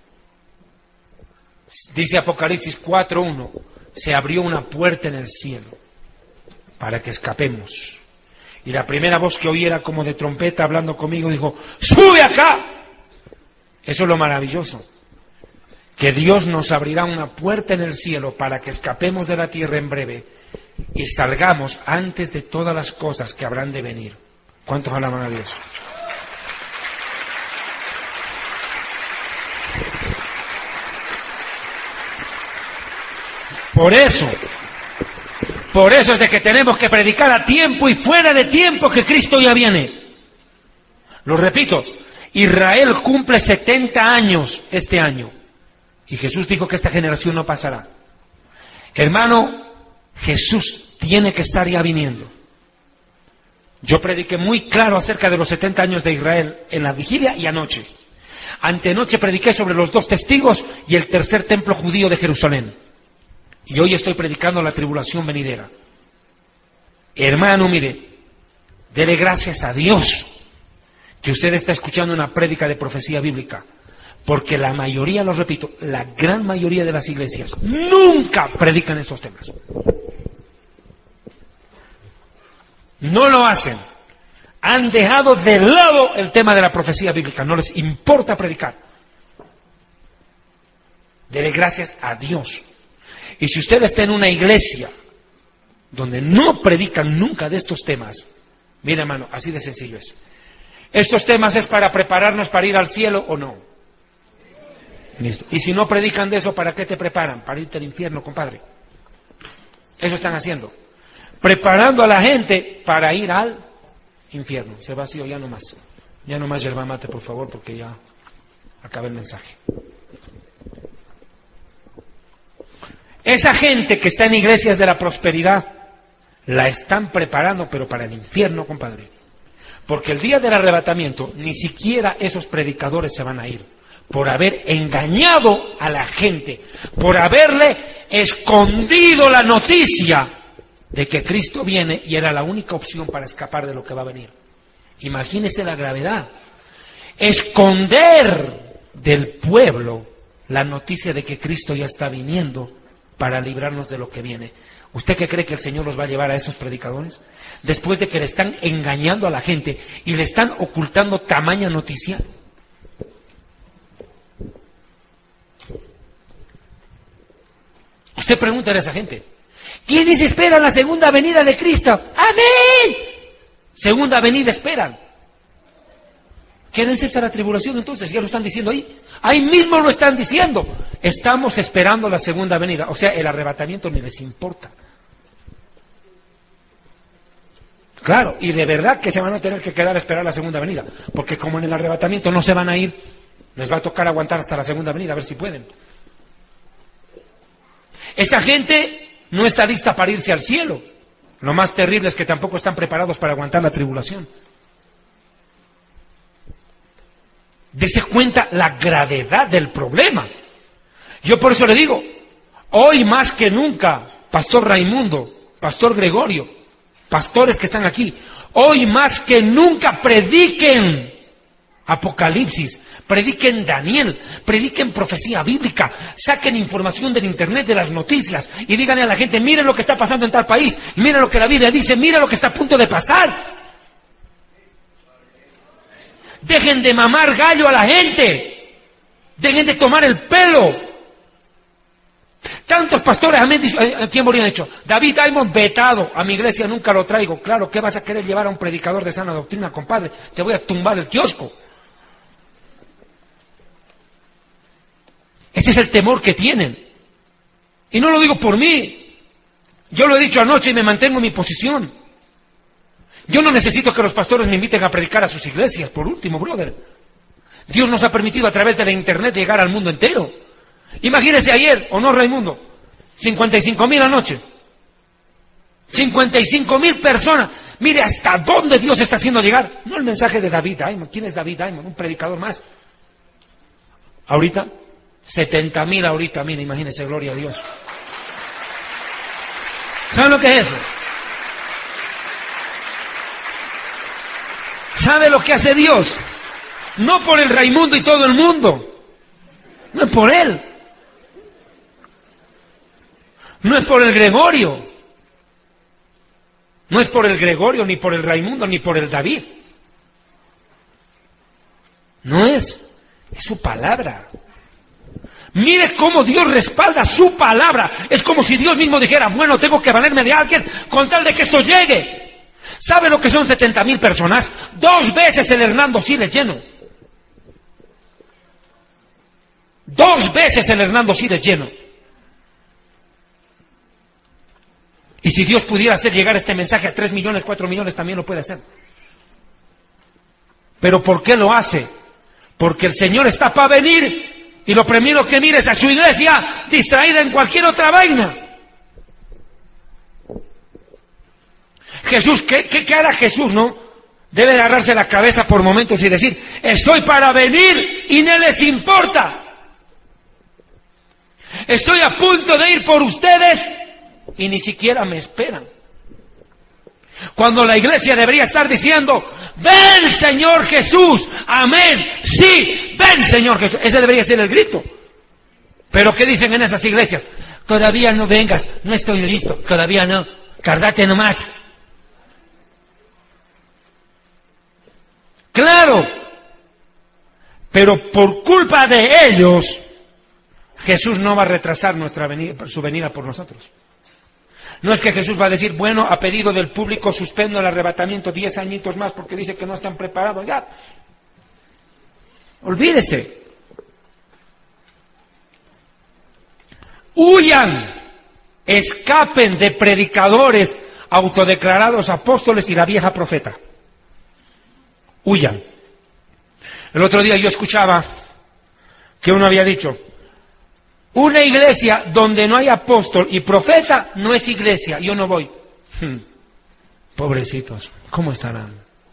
Dice Apocalipsis 4:1, se abrió una puerta en el cielo para que escapemos. Y la primera voz que oí era como de trompeta hablando conmigo, dijo, ¡sube acá! Eso es lo maravilloso, que Dios nos abrirá una puerta en el cielo para que escapemos de la tierra en breve y salgamos antes de todas las cosas que habrán de venir. ¿Cuántos alaban a Dios? Por eso es de que tenemos que predicar a tiempo y fuera de tiempo que Cristo ya viene. Lo repito, Israel cumple 70 años este año y Jesús dijo que esta generación no pasará. Hermano, Jesús tiene que estar ya viniendo. Yo prediqué muy claro acerca de los 70 años de Israel en la vigilia y anoche. Antenoche prediqué sobre los 2 testigos y el tercer templo judío de Jerusalén. Y hoy estoy predicando la tribulación venidera. Hermano, mire, dele gracias a Dios que usted está escuchando una prédica de profecía bíblica. Porque la mayoría, lo repito, la gran mayoría de las iglesias nunca predican estos temas. No lo hacen. Han dejado de lado el tema de la profecía bíblica. No les importa predicar. Dele gracias a Dios. Y si usted está en una iglesia donde no predican nunca de estos temas, mire hermano, así de sencillo es. ¿Estos temas es para prepararnos para ir al cielo o no? Listo. Y si no predican de eso, ¿para qué te preparan? Para irte al infierno, compadre. Eso están haciendo. Preparando a la gente para ir al infierno. Se vacío, ya no más. Ya no más yerba mate, por favor, porque ya acaba el mensaje. Esa gente que está en iglesias de la prosperidad, la están preparando, pero para el infierno, compadre. Porque el día del arrebatamiento, ni siquiera esos predicadores se van a ir, por haber engañado a la gente, por haberle escondido la noticia de que Cristo viene y era la única opción para escapar de lo que va a venir. Imagínese la gravedad. Esconder del pueblo la noticia de que Cristo ya está viniendo para librarnos de lo que viene. ¿Usted qué cree que el Señor los va a llevar a esos predicadores? Después de que le están engañando a la gente y le están ocultando tamaña noticia. Usted pregúntale a esa gente, ¿quiénes esperan la segunda venida de Cristo? ¡Amén! Segunda venida esperan. Quédense hasta la tribulación entonces, ya lo están diciendo ahí. Ahí mismo lo están diciendo. Estamos esperando la segunda venida. O sea, el arrebatamiento ni les importa. Claro, y de verdad que se van a tener que quedar a esperar la segunda venida. Porque como en el arrebatamiento no se van a ir, les va a tocar aguantar hasta la segunda venida, a ver si pueden. Esa gente no está lista para irse al cielo. Lo más terrible es que tampoco están preparados para aguantar la tribulación. Dese cuenta la gravedad del problema. Yo por eso le digo, hoy más que nunca, Pastor Raimundo, Pastor Gregorio, pastores que están aquí, hoy más que nunca prediquen Apocalipsis, prediquen Daniel, prediquen profecía bíblica, saquen información del internet, de las noticias, y díganle a la gente, miren lo que está pasando en tal país, miren lo que la Biblia dice, miren lo que está a punto de pasar. Dejen de mamar gallo a la gente, dejen de tomar el pelo. Tantos pastores han dicho, ¿quién moría hecho? David Diamond vetado, a mi iglesia nunca lo traigo. Claro, ¿qué vas a querer llevar a un predicador de sana doctrina, compadre? Te voy a tumbar el kiosco. Ese es el temor que tienen. Y no lo digo por mí. Yo lo he dicho anoche y me mantengo en mi posición. Yo no necesito que los pastores me inviten a predicar a sus iglesias. Por último, brother, Dios nos ha permitido a través de la internet llegar al mundo entero. Imagínese ayer, ¿o no, Raimundo? 55,000 anoche. 55,000 personas. Mire hasta dónde Dios está haciendo llegar. No el mensaje de David Diamond. ¿Quién es David Diamond? Un predicador más. Ahorita, 70.000 ahorita, mira, imagínense, gloria a Dios. ¿Saben lo que es eso? ¿Sabe lo que hace Dios? No por el Raimundo y todo el mundo. No es por él. No es por el Gregorio. No es por el Gregorio, ni por el Raimundo, ni por el David. No es. Es su palabra. Mire cómo Dios respalda su palabra. Es como si Dios mismo dijera, bueno, tengo que valerme de alguien con tal de que esto llegue. ¿Sabe lo que son 70.000 personas? 2 veces el Hernando Siles lleno. 2 veces el Hernando Siles lleno. Y si Dios pudiera hacer llegar este mensaje a 3 millones, 4 millones, también lo puede hacer. ¿Pero por qué lo hace? Porque el Señor está para venir. Y lo primero que mire es a su iglesia distraída en cualquier otra vaina. Jesús, ¿qué hará Jesús, no? Debe agarrarse la cabeza por momentos y decir, estoy para venir y no les importa. Estoy a punto de ir por ustedes y ni siquiera me esperan. Cuando la iglesia debería estar diciendo, ven Señor Jesús, amén, sí, ven Señor Jesús. Ese debería ser el grito. Pero ¿qué dicen en esas iglesias? Todavía no vengas, no estoy listo, todavía no, tardate nomás. Claro, pero por culpa de ellos, Jesús no va a retrasar su venida por nosotros. No es que Jesús va a decir, bueno, a pedido del público suspendo el arrebatamiento 10 añitos más porque dice que no están preparados. Ya. Olvídese. Huyan, escapen de predicadores autodeclarados apóstoles y la vieja profeta. Huyan. El otro día yo escuchaba que uno había dicho, una iglesia donde no hay apóstol y profeta no es iglesia, yo no voy. Pobrecitos, ¿cómo estarán?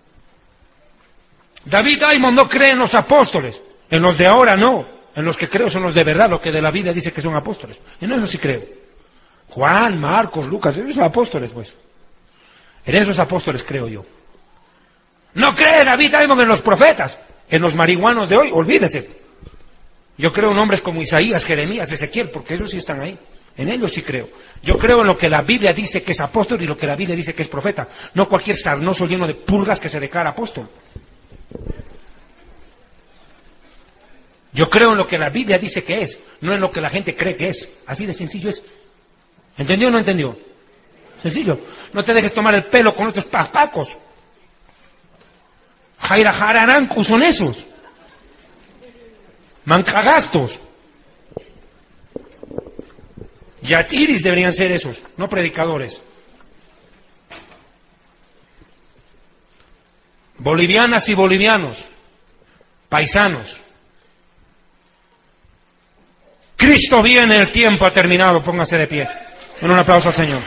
David Diamond no cree en los apóstoles, en los de ahora no, en los que creo son los de verdad, los que de la Biblia dice que son apóstoles, en eso sí creo. Juan, Marcos, Lucas, esos son apóstoles pues. En esos apóstoles creo yo. No cree David Diamond en los profetas, en los marihuanos de hoy, olvídese. Yo creo en hombres como Isaías, Jeremías, Ezequiel, porque ellos sí están ahí. En ellos sí creo. Yo creo en lo que la Biblia dice que es apóstol y lo que la Biblia dice que es profeta. No cualquier sarnoso lleno de pulgas que se declara apóstol. Yo creo en lo que la Biblia dice que es, no en lo que la gente cree que es. Así de sencillo es. ¿Entendió o no entendió? Sencillo. No te dejes tomar el pelo con otros pacos. Jaira Jararancu son esos. Mancagastos. Yatiris deberían ser esos, no predicadores. Bolivianas y bolivianos, paisanos. Cristo viene, el tiempo ha terminado, póngase de pie. Un aplauso al Señor.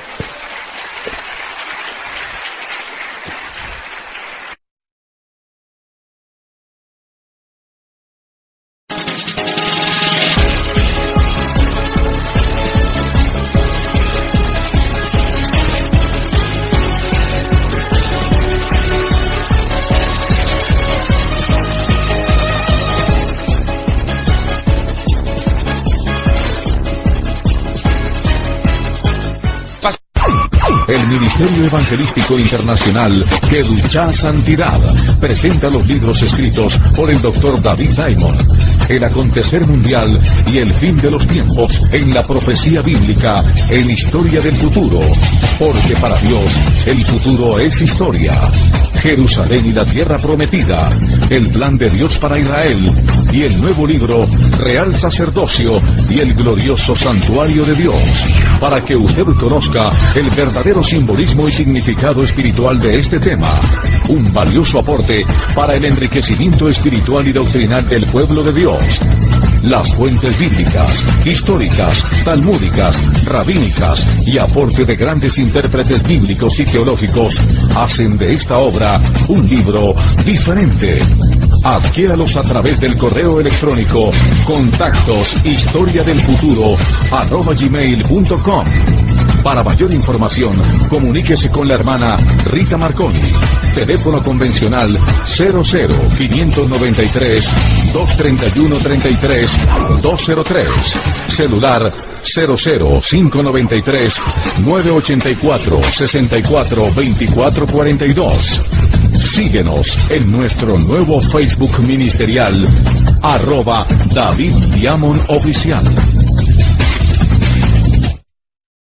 El Ministerio Evangelístico Internacional Kedushá Santidad presenta los libros escritos por el Dr. David Diamond, El acontecer mundial y el fin de los tiempos en la profecía bíblica en Historia del futuro, porque para Dios el futuro es historia. Jerusalén y la tierra prometida, el plan de Dios para Israel y el nuevo libro Real Sacerdocio y el glorioso Santuario de Dios, para que usted conozca el verdadero simbolismo y significado espiritual de este tema, un valioso aporte para el enriquecimiento espiritual y doctrinal del pueblo de Dios. Las fuentes bíblicas, históricas, talmúdicas, rabínicas y aporte de grandes intérpretes bíblicos y teológicos hacen de esta obra un libro diferente. Adquiéralos a través del correo electrónico contactos@historiadelfuturo@gmail.com. Para mayor información, comuníquese con la hermana Rita Marconi. Teléfono convencional 00-593-231-33-203. Celular 00-593-984-64-2442. Síguenos en nuestro nuevo Facebook ministerial @David Diamond Oficial.